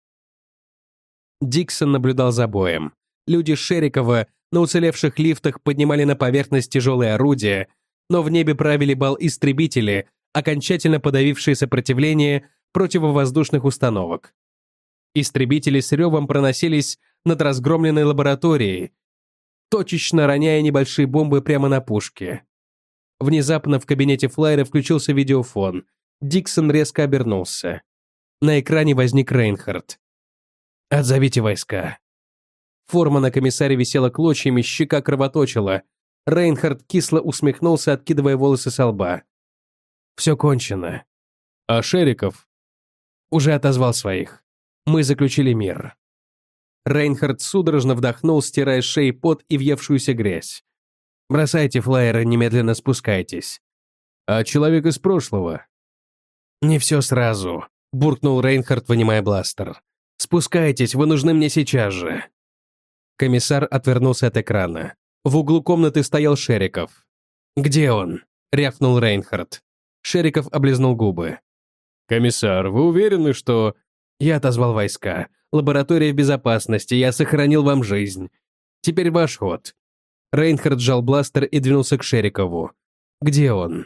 Диксон наблюдал за боем. Люди Шерикова на уцелевших лифтах поднимали на поверхность тяжелые орудия, но в небе правили бал истребители, окончательно подавившие сопротивление противовоздушных установок. Истребители с ревом проносились над разгромленной лабораторией, точечно роняя небольшие бомбы прямо на пушки. Внезапно в кабинете флайера включился видеофон. Диксон резко обернулся. На экране возник Рейнхард. «Отзовите войска». Форма на комиссаре висела клочьями, щека кровоточила. Рейнхард кисло усмехнулся, откидывая волосы со лба. «Все кончено». «А Шериков?» «Уже отозвал своих. Мы заключили мир». Рейнхард судорожно вдохнул, стирая с шеи пот и въевшуюся грязь. «Бросайте флаеры, немедленно спускайтесь». «А человек из прошлого?» «Не все сразу», — буркнул Рейнхард, вынимая бластер. «Спускайтесь, вы нужны мне сейчас же». Комиссар отвернулся от экрана. В углу комнаты стоял Шериков. «Где он?» — рявкнул Рейнхард. Шериков облизнул губы. «Комиссар, вы уверены, что...» «Я отозвал войска. Лаборатория безопасности, я сохранил вам жизнь. Теперь ваш ход». Рейнхард сжал бластер и двинулся к Шерикову. «Где он?»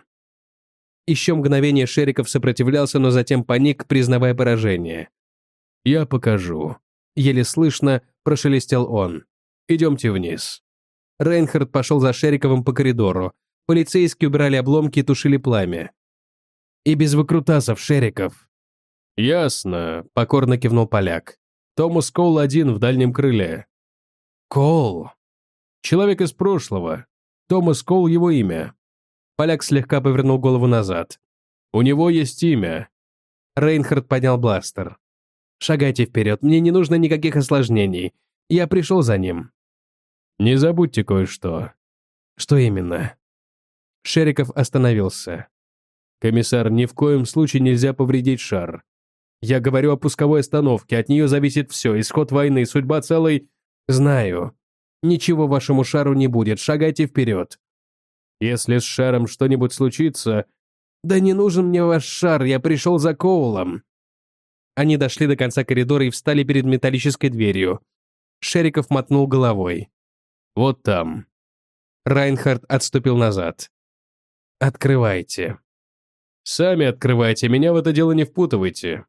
Еще мгновение Шериков сопротивлялся, но затем паник, признавая поражение. «Я покажу». Еле слышно прошелестел он. «Идемте вниз». Рейнхард пошел за Шериковым по коридору. Полицейские убирали обломки и тушили пламя. «И без выкрутасов, Шериков». «Ясно», — покорно кивнул поляк. «Томас Коул один в дальнем крыле». «Коул?» «Человек из прошлого. Томас Коул его имя». Поляк слегка повернул голову назад. «У него есть имя». Рейнхард поднял бластер. «Шагайте вперед, мне не нужно никаких осложнений. Я пришел за ним». «Не забудьте кое-что». «Что именно?» Шериков остановился. «Комиссар, ни в коем случае нельзя повредить шар. Я говорю о пусковой остановке, от нее зависит все, исход войны, судьба целой...» «Знаю. Ничего вашему шару не будет, шагайте вперед». «Если с шаром что-нибудь случится...» «Да не нужен мне ваш шар, я пришел за Коулом». Они дошли до конца коридора и встали перед металлической дверью. Шериков мотнул головой. «Вот там». Райнхард отступил назад. «Открывайте». «Сами открывайте, меня в это дело не впутывайте».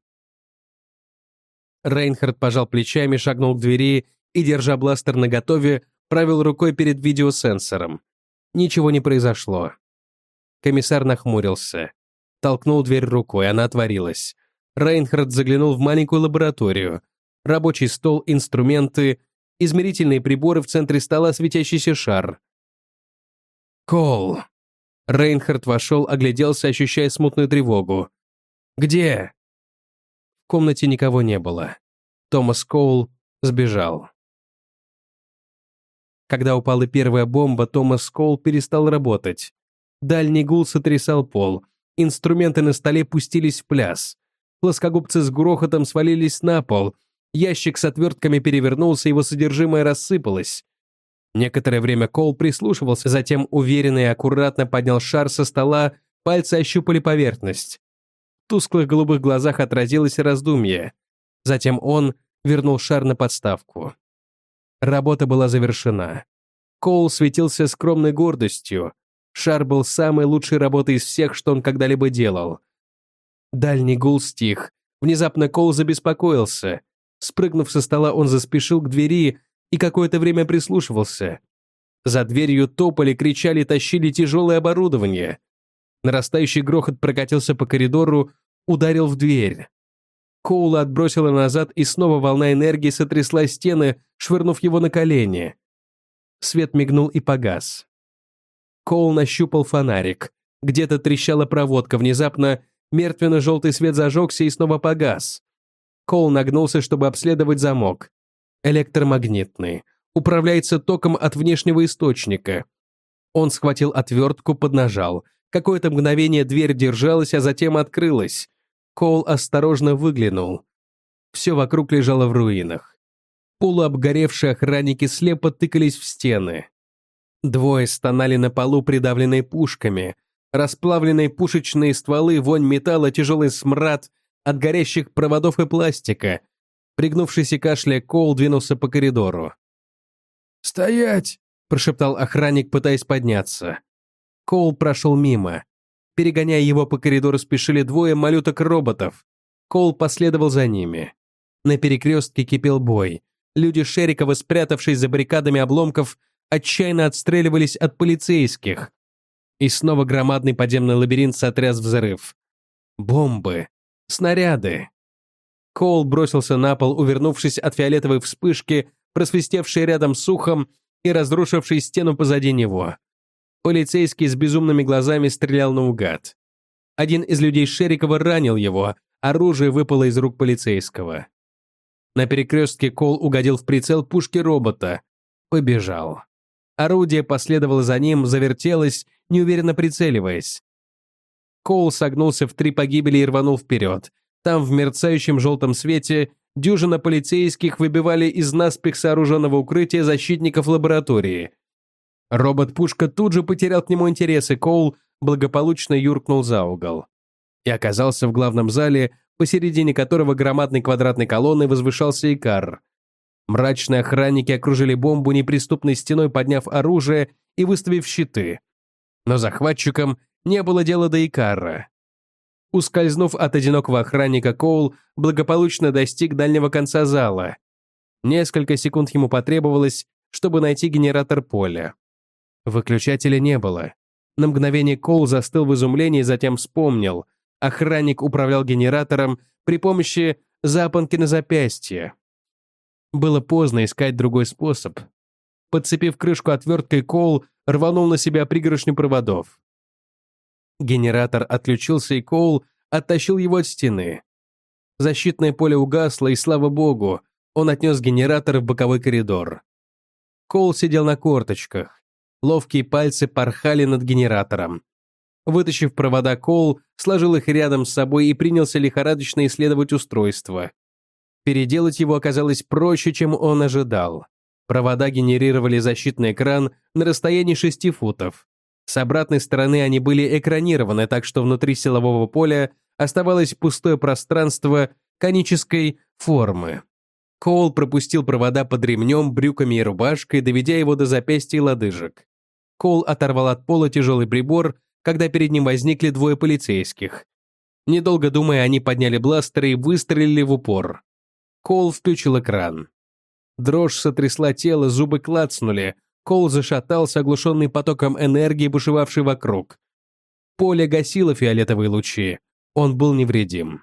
Рейнхард пожал плечами, шагнул к двери и, держа бластер наготове, провел рукой перед видеосенсором. Ничего не произошло. Комиссар нахмурился. Толкнул дверь рукой, она отворилась. Рейнхард заглянул в маленькую лабораторию. Рабочий стол, инструменты, измерительные приборы, в центре стола светящийся шар. «Коул». Рейнхард вошел, огляделся, ощущая смутную тревогу. «Где?» В комнате никого не было. Томас Коул сбежал. Когда упала первая бомба, Томас Коул перестал работать. Дальний гул сотрясал пол. Инструменты на столе пустились в пляс. Плоскогубцы с грохотом свалились на пол. Ящик с отвертками перевернулся, его содержимое рассыпалось. Некоторое время Коул прислушивался, затем уверенно и аккуратно поднял шар со стола, пальцы ощупали поверхность. В тусклых голубых глазах отразилось раздумье. Затем он вернул шар на подставку. Работа была завершена. Коул светился скромной гордостью. Шар был самой лучшей работой из всех, что он когда-либо делал. Дальний гул стих. Внезапно Коул забеспокоился. Спрыгнув со стола, он заспешил к двери и какое-то время прислушивался. За дверью топали, кричали, тащили тяжелое оборудование. Нарастающий грохот прокатился по коридору, ударил в дверь. Коула отбросила назад, и снова волна энергии сотрясла стены, швырнув его на колени. Свет мигнул и погас. Коул нащупал фонарик. Где-то трещала проводка, внезапно мертвенно-желтый свет зажегся и снова погас. Коул нагнулся, чтобы обследовать замок. Электромагнитный. Управляется током от внешнего источника. Он схватил отвертку, поднажал. Какое-то мгновение дверь держалась, а затем открылась. Коул осторожно выглянул. Все вокруг лежало в руинах. Полуобгоревшие охранники слепо тыкались в стены. Двое стонали на полу, придавленные пушками. Расплавленные пушечные стволы, вонь металла, тяжелый смрад от горящих проводов и пластика. Пригнувшись и кашляя, Коул двинулся по коридору. «Стоять!» – прошептал охранник, пытаясь подняться. Коул прошел мимо. Перегоняя его по коридору, спешили двое малюток-роботов. Коул последовал за ними. На перекрестке кипел бой. Люди Шерикова, спрятавшись за баррикадами обломков, отчаянно отстреливались от полицейских. И снова громадный подземный лабиринт сотряс взрыв. Бомбы. Снаряды. Коул бросился на пол, увернувшись от фиолетовой вспышки, просвистевшей рядом с ухом и разрушившей стену позади него. Полицейский с безумными глазами стрелял наугад. Один из людей Шерикова ранил его, оружие выпало из рук полицейского. На перекрестке Коул угодил в прицел пушки робота. Побежал. Орудие последовало за ним, завертелось, неуверенно прицеливаясь. Коул согнулся в 3 погибели и рванул вперед. Там, в мерцающем желтом свете, дюжина полицейских выбивали из наспех сооруженного укрытия защитников лаборатории. Робот-пушка тут же потерял к нему интерес, и Коул благополучно юркнул за угол. И оказался в главном зале, посередине которого громадной квадратной колонной возвышался Икар. Мрачные охранники окружили бомбу неприступной стеной, подняв оружие и выставив щиты. Но захватчикам не было дела до Икара. Ускользнув от одинокого охранника, Коул благополучно достиг дальнего конца зала. Несколько секунд ему потребовалось, чтобы найти генератор поля. Выключателя не было. На мгновение Коул застыл в изумлении, затем вспомнил. Охранник управлял генератором при помощи запонки на запястье. Было поздно искать другой способ. Подцепив крышку отверткой, Коул рванул на себя пригоршню проводов. Генератор отключился, и Коул оттащил его от стены. Защитное поле угасло, и, слава богу, он отнес генератор в боковой коридор. Коул сидел на корточках. Ловкие пальцы порхали над генератором. Вытащив провода, Коул сложил их рядом с собой и принялся лихорадочно исследовать устройство. Переделать его оказалось проще, чем он ожидал. Провода генерировали защитный экран на расстоянии 6 футов. С обратной стороны они были экранированы, так что внутри силового поля оставалось пустое пространство конической формы. Коул пропустил провода под ремнем, брюками и рубашкой, доведя его до запястья и лодыжек. Коул оторвал от пола тяжелый прибор, когда перед ним возникли 2 полицейских. Недолго думая, они подняли бластеры и выстрелили в упор. Коул включил экран. Дрожь сотрясла тело, зубы клацнули. Коул зашатался, оглушенный потоком энергии, бушевавшей вокруг. Поле гасило фиолетовые лучи. Он был невредим.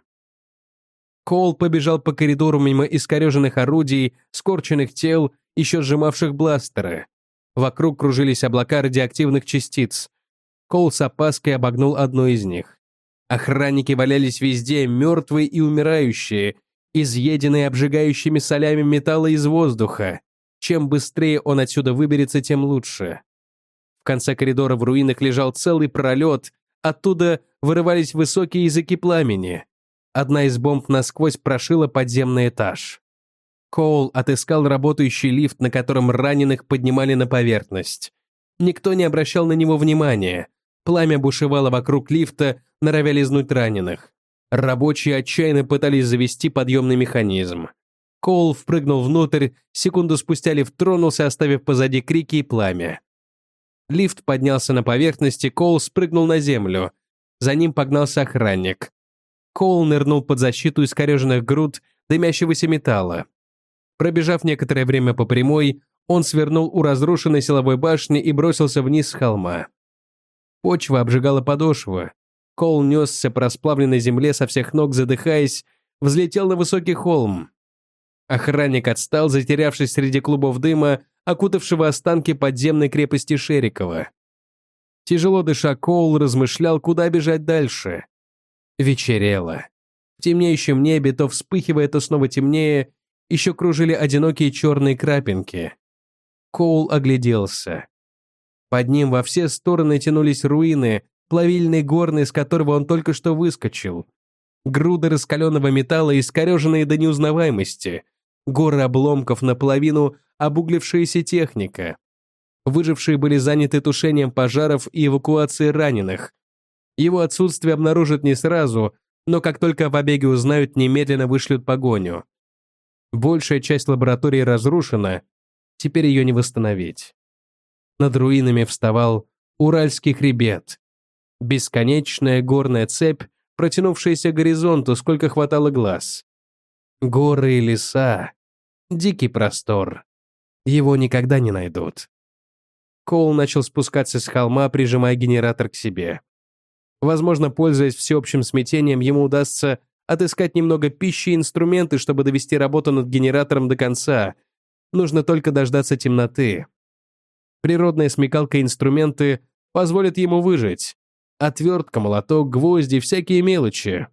Коул побежал по коридору мимо искореженных орудий, скорченных тел, еще сжимавших бластеры. Вокруг кружились облака радиоактивных частиц. Коул с опаской обогнул одну из них. Охранники валялись везде, мертвые и умирающие, изъеденные обжигающими солями металла из воздуха. Чем быстрее он отсюда выберется, тем лучше. В конце коридора в руинах лежал целый пролет, оттуда вырывались высокие языки пламени. Одна из бомб насквозь прошила подземный этаж. Коул отыскал работающий лифт, на котором раненых поднимали на поверхность. Никто не обращал на него внимания. Пламя бушевало вокруг лифта, норовя лизнуть раненых. Рабочие отчаянно пытались завести подъемный механизм. Коул впрыгнул внутрь, секунду спустя лифт тронулся, оставив позади крики и пламя. Лифт поднялся на поверхность, и Коул спрыгнул на землю. За ним погнался охранник. Коул нырнул под защиту искореженных груд дымящегося металла. Пробежав некоторое время по прямой, он свернул у разрушенной силовой башни и бросился вниз с холма. Почва обжигала подошву. Коул несся по расплавленной земле со всех ног, задыхаясь, взлетел на высокий холм. Охранник отстал, затерявшись среди клубов дыма, окутавшего останки подземной крепости Шерикова. Тяжело дыша, Коул размышлял, куда бежать дальше. Вечерело. В темнеющем небе, то вспыхивая, то снова темнее, еще кружили одинокие черные крапинки. Коул огляделся. Под ним во все стороны тянулись руины, плавильный горный, из которого он только что выскочил. Груды раскаленного металла, искореженные до неузнаваемости. Горы обломков, наполовину обуглившаяся техника. Выжившие были заняты тушением пожаров и эвакуацией раненых. Его отсутствие обнаружат не сразу, но как только о побеге узнают, немедленно вышлют погоню. Большая часть лаборатории разрушена, теперь ее не восстановить. Над руинами вставал Уральский хребет. Бесконечная горная цепь, протянувшаяся к горизонту, сколько хватало глаз. Горы и леса. Дикий простор. Его никогда не найдут. Коул начал спускаться с холма, прижимая генератор к себе. Возможно, пользуясь всеобщим смятением, ему удастся отыскать немного пищи и инструменты, чтобы довести работу над генератором до конца. Нужно только дождаться темноты. Природная смекалка и инструменты позволят ему выжить. Отвертка, молоток, гвозди, всякие мелочи.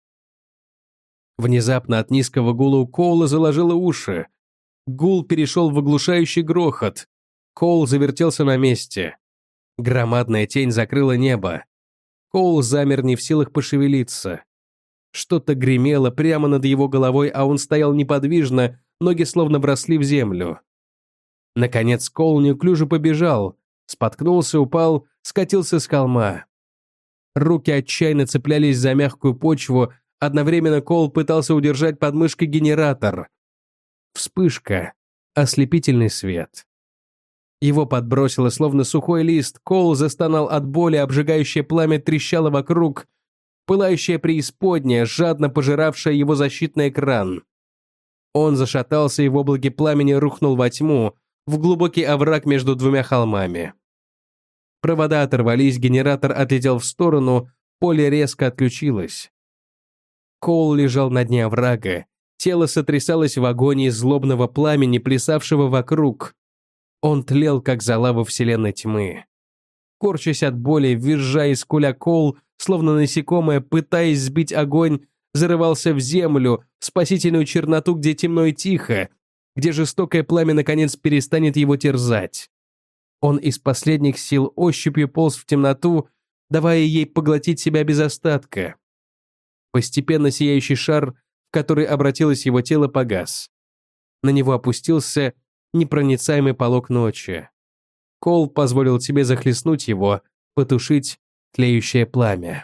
Внезапно от низкого гула у Коула заложило уши. Гул перешел в оглушающий грохот. Коул завертелся на месте. Громадная тень закрыла небо. Коул замер, не в силах пошевелиться. Что-то гремело прямо над его головой, а он стоял неподвижно, ноги словно вросли в землю. Наконец Коул неуклюже побежал, споткнулся, упал, скатился с холма. Руки отчаянно цеплялись за мягкую почву, одновременно Коул пытался удержать под мышкой генератор. Вспышка, ослепительный свет. Его подбросило, словно сухой лист, Коул застонал от боли, обжигающее пламя трещало вокруг, пылающая преисподняя, жадно пожиравшая его защитный экран. Он зашатался и в облаке пламени рухнул во тьму, в глубокий овраг между двумя холмами. Провода оторвались, генератор отлетел в сторону, поле резко отключилось. Коул лежал на дне оврага, тело сотрясалось в агонии злобного пламени, плясавшего вокруг. Он тлел, как зола во вселенной тьмы. Корчась от боли, визжа и скуля, Коул, словно насекомое, пытаясь сбить огонь, зарывался в землю, в спасительную черноту, где темно и тихо, где жестокое пламя наконец перестанет его терзать. Он из последних сил ощупью полз в темноту, давая ей поглотить себя без остатка. Постепенно сияющий шар, в который обратилось его тело, погас. На него опустился непроницаемый полог ночи. Коул позволил себе захлестнуть его, потушить тлеющее пламя.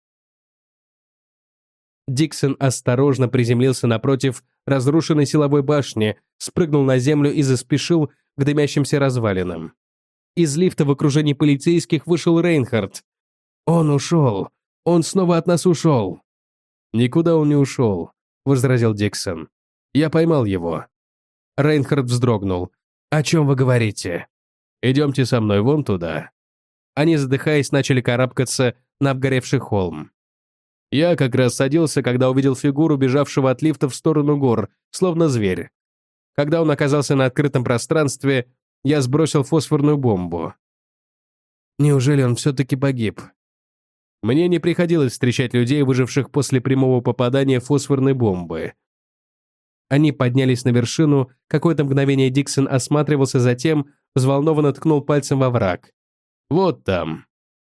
Диксон осторожно приземлился напротив разрушенной силовой башни, спрыгнул на землю и заспешил к дымящимся развалинам. Из лифта в окружении полицейских вышел Рейнхард. «Он ушел! Он снова от нас ушел!» «Никуда он не ушел», — возразил Диксон. «Я поймал его». Рейнхард вздрогнул. «О чем вы говорите?» «Идемте со мной вон туда». Они, задыхаясь, начали карабкаться на обгоревший холм. Я как раз садился, когда увидел фигуру, бежавшего от лифта в сторону гор, словно зверь. Когда он оказался на открытом пространстве, я сбросил фосфорную бомбу. Неужели он все-таки погиб? Мне не приходилось встречать людей, выживших после прямого попадания фосфорной бомбы. Они поднялись на вершину, какое-то мгновение Диксон осматривался, затем взволнованно ткнул пальцем во враг. «Вот там».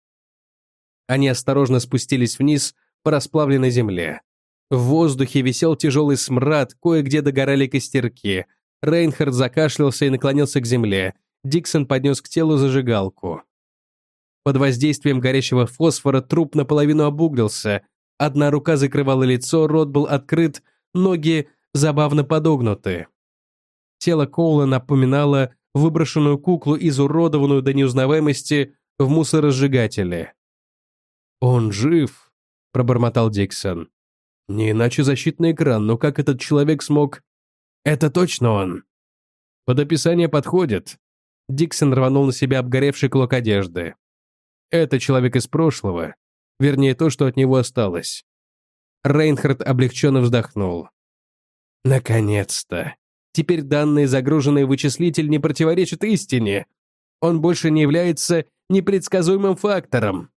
Они осторожно спустились вниз по расплавленной земле. В воздухе висел тяжелый смрад, кое-где догорали костерки. Рейнхард закашлялся и наклонился к земле. Диксон поднес к телу зажигалку. Под воздействием горящего фосфора труп наполовину обуглился. Одна рука закрывала лицо, рот был открыт, ноги забавно подогнуты. Тело Коула напоминало выброшенную куклу, изуродованную до неузнаваемости в мусоросжигателе. «Он жив», — пробормотал Диксон. «Не иначе защитный экран, но как этот человек смог...» «Это точно он!» «Под описание подходит». Диксон рванул на себя обгоревший клок одежды. «Это человек из прошлого, вернее, то, что от него осталось». Рейнхард облегченно вздохнул. «Наконец-то! Теперь данные, загруженные в вычислитель, не противоречат истине. Он больше не является непредсказуемым фактором».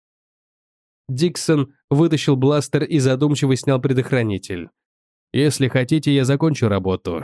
Диксон вытащил бластер и задумчиво снял предохранитель. «Если хотите, я закончу работу».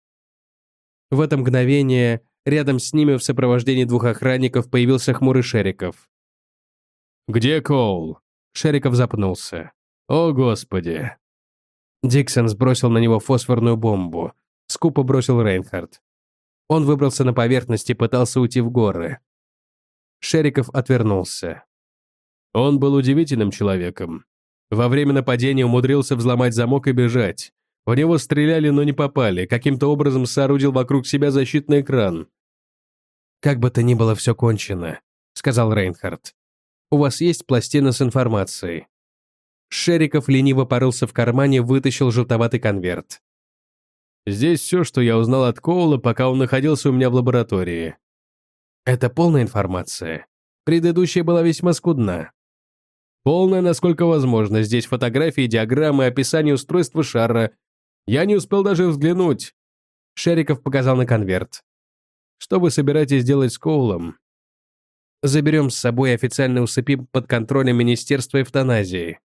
В это мгновение рядом с ними в сопровождении двух охранников появился хмурый Шериков. «Где Коул?» Шериков запнулся. «О, Господи!» Диксон сбросил на него фосфорную бомбу. Скупо бросил Рейнхард. Он выбрался на поверхность и пытался уйти в горы. Шериков отвернулся. Он был удивительным человеком. Во время нападения умудрился взломать замок и бежать. В него стреляли, но не попали. Каким-то образом соорудил вокруг себя защитный экран. «Как бы то ни было, все кончено», — сказал Рейнхард. «У вас есть пластина с информацией?» Шериков лениво порылся в кармане, вытащил желтоватый конверт. «Здесь все, что я узнал от Коула, пока он находился у меня в лаборатории». «Это полная информация. Предыдущая была весьма скудна». Полная, насколько возможно. Здесь фотографии, диаграммы, описание устройства шара. Я не успел даже взглянуть. Шериков показал на конверт. Что вы собираетесь делать с Коулом? Заберем с собой и официально усыпим под контролем Министерства эвтаназии.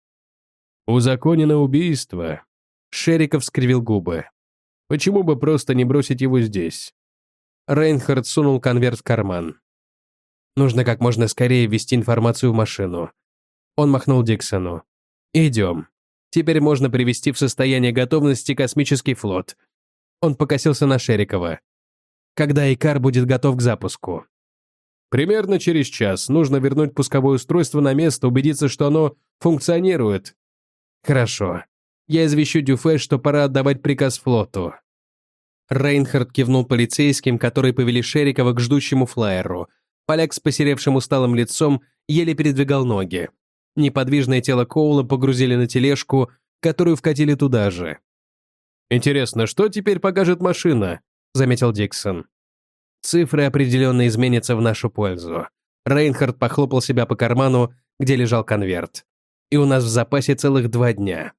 Узаконено убийство. Шериков скривил губы. Почему бы просто не бросить его здесь? Рейнхард сунул конверт в карман. Нужно как можно скорее ввести информацию в машину. Он махнул Диксону. «Идем. Теперь можно привести в состояние готовности космический флот». Он покосился на Шерикова. «Когда Икар будет готов к запуску?» «Примерно через час. Нужно вернуть пусковое устройство на место, убедиться, что оно функционирует». «Хорошо. Я извещу Дюфе, что пора отдавать приказ флоту». Рейнхард кивнул полицейским, которые повели Шерикова к ждущему флайеру. Поляк с посеревшим усталым лицом еле передвигал ноги. Неподвижное тело Коула погрузили на тележку, которую вкатили туда же. «Интересно, что теперь покажет машина?» — заметил Диксон. «Цифры определенно изменятся в нашу пользу». Рейнхард похлопал себя по карману, где лежал конверт. «И у нас в запасе целых 2 дня».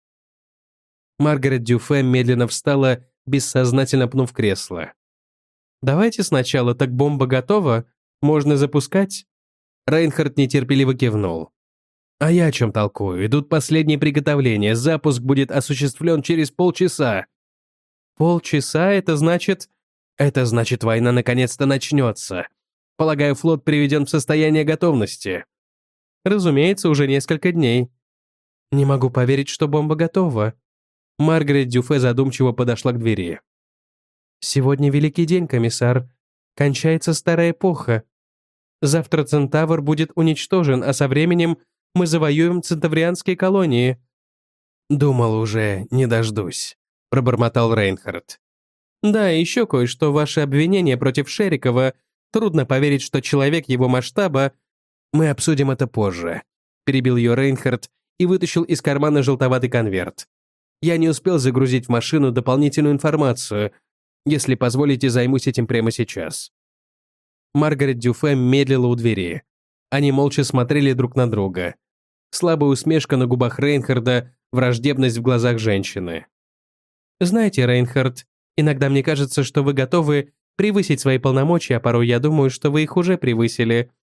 Маргарет Дюфе медленно встала, бессознательно пнув кресло. «Давайте сначала, так бомба готова? Можно запускать?» Рейнхард нетерпеливо кивнул. «А я о чем толкую? Идут последние приготовления. Запуск будет осуществлен через полчаса». «Полчаса — это значит...» «Это значит, война наконец-то начнется. Полагаю, флот приведен в состояние готовности». «Разумеется, уже несколько дней». «Не могу поверить, что бомба готова». Маргарет Дюфе задумчиво подошла к двери. «Сегодня великий день, комиссар. Кончается старая эпоха. Завтра Центавр будет уничтожен, а со временем мы завоюем центаврианские колонии». «Думал, уже не дождусь», — пробормотал Рейнхард. «Да, и еще кое-что. Ваши обвинения против Шерикова. Трудно поверить, что человек его масштаба...» «Мы обсудим это позже», — перебил ее Рейнхард и вытащил из кармана желтоватый конверт. «Я не успел загрузить в машину дополнительную информацию. Если позволите, займусь этим прямо сейчас». Маргарет Дюфе медлила у двери. Они молча смотрели друг на друга. Слабая усмешка на губах Рейнхарда, враждебность в глазах женщины. «Знаете, Рейнхард, иногда мне кажется, что вы готовы превысить свои полномочия, а порой я думаю, что вы их уже превысили.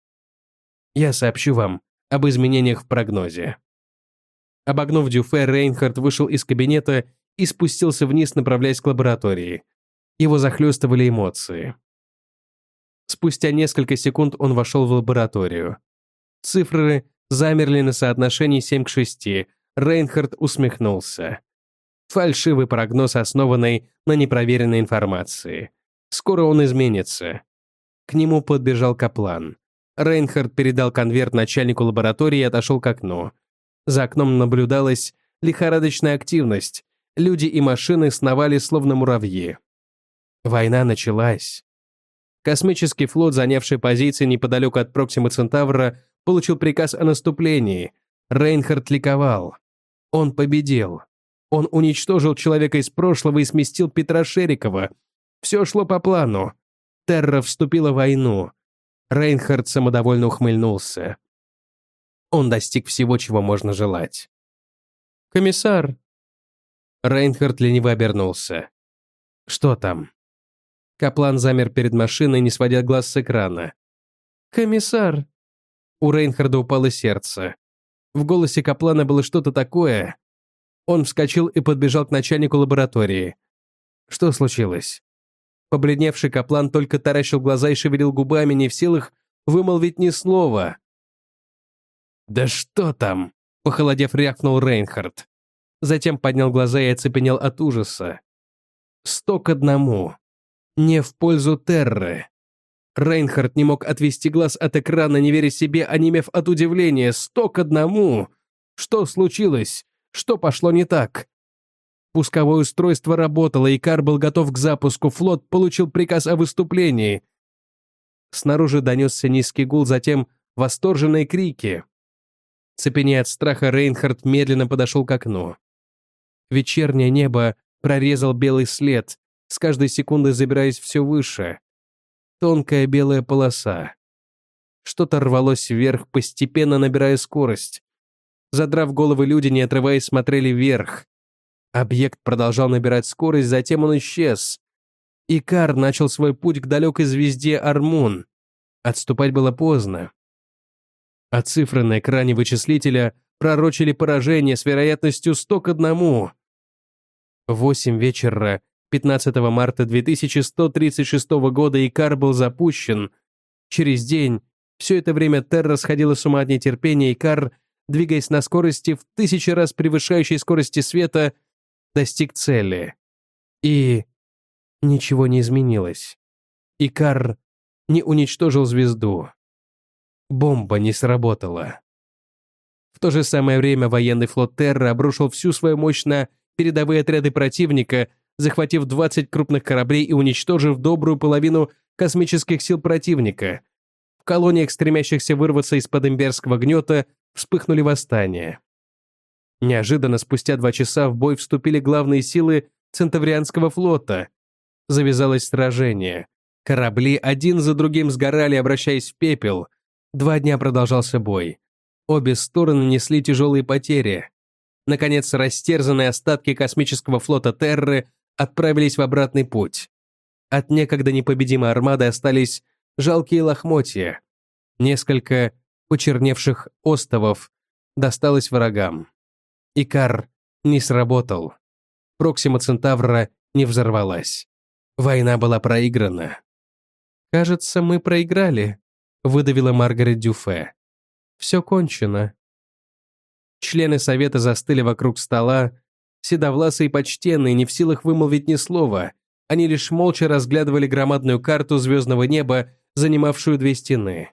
Я сообщу вам об изменениях в прогнозе». Обогнув Дюфе, Рейнхард вышел из кабинета и спустился вниз, направляясь к лаборатории. Его захлестывали эмоции. Спустя несколько секунд он вошел в лабораторию. Цифры замерли на соотношении 7:6. Рейнхард усмехнулся. Фальшивый прогноз, основанный на непроверенной информации. Скоро он изменится. К нему подбежал Каплан. Рейнхард передал конверт начальнику лаборатории и отошел к окну. За окном наблюдалась лихорадочная активность. Люди и машины сновали словно муравьи. Война началась. Космический флот, занявший позиции неподалеку от Проксимы Центавра, получил приказ о наступлении. Рейнхард ликовал. Он победил. Он уничтожил человека из прошлого и сместил Петра Шерикова. Все шло по плану. Терра вступила в войну. Рейнхард самодовольно ухмыльнулся. Он достиг всего, чего можно желать. «Комиссар!» Рейнхард лениво обернулся. «Что там?» Каплан замер перед машиной, не сводя глаз с экрана. «Комиссар!» У Рейнхарда упало сердце. В голосе Каплана было что-то такое. Он вскочил и подбежал к начальнику лаборатории. Что случилось? Побледневший Каплан только таращил глаза и шевелил губами, не в силах вымолвить ни слова. «Да что там?» — похолодев, рявкнул Рейнхард. Затем поднял глаза и оцепенел от ужаса. 100-1. Не в пользу Терры. Рейнхард не мог отвести глаз от экрана, не веря себе, онемев от удивления. 100-1. Что случилось? Что пошло не так? Пусковое устройство работало, Икар был готов к запуску, флот получил приказ о выступлении. Снаружи донесся низкий гул, затем восторженные крики. Цепенея от страха, Рейнхард медленно подошел к окну. Вечернее небо прорезал белый след, с каждой секундой забираясь все выше. Тонкая белая полоса. Что-то рвалось вверх, постепенно набирая скорость. Задрав головы, люди, не отрываясь, смотрели вверх. Объект продолжал набирать скорость, затем он исчез. Икар начал свой путь к далекой звезде Армун. Отступать было поздно. А цифры на экране вычислителя пророчили поражение с вероятностью 100:1. В 8 вечера 15 марта 2136 года Икар был запущен. Через день, все это время Терра сходила с ума от нетерпения, Икар, двигаясь на скорости в 1000 раз превышающей скорости света, достиг цели. И ничего не изменилось. Икар не уничтожил звезду. Бомба не сработала. В то же самое время военный флот Терры обрушил всю свою мощь на передовые отряды противника, захватив 20 крупных кораблей и уничтожив добрую половину космических сил противника. В колониях, стремящихся вырваться из-под имперского гнета, вспыхнули восстания. Неожиданно, спустя 2 часа, в бой вступили главные силы Центаврианского флота. Завязалось сражение. Корабли один за другим сгорали, обращаясь в пепел. 2 дня продолжался бой. Обе стороны несли тяжелые потери. Наконец, растерзанные остатки космического флота Терры отправились в обратный путь. От некогда непобедимой армады остались жалкие лохмотья. Несколько почерневших остовов досталось врагам. Икар не сработал. Проксима Центавра не взорвалась. Война была проиграна. «Кажется, мы проиграли», — выдавила Маргарет Дюфе. «Все кончено». Члены совета застыли вокруг стола, седовласые и почтенные, не в силах вымолвить ни слова. Они лишь молча разглядывали громадную карту звездного неба, занимавшую 2 стены.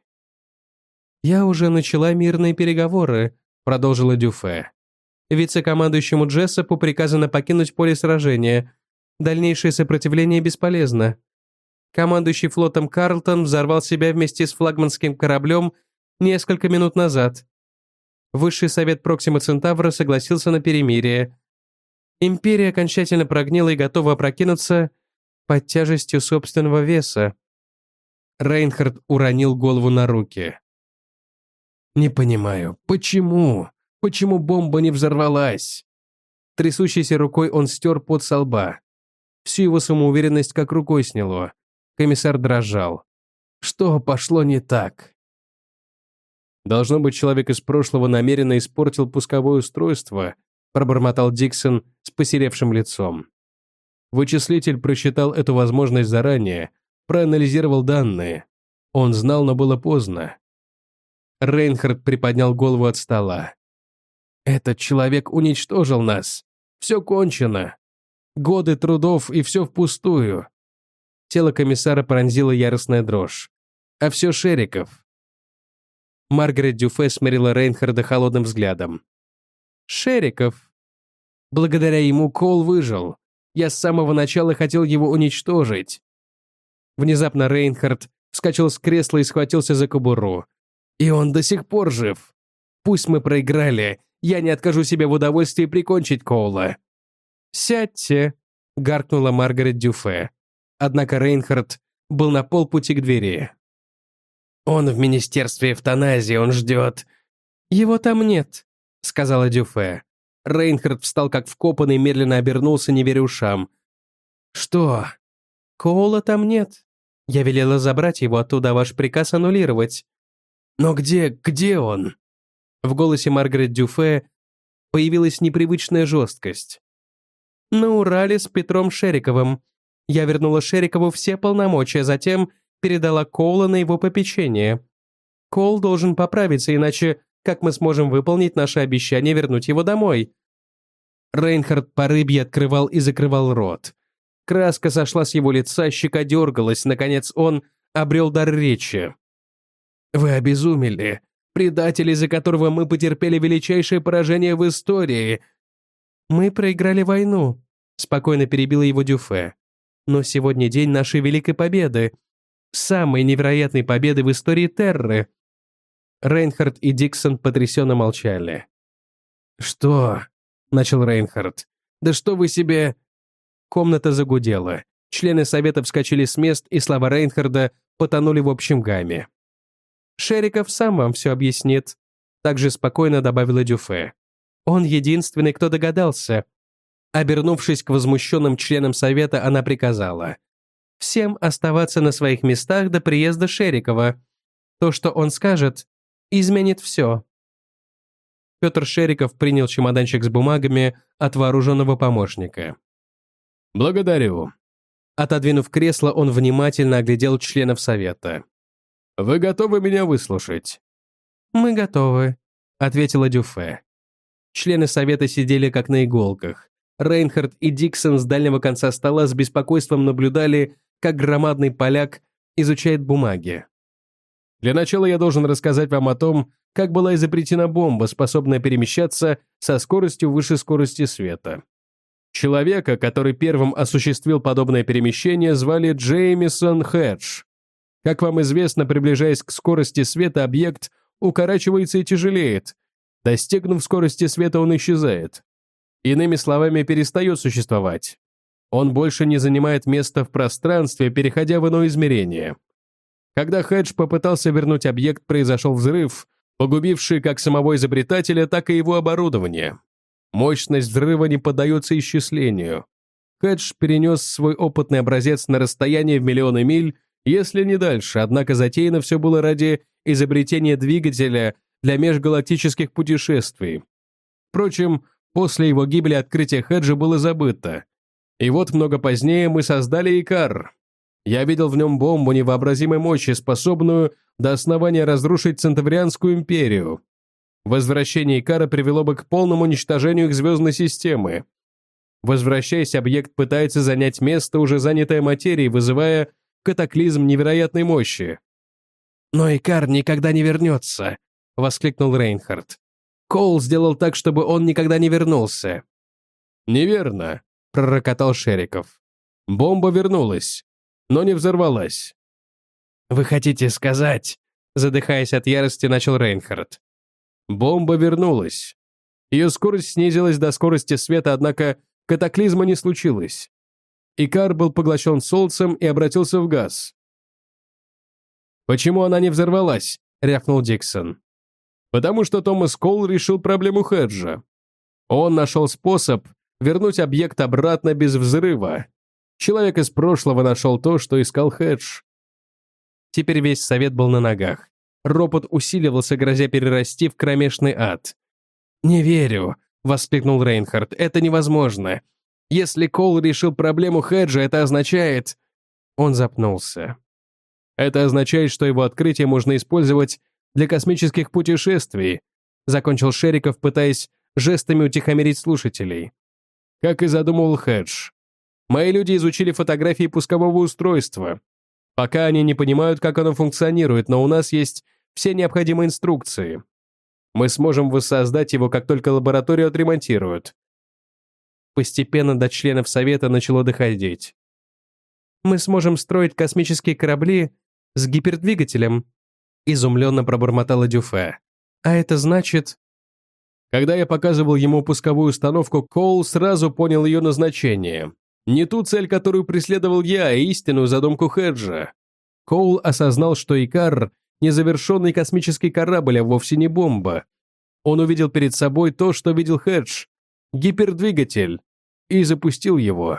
«Я уже начала мирные переговоры», — продолжила Дюфе. «Вице-командующему Джессопу приказано покинуть поле сражения. Дальнейшее сопротивление бесполезно. Командующий флотом Карлтон взорвал себя вместе с флагманским кораблем несколько минут назад. Высший совет Проксима Центавра согласился на перемирие. Империя окончательно прогнила и готова опрокинуться под тяжестью собственного веса». Рейнхард уронил голову на руки. «Не понимаю, почему? Почему бомба не взорвалась?» Трясущейся рукой он стер пот со лба. Всю его самоуверенность как рукой сняло. Комиссар дрожал. Что пошло не так? «Должно быть, человек из прошлого намеренно испортил пусковое устройство», пробормотал Диксон с посеревшим лицом. Вычислитель просчитал эту возможность заранее, проанализировал данные. Он знал, но было поздно. Рейнхард приподнял голову от стола. «Этот человек уничтожил нас. Все кончено. Годы трудов, и все впустую». Тело комиссара пронзила яростная дрожь. «А все Шериков». Маргарет Дюфе смирила Рейнхарда холодным взглядом. «Шериков. Благодаря ему Коул выжил. Я с самого начала хотел его уничтожить». Внезапно Рейнхард вскочил с кресла и схватился за кобуру. «И он до сих пор жив. Пусть мы проиграли, я не откажу себе в удовольствии прикончить Коула». «Сядьте», — гаркнула Маргарет Дюфе. Однако Рейнхард был на полпути к двери. «Он в Министерстве эвтаназии, он ждет». «Его там нет», — сказала Дюфе. Рейнхард встал как вкопанный, медленно обернулся, не веря ушам. «Что?» «Коула там нет. Я велела забрать его оттуда, ваш приказ аннулировать». «Но где он?» В голосе Маргарет Дюфе появилась непривычная жесткость. «На Урале с Петром Шериковым. Я вернула Шерикову все полномочия, затем передала Коула на его попечение. Коул должен поправиться, иначе как мы сможем выполнить наше обещание вернуть его домой?» Рейнхард по рыбье открывал и закрывал рот. Краска сошла с его лица, щека дергалась, наконец он обрел дар речи. «Вы обезумели. Предатель, из-за которого мы потерпели величайшее поражение в истории». «Мы проиграли войну», — спокойно перебила его Дюфе. «Но сегодня день нашей великой победы. Самой невероятной победы в истории Терры». Рейнхард и Диксон потрясенно молчали. «Что?» — начал Рейнхард. «Да что вы себе...» Комната загудела. Члены совета вскочили с мест, и слова Рейнхарда потонули в общем гамме. «Шериков сам вам все объяснит». также спокойно добавила Дюфе. Он единственный, кто догадался. Обернувшись к возмущенным членам совета, она приказала: всем оставаться на своих местах до приезда Шерикова. То, что он скажет, изменит все. Петр Шериков принял чемоданчик с бумагами от вооруженного помощника. «Благодарю». Отодвинув кресло, он внимательно оглядел членов совета. «Вы готовы меня выслушать?» «Мы готовы», — ответила Дюфе. Члены совета сидели как на иголках. Рейнхард и Диксон с дальнего конца стола с беспокойством наблюдали, как громадный поляк изучает бумаги. «Для начала я должен рассказать вам о том, как была изобретена бомба, способная перемещаться со скоростью выше скорости света. Человека, который первым осуществил подобное перемещение, звали Джеймисон Хедж. Как вам известно, приближаясь к скорости света, объект укорачивается и тяжелеет. Достигнув скорости света, он исчезает. Иными словами, перестает существовать. Он больше не занимает места в пространстве, переходя в иное измерение. Когда Хедж попытался вернуть объект, произошел взрыв, погубивший как самого изобретателя, так и его оборудование. Мощность взрыва не поддается исчислению. Хедж перенес свой опытный образец на расстояние в миллионы миль, если не дальше, однако затеяно все было ради изобретения двигателя для межгалактических путешествий. Впрочем, после его гибели открытие Хеджа было забыто. И вот много позднее мы создали Икар. Я видел в нем бомбу невообразимой мощи, способную до основания разрушить Центаврианскую империю. Возвращение Икара привело бы к полному уничтожению их звездной системы. Возвращаясь, объект пытается занять место, уже занятое материей, вызывая катаклизм невероятной мощи. «Но Икар никогда не вернется», — воскликнул Рейнхард. «Коул сделал так, чтобы он никогда не вернулся». «Неверно», — пророкотал Шериков. «Бомба вернулась, но не взорвалась». «Вы хотите сказать?» — задыхаясь от ярости, начал Рейнхард. «Бомба вернулась. Ее скорость снизилась до скорости света, однако катаклизма не случилось. Икар был поглощен Солнцем и обратился в газ». «Почему она не взорвалась?» — рявкнул Диксон. «Потому что Томас Коул решил проблему Хеджа. Он нашел способ вернуть объект обратно без взрыва. Человек из прошлого нашел то, что искал Хедж». Теперь весь совет был на ногах. Ропот усиливался, грозя перерасти в кромешный ад. «Не верю», — воскликнул Рейнхард, — «это невозможно. Если Коул решил проблему Хеджа, это означает...» Он запнулся. «Это означает, что его открытие можно использовать для космических путешествий», закончил Шериков, пытаясь жестами утихомирить слушателей. «Как и задумывал Хедж. Мои люди изучили фотографии пускового устройства. Пока они не понимают, как оно функционирует, но у нас есть все необходимые инструкции. Мы сможем воссоздать его, как только лабораторию отремонтируют». Постепенно до членов совета начало доходить. «Мы сможем строить космические корабли с гипердвигателем», изумленно пробормотала Дюфе. «А это значит...» Когда я показывал ему пусковую установку, Коул сразу понял ее назначение. Не ту цель, которую преследовал я, а истинную задумку Хеджа. Коул осознал, что Икар — незавершенный космический корабль, а вовсе не бомба. Он увидел перед собой то, что видел Хедж — гипердвигатель, и запустил его.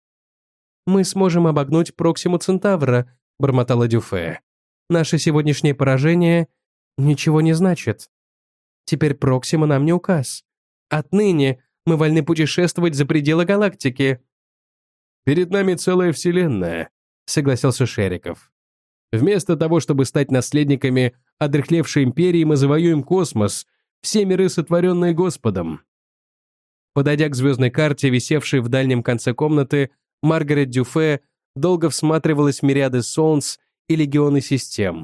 «Мы сможем обогнуть Проксиму Центавра», — бормотала Дюфе. «Наше сегодняшнее поражение ничего не значит. Теперь Проксима нам не указ. Отныне мы вольны путешествовать за пределы галактики». «Перед нами целая вселенная», — согласился Шериков. «Вместо того, чтобы стать наследниками одряхлевшей империи, мы завоюем космос, все миры, сотворенные Господом». Подойдя к звездной карте, висевшей в дальнем конце комнаты, Маргарет Дюфе долго всматривалась в мириады солнц и легионы систем.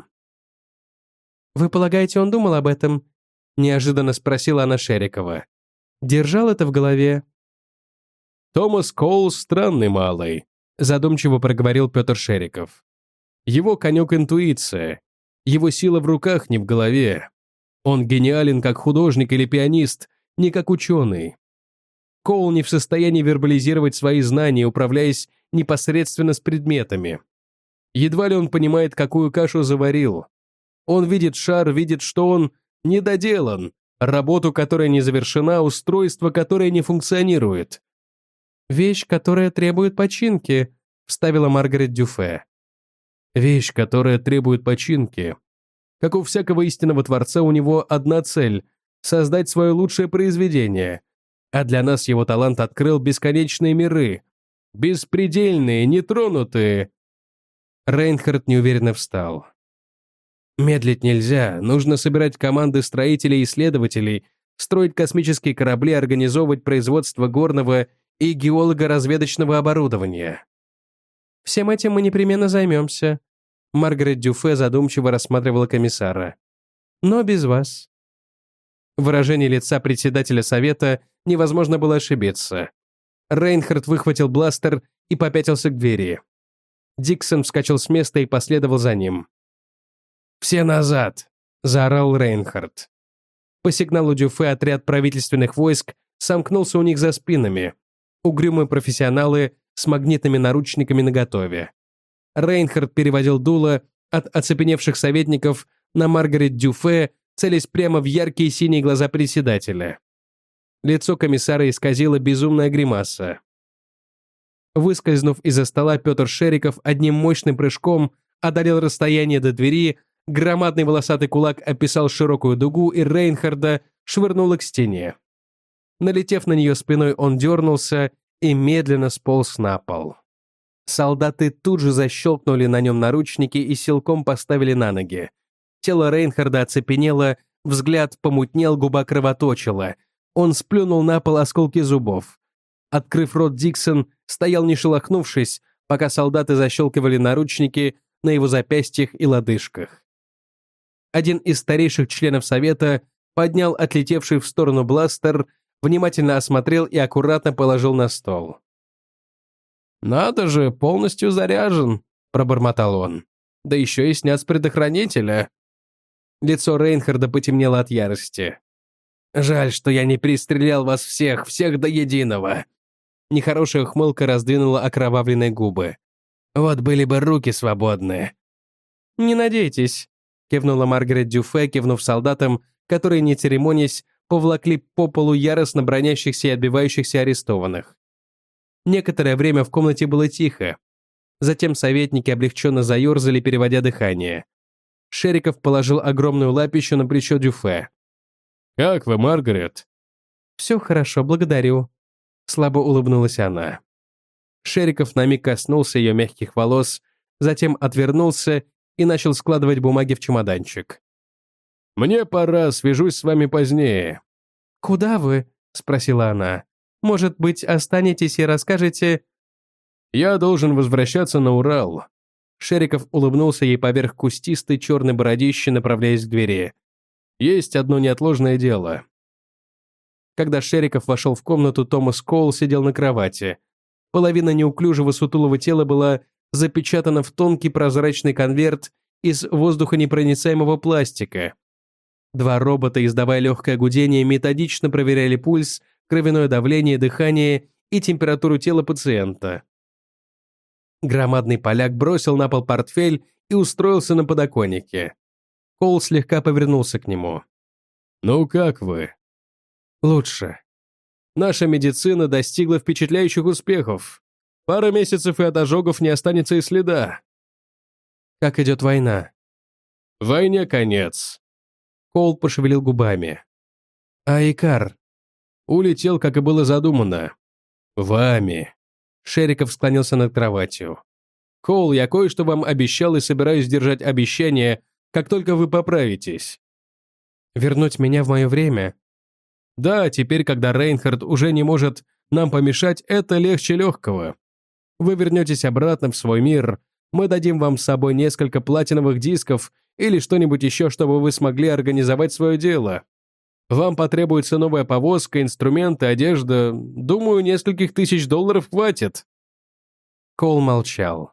«Вы полагаете, он думал об этом?» — неожиданно спросила она Шерикова. «Держал это в голове?» «Томас Коул странный малый», — задумчиво проговорил Петр Шериков. «Его конек интуиция, его сила в руках, не в голове. Он гениален как художник или пианист, не как ученый. Коул не в состоянии вербализировать свои знания, управляясь непосредственно с предметами. Едва ли он понимает, какую кашу заварил. Он видит шар, видит, что он недоделан, работу, которая не завершена, устройство, которое не функционирует. «Вещь, которая требует починки», — вставила Маргарет Дюфе. «Вещь, которая требует починки. Как у всякого истинного творца, у него одна цель — создать свое лучшее произведение. А для нас его талант открыл бесконечные миры. Беспредельные, нетронутые». Рейнхард неуверенно встал. «Медлить нельзя, нужно собирать команды строителей и исследователей, строить космические корабли, организовывать производство горного и геолого-разведочного оборудования». «Всем этим мы непременно займемся», — Маргарет Дюфе задумчиво рассматривала комиссара. «Но без вас». Выражение лица председателя совета невозможно было ошибиться. Рейнхард выхватил бластер и попятился к двери. Диксон вскочил с места и последовал за ним. «Все назад!» — заорал Рейнхард. По сигналу Дюфе отряд правительственных войск сомкнулся у них за спинами. Угрюмые профессионалы с магнитными наручниками наготове. Рейнхард переводил дуло от оцепеневших советников на Маргарет Дюфе, целясь прямо в яркие синие глаза председателя. Лицо комиссара исказило безумная гримаса. Выскользнув из-за стола, Петр Шериков одним мощным прыжком одолел расстояние до двери, громадный волосатый кулак описал широкую дугу, и Рейнхарда швырнуло к стене. Налетев на нее спиной, он дернулся и медленно сполз на пол. Солдаты тут же защелкнули на нем наручники и силком поставили на ноги. Тело Рейнхарда оцепенело, взгляд помутнел, губа кровоточила. Он сплюнул на пол осколки зубов. Открыв рот, Диксон стоял не шелохнувшись, пока солдаты защелкивали наручники на его запястьях и лодыжках. Один из старейших членов совета поднял отлетевший в сторону бластер, внимательно осмотрел и аккуратно положил на стол. «Надо же, полностью заряжен», — пробормотал он. «Да еще и снят с предохранителя». Лицо Рейнхарда потемнело от ярости. «Жаль, что я не перестрелял вас всех до единого». Нехорошая ухмылка раздвинула окровавленные губы. «Вот были бы руки свободны». «Не надейтесь», — кивнула Маргарет Дюфе, кивнув солдатам, которые, не церемонясь, повлакли по полу яростно бронящихся и отбивающихся арестованных. Некоторое время в комнате было тихо. Затем советники облегченно заерзали, переводя дыхание. Шериков положил огромную лапищу на плечо Дюфе. «Как вы, Маргарет?» «Все хорошо, благодарю», — слабо улыбнулась она. Шериков на миг коснулся ее мягких волос, затем отвернулся и начал складывать бумаги в чемоданчик. «Мне пора, свяжусь с вами позднее». «Куда вы?» — спросила она. «Может быть, останетесь и расскажете...» «Я должен возвращаться на Урал». Шериков улыбнулся ей поверх кустистой черной бородищи, направляясь к двери. «Есть одно неотложное дело». Когда Шериков вошел в комнату, Томас Коул сидел на кровати. Половина неуклюжего сутулого тела была запечатана в тонкий прозрачный конверт из воздухонепроницаемого пластика. Два робота, издавая легкое гудение, методично проверяли пульс, кровяное давление, дыхание и температуру тела пациента. Громадный поляк бросил на пол портфель и устроился на подоконнике. Коул слегка повернулся к нему. «Ну как вы?» «Лучше. Наша медицина достигла впечатляющих успехов. Пара месяцев, и от ожогов не останется и следа». «Как идет война?» «Войне конец». Коул пошевелил губами. «А Икар?» «Улетел, как и было задумано. Вами». Шериков склонился над кроватью. «Коул, я кое-что вам обещал и собираюсь держать обещание, как только вы поправитесь». «Вернуть меня в мое время?» «Да, теперь, когда Рейнхард уже не может нам помешать, это легче легкого. Вы вернетесь обратно в свой мир, мы дадим вам с собой несколько платиновых дисков или что-нибудь еще, чтобы вы смогли организовать свое дело. Вам потребуется новая повозка, инструменты, одежда. Думаю, нескольких тысяч долларов хватит». Коул молчал.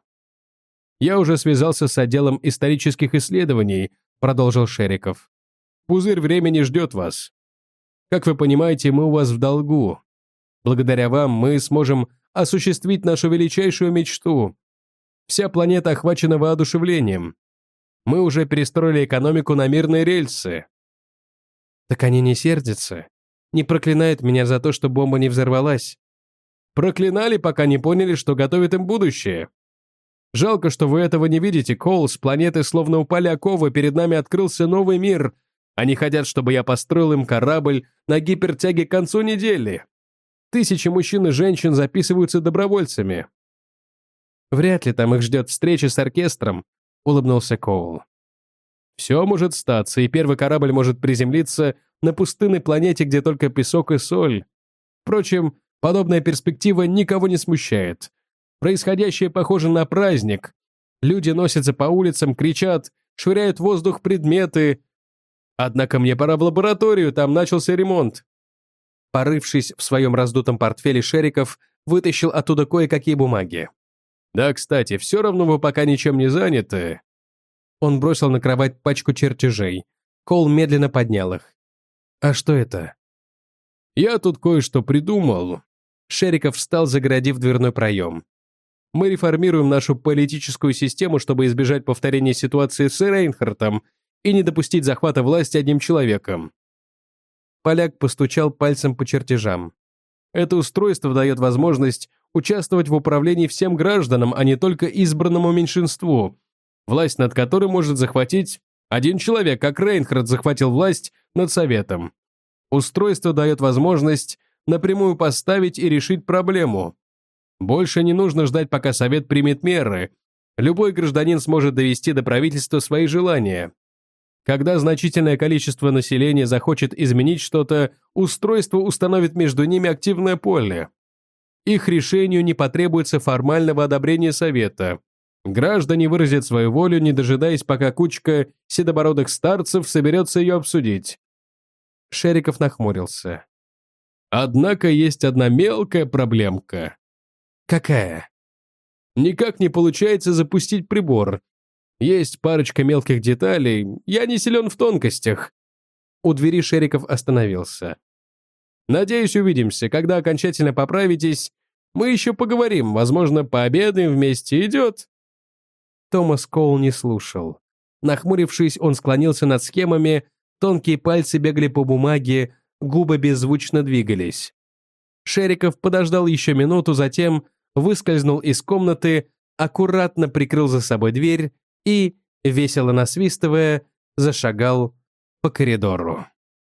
«Я уже связался с отделом исторических исследований», продолжил Шериков. «Пузырь времени ждет вас. Как вы понимаете, мы у вас в долгу. Благодаря вам мы сможем осуществить нашу величайшую мечту. Вся планета охвачена воодушевлением. Мы уже перестроили экономику на мирные рельсы». Так они не сердятся? Не проклинают меня за то, что бомба не взорвалась? Проклинали, пока не поняли, что готовит им будущее. Жалко, что вы этого не видите, Коул, с планеты словно упали оковы, перед нами открылся новый мир. Они хотят, чтобы я построил им корабль на гипертяге к концу недели. Тысячи мужчин и женщин записываются добровольцами. Вряд ли там их ждет встреча с оркестром, улыбнулся Коул. Все может статься, и первый корабль может приземлиться на пустынной планете, где только песок и соль. Впрочем, подобная перспектива никого не смущает. Происходящее похоже на праздник. Люди носятся по улицам, кричат, швыряют в воздух предметы. Однако мне пора в лабораторию, там начался ремонт. Порывшись в своем раздутом портфеле, Шериков вытащил оттуда кое-какие бумаги. Да, кстати, все равно вы пока ничем не заняты. Он бросил на кровать пачку чертежей. Коул медленно поднял их. «А что это?» «Я тут кое-что придумал». Шериков встал, загородив дверной проем. «Мы реформируем нашу политическую систему, чтобы избежать повторения ситуации с Рейнхартом и не допустить захвата власти одним человеком». Поляк постучал пальцем по чертежам. «Это устройство дает возможность участвовать в управлении всем гражданам, а не только избранному меньшинству, власть над которым может захватить один человек, как Рейнхард захватил власть над Советом. Устройство дает возможность напрямую поставить и решить проблему. Больше не нужно ждать, пока Совет примет меры. Любой гражданин сможет довести до правительства свои желания. Когда значительное количество населения захочет изменить что-то, устройство установит между ними активное поле. Их решению не потребуется формального одобрения Совета. Граждане выразят свою волю, не дожидаясь, пока кучка седобородых старцев соберется ее обсудить». Шериков нахмурился. «Однако есть одна мелкая проблемка». «Какая?» «Никак не получается запустить прибор. Есть парочка мелких деталей, я не силен в тонкостях». У двери Шериков остановился. «Надеюсь, увидимся. Когда окончательно поправитесь, мы еще поговорим, возможно, пообедаем вместе, идет?» Томас Коул не слушал. Нахмурившись, он склонился над схемами, тонкие пальцы бегали по бумаге, губы беззвучно двигались. Шериков подождал еще минуту, затем выскользнул из комнаты, аккуратно прикрыл за собой дверь и, весело насвистывая, зашагал по коридору.